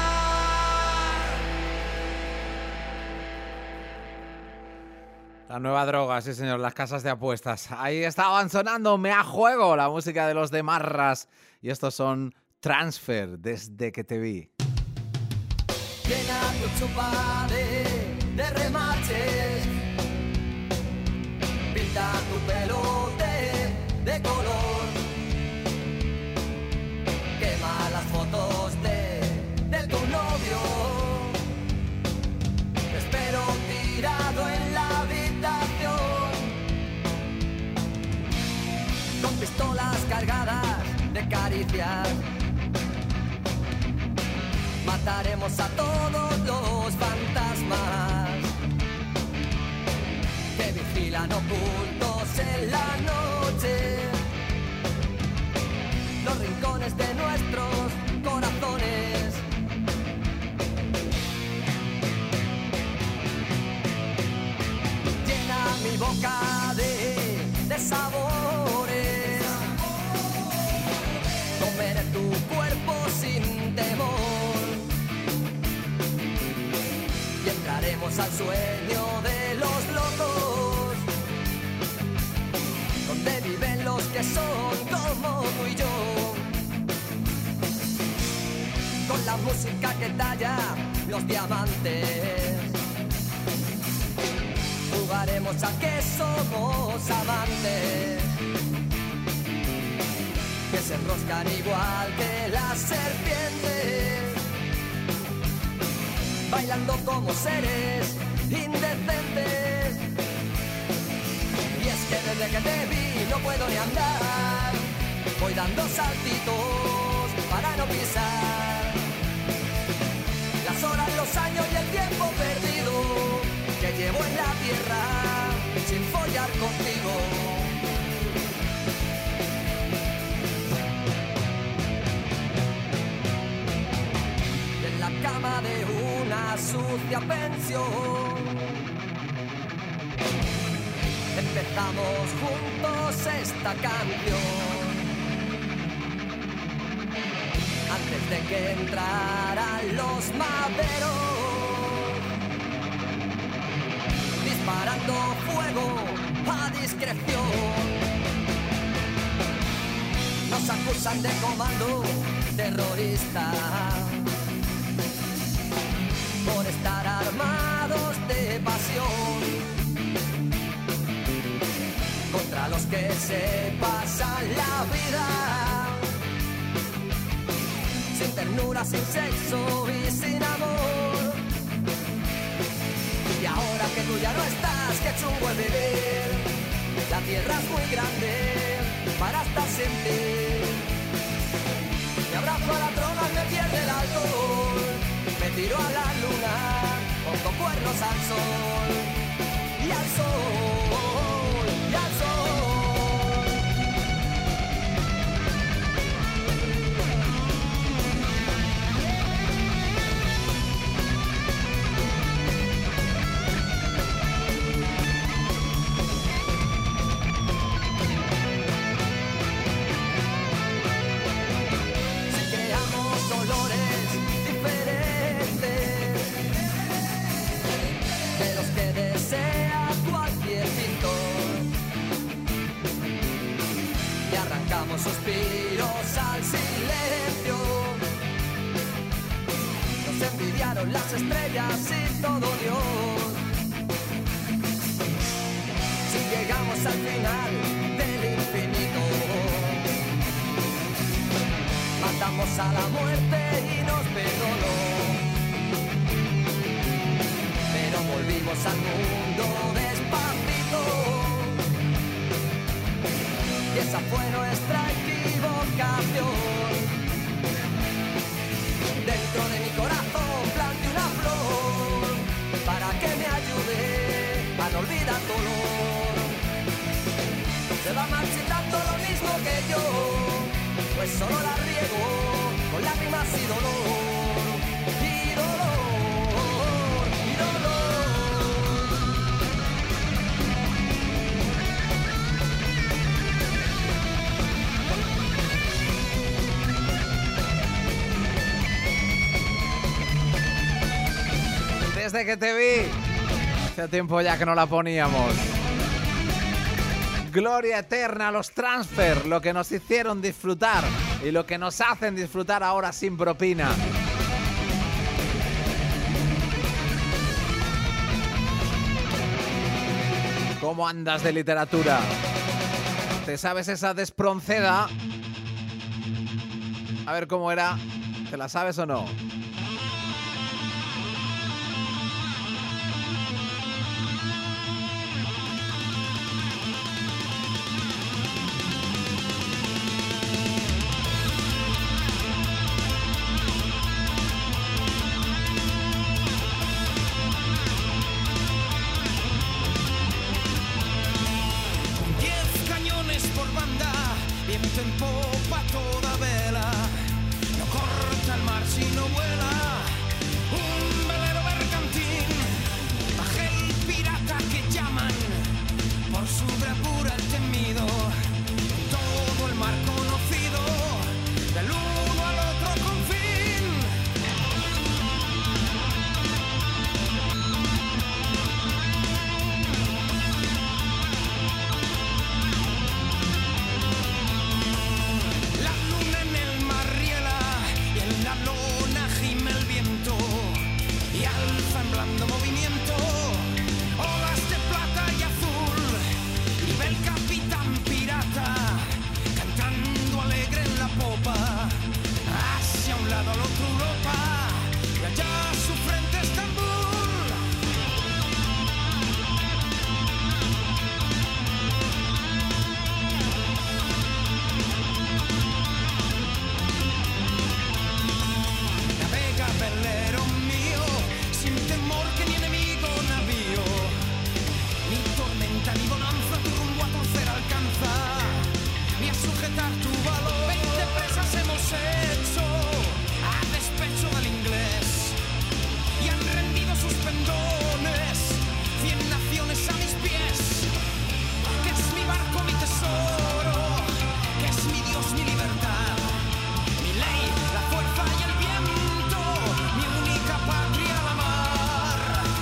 La nueva droga, sí señor, las casas de apuestas. Ahí estaban sonando Me a juego, la música de los de Marras. Y estos son Transfer, Desde que te vi. Llena tu chupa de remaches, pinta tu pelo de color, quema las fotos de tu novio. Te espero tirado en la habitación, con pistolas cargadas de caricias. Mataremos a todos los fantasmas que vigilan ocultos en la noche. quieren los que son como tú y yo. Con la música que talla los diamantes, jugaremos a que somos amantes, que se enroscan igual que las serpientes, bailando como seres indecentes. Y es que desde que te vi no puedo ni andar, voy dando saltitos para no pisar las horas, los años y el tiempo perdido que llevo en la tierra sin follar contigo. Y en la cama de una sucia pensión empezamos juntos esta canción. Antes de que entraran los maderos, disparando fuego a discreción. Nos acusan de comando terrorista por estar armados de pasión contra los que se pasan la vida sin ternura, sin sexo y sin amor. Y ahora que tú ya no estás, que chungo el vivir. La tierra es muy grande para estar sin ti. Me abrazo a la trona y me pierde el alcohol. Me tiro a la luna, pongo cuernos al sol. Y al sol, y al sol. Suspiros al silencio, nos envidiaron las estrellas y todo Dios. Si llegamos al final del infinito, matamos a la muerte y nos perdonó. Pero volvimos al mundo despacito, y esa fue nuestra equivocación. Dentro de mi corazón plante una flor para que me ayude a no olvidar dolor. Se va marchitando lo mismo que yo, pues solo la riego con lágrimas y dolor. Y dolor, y dolor. Desde que te vi, hace tiempo ya que no la poníamos. Gloria eterna a los Transfer, lo que nos hicieron disfrutar y lo que nos hacen disfrutar ahora sin propina. ¿Cómo andas de literatura? ¿Te sabes esa despronceda? A ver cómo era. ¿Te la sabes o no? En popa toda vela, no corta el mar si no vuela. Un velero mercantil, baje el pirata que llaman, por su bravura el temido. Todo el mar conocido, del uno al otro confín. lado al otro Europa y allá su frente Estambul. Navega velero mío, sin temor que ni enemigo navío, ni tormenta ni bonanza tu rumbo a torcer alcanza, ni a sujetar tu valor. 20 presas hemos hecho a despecho del inglés y han rendido sus pendones 100 naciones a mis pies. Que es mi barco, mi tesoro, que es mi Dios, mi libertad, mi ley, la fuerza y el viento, mi única patria, la mar.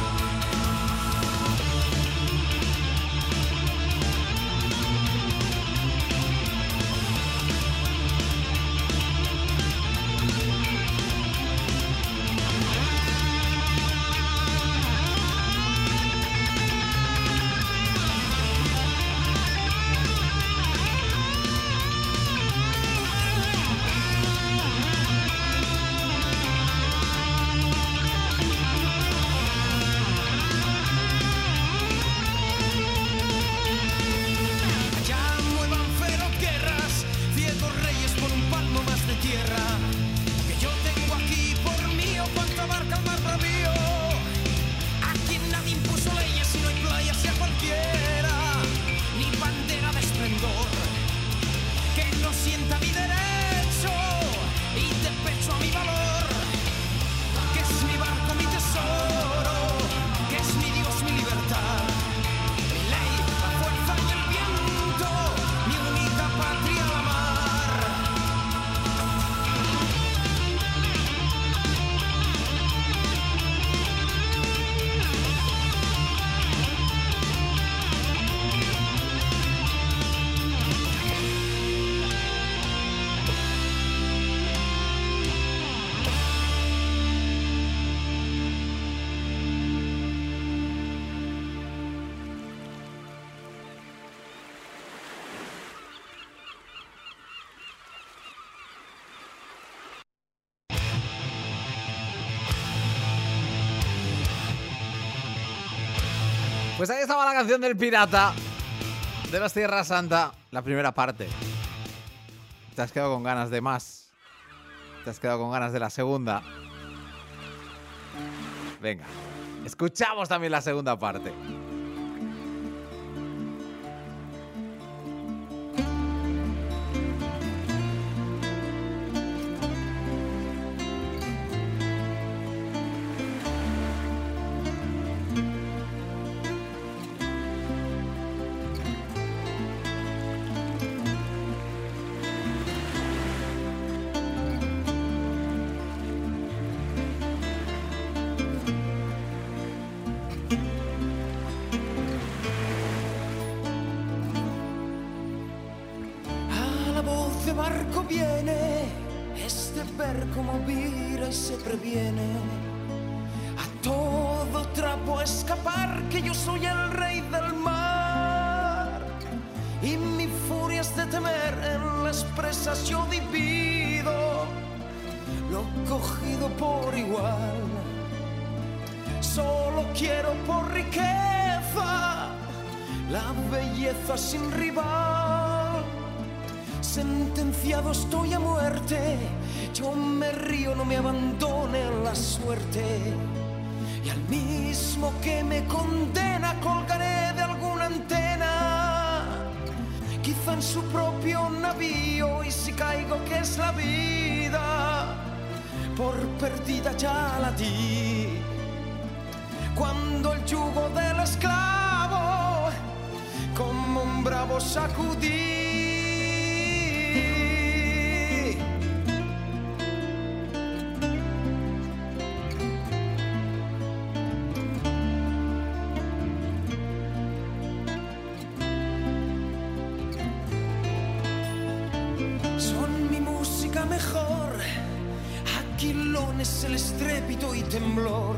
Allá muevan feroz guerras, ciegos reyes por un palmo más de tierra, que yo tengo aquí por mío cuanto abarca el mar bravío. Aquí nadie impuso leyes y no hay playas y a cualquiera, ni bandera de esplendor, que no sienta mi derecho y de pecho a mi valor, que es mi barco, mi tesoro, que es mi Dios, mi libertad, mi ley, la fuerza y el viento, mi única patria, la mar. Pues ahí estaba la canción del pirata de las Tierras Santa, la primera parte. Te has quedado con ganas de más. Te has quedado con ganas de la segunda. Venga, escuchamos también la segunda parte. A la voz de barco viene, es de ver cómo vira y se previene. A todo trapo a escapar, que yo soy el rey del mar. Y mi furia es de temer, en las presas yo divido lo cogido por igual. Solo quiero por riqueza la belleza sin rival. Sentenciado estoy a muerte, yo me río, no me abandone la suerte. Y al mismo que me condena colgaré de alguna antena, quizá en su propio navío, y si caigo, que es la vida, por perdida ya la di. Cuando el yugo del esclavo como un bravo sacudí. Son mi música mejor, aquilones el estrépito y temblor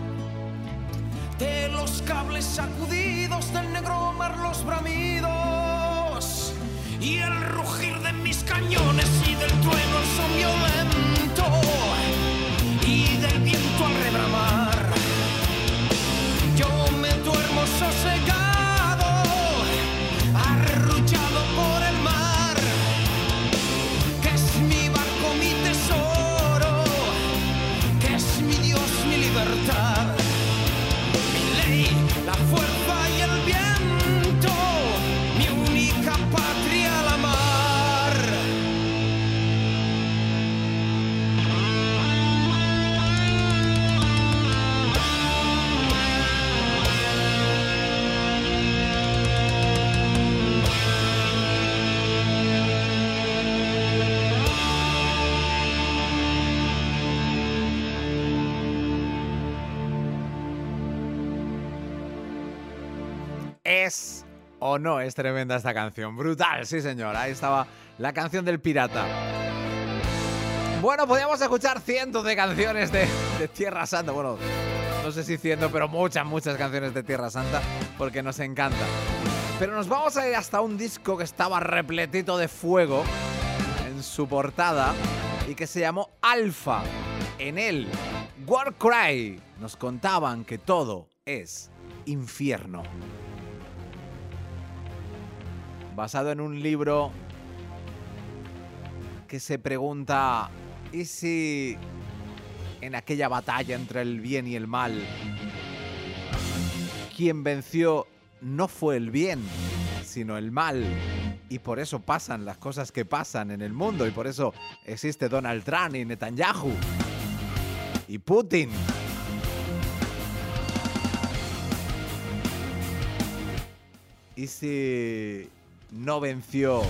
de los cables sacudidos, del negro mar los bramidos y el rugir de mis cañones y del trueno el son violento. ¿Es o no es tremenda esta canción? Brutal, sí señor. Ahí estaba la canción del pirata. Bueno, podíamos escuchar cientos de canciones de Tierra Santa. Bueno, no sé si cientos, pero muchas canciones de Tierra Santa, porque nos encanta. Pero nos vamos a ir hasta un disco que estaba repletito de fuego en su portada y que se llamó Alpha. En él, Warcry, nos contaban que todo es infierno. Basado en un libro que se pregunta, ¿y si en aquella batalla entre el bien y el mal, quien venció no fue el bien, sino el mal? Y por eso pasan las cosas que pasan en el mundo, y por eso existe Donald Trump y Netanyahu y Putin. ¿Y si no venció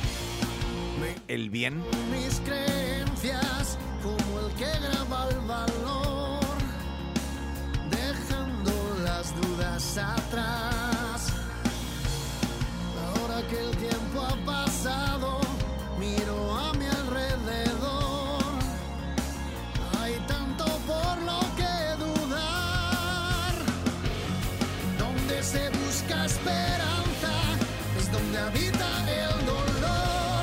el bien? Mis creencias como el que graba el valor, dejando las dudas atrás. Ahora que el tiempo ha pasado, miro a mi alrededor. Hay tanto por lo que dudar. Donde se busca esperanza es donde habita el dolor.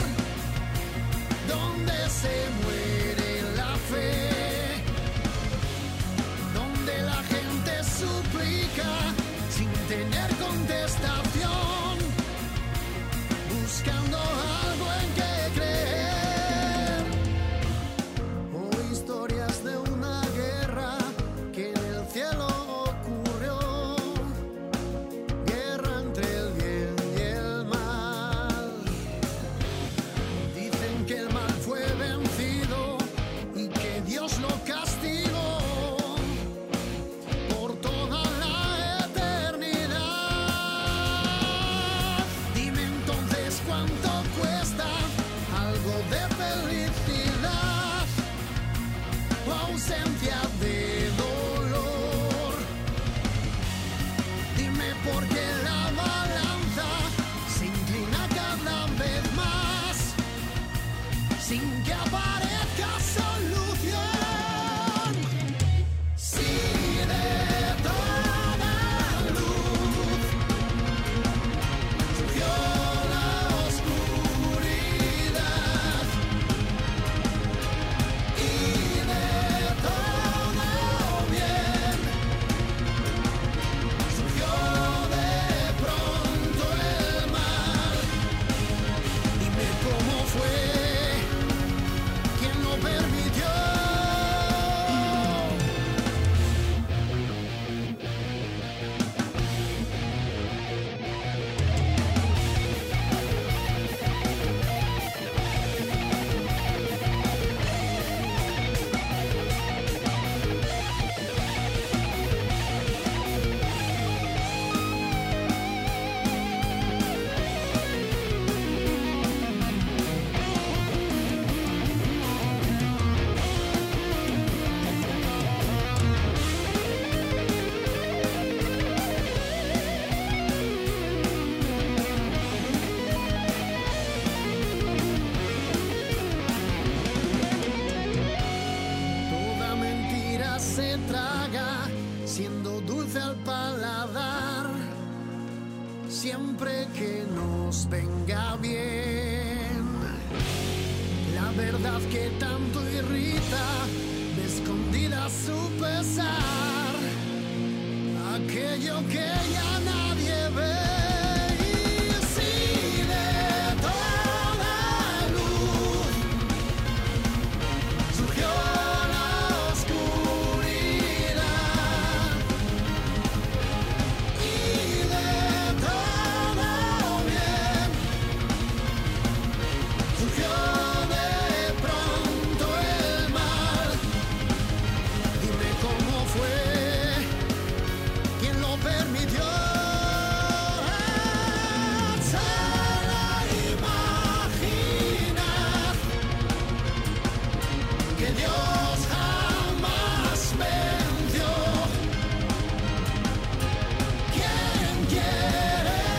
Donde se muere la fe. Donde la gente suplica sin tener contestación. Buscando algo en que creer. O historias de una guerra que en el cielo ocurrió. Guerra entre el bien y el mal. Dicen que el mal fue vencido y que Dios lo castigó por toda la eternidad. Dime entonces cuánto cuesta algo de felicidad o ausencia de dolor. Dime por qué la balanza se inclina cada vez más sin que aparezca solución. Si de toda luz surgió la oscuridad y de todo bien surgió de pronto el mal. Dime cómo fue, quién lo permitió. Toda mentira se traga, siendo dulce al paladar, siempre que nos venga bien. La verdad que tanto irrita, de escondida su pesar, aquello que ya nadie ve. Y si de toda luz surgió la oscuridad y de todo bien surgió de pronto el mal. Dime cómo fue, quién lo permitió. Sala imaginar que Dios jamás venció. ¿Quién quiere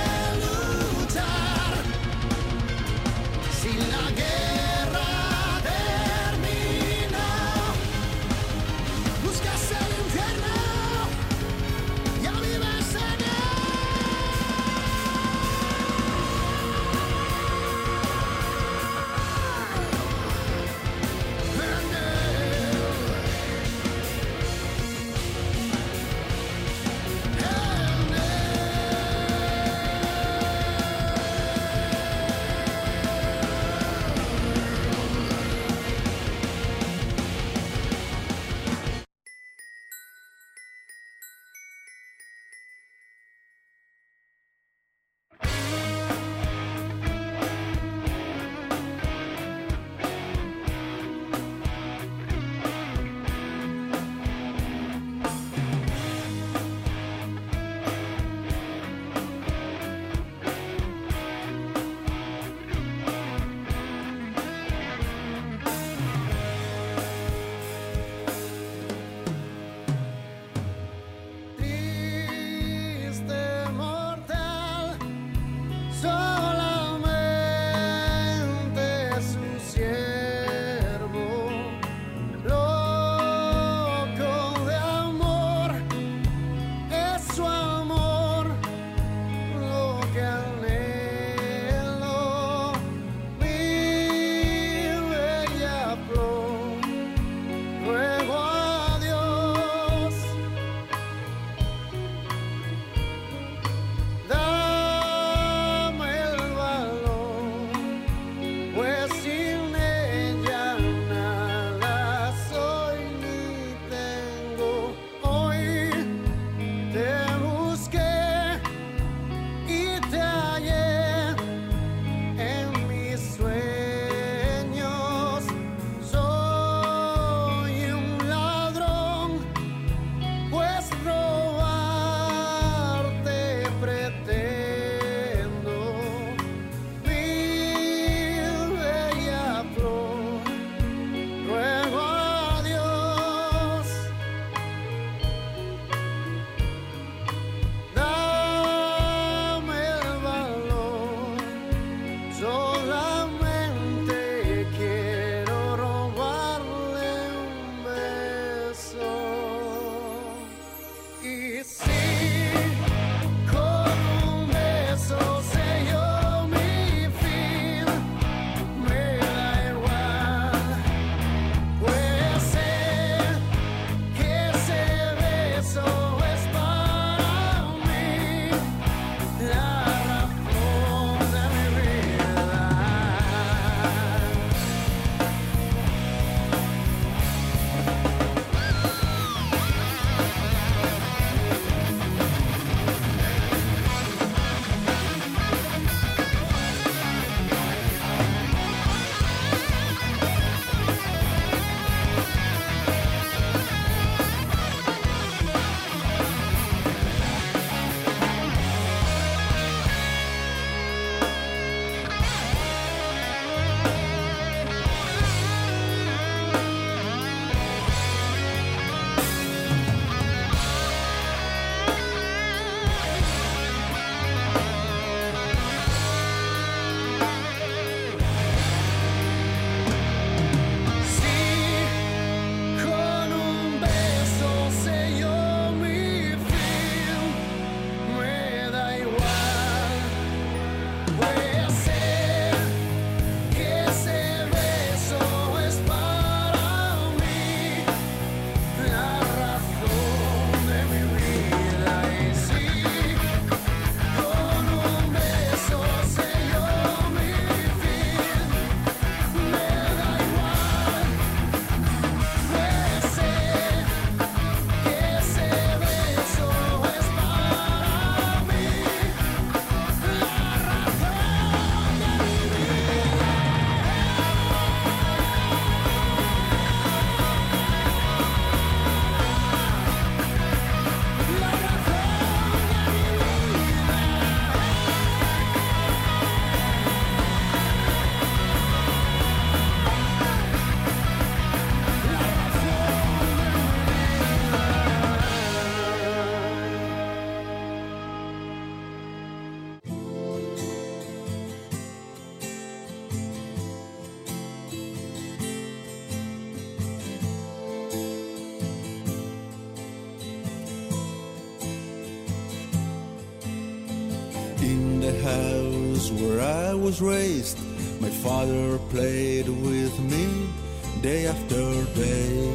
In the house where I was raised, my father played with me day after day.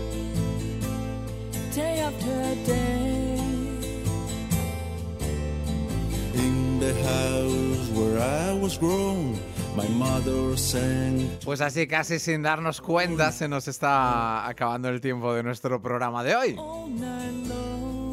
Day after day. In the house where I was grown, my mother sang. Pues así, casi sin darnos cuenta, se nos está acabando el tiempo de nuestro programa de hoy. All night long.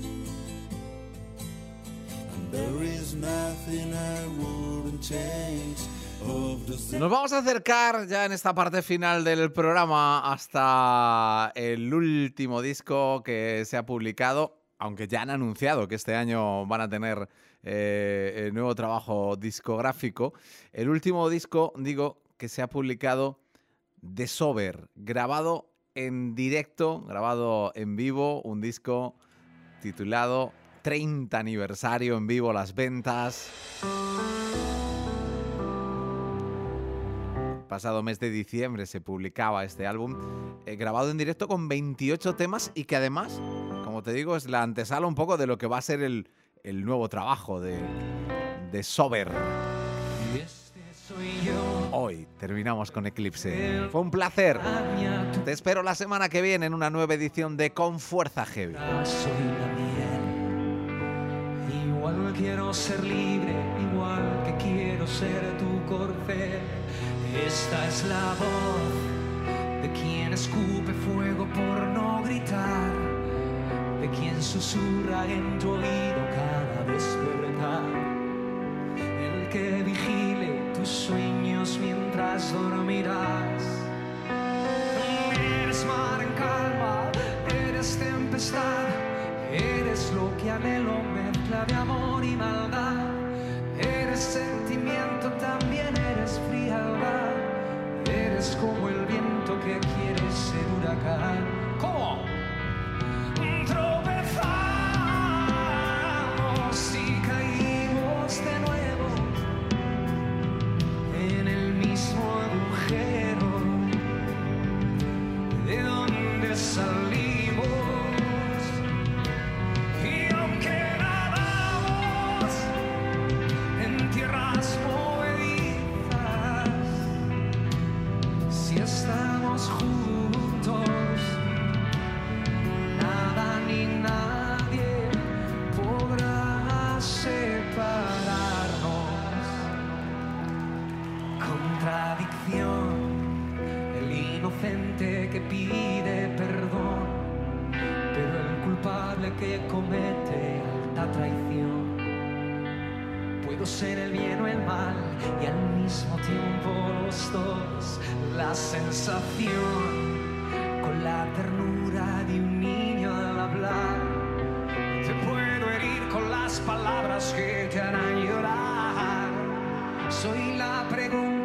And there is nothing I wouldn't change of the things. Nos vamos a acercar ya en esta parte final del programa hasta el último disco que se ha publicado, aunque ya han anunciado que este año van a tener el nuevo trabajo discográfico. El último disco, digo, que se ha publicado, The Sober, grabado en directo, grabado en vivo, un disco titulado 30 aniversario en vivo, las ventas. Pasado mes de diciembre se publicaba este álbum, grabado en directo con 28 temas y que además, como te digo, es la antesala un poco de lo que va a ser el nuevo trabajo de Sober. Hoy terminamos con Eclipse. Fue un placer. Te espero la semana que viene en una nueva edición de Con Fuerza Heavy. Soy la miel. Igual quiero ser libre, igual que quiero ser tu corcel. Esta es la voz de quien escupe fuego por no gritar, de quien susurra en tu oído cada despertar, el que vigile tus sueños mientras dormirás. Eres mar en calma, eres tempestad, eres lo que anhelo, mezcla de amor y maldad. Eres sentimiento, también eres frialdad. Eres como el viento que quiere ser huracán. ¿Cómo? Tropezamos y caímos de nuevo en el mismo agujero de donde salimos. Y aunque nadamos en tierras movedizas, si estamos juntos, nada ni nadie podrá separarnos. Contradicción, el inocente que pide perdón, pero el culpable que comete alta traición. Puedo ser el bien o el mal y al mismo tiempo los dos. La sensación con la ternura de un niño al hablar. Te puedo herir con las palabras que te harán llorar. Soy la pregunta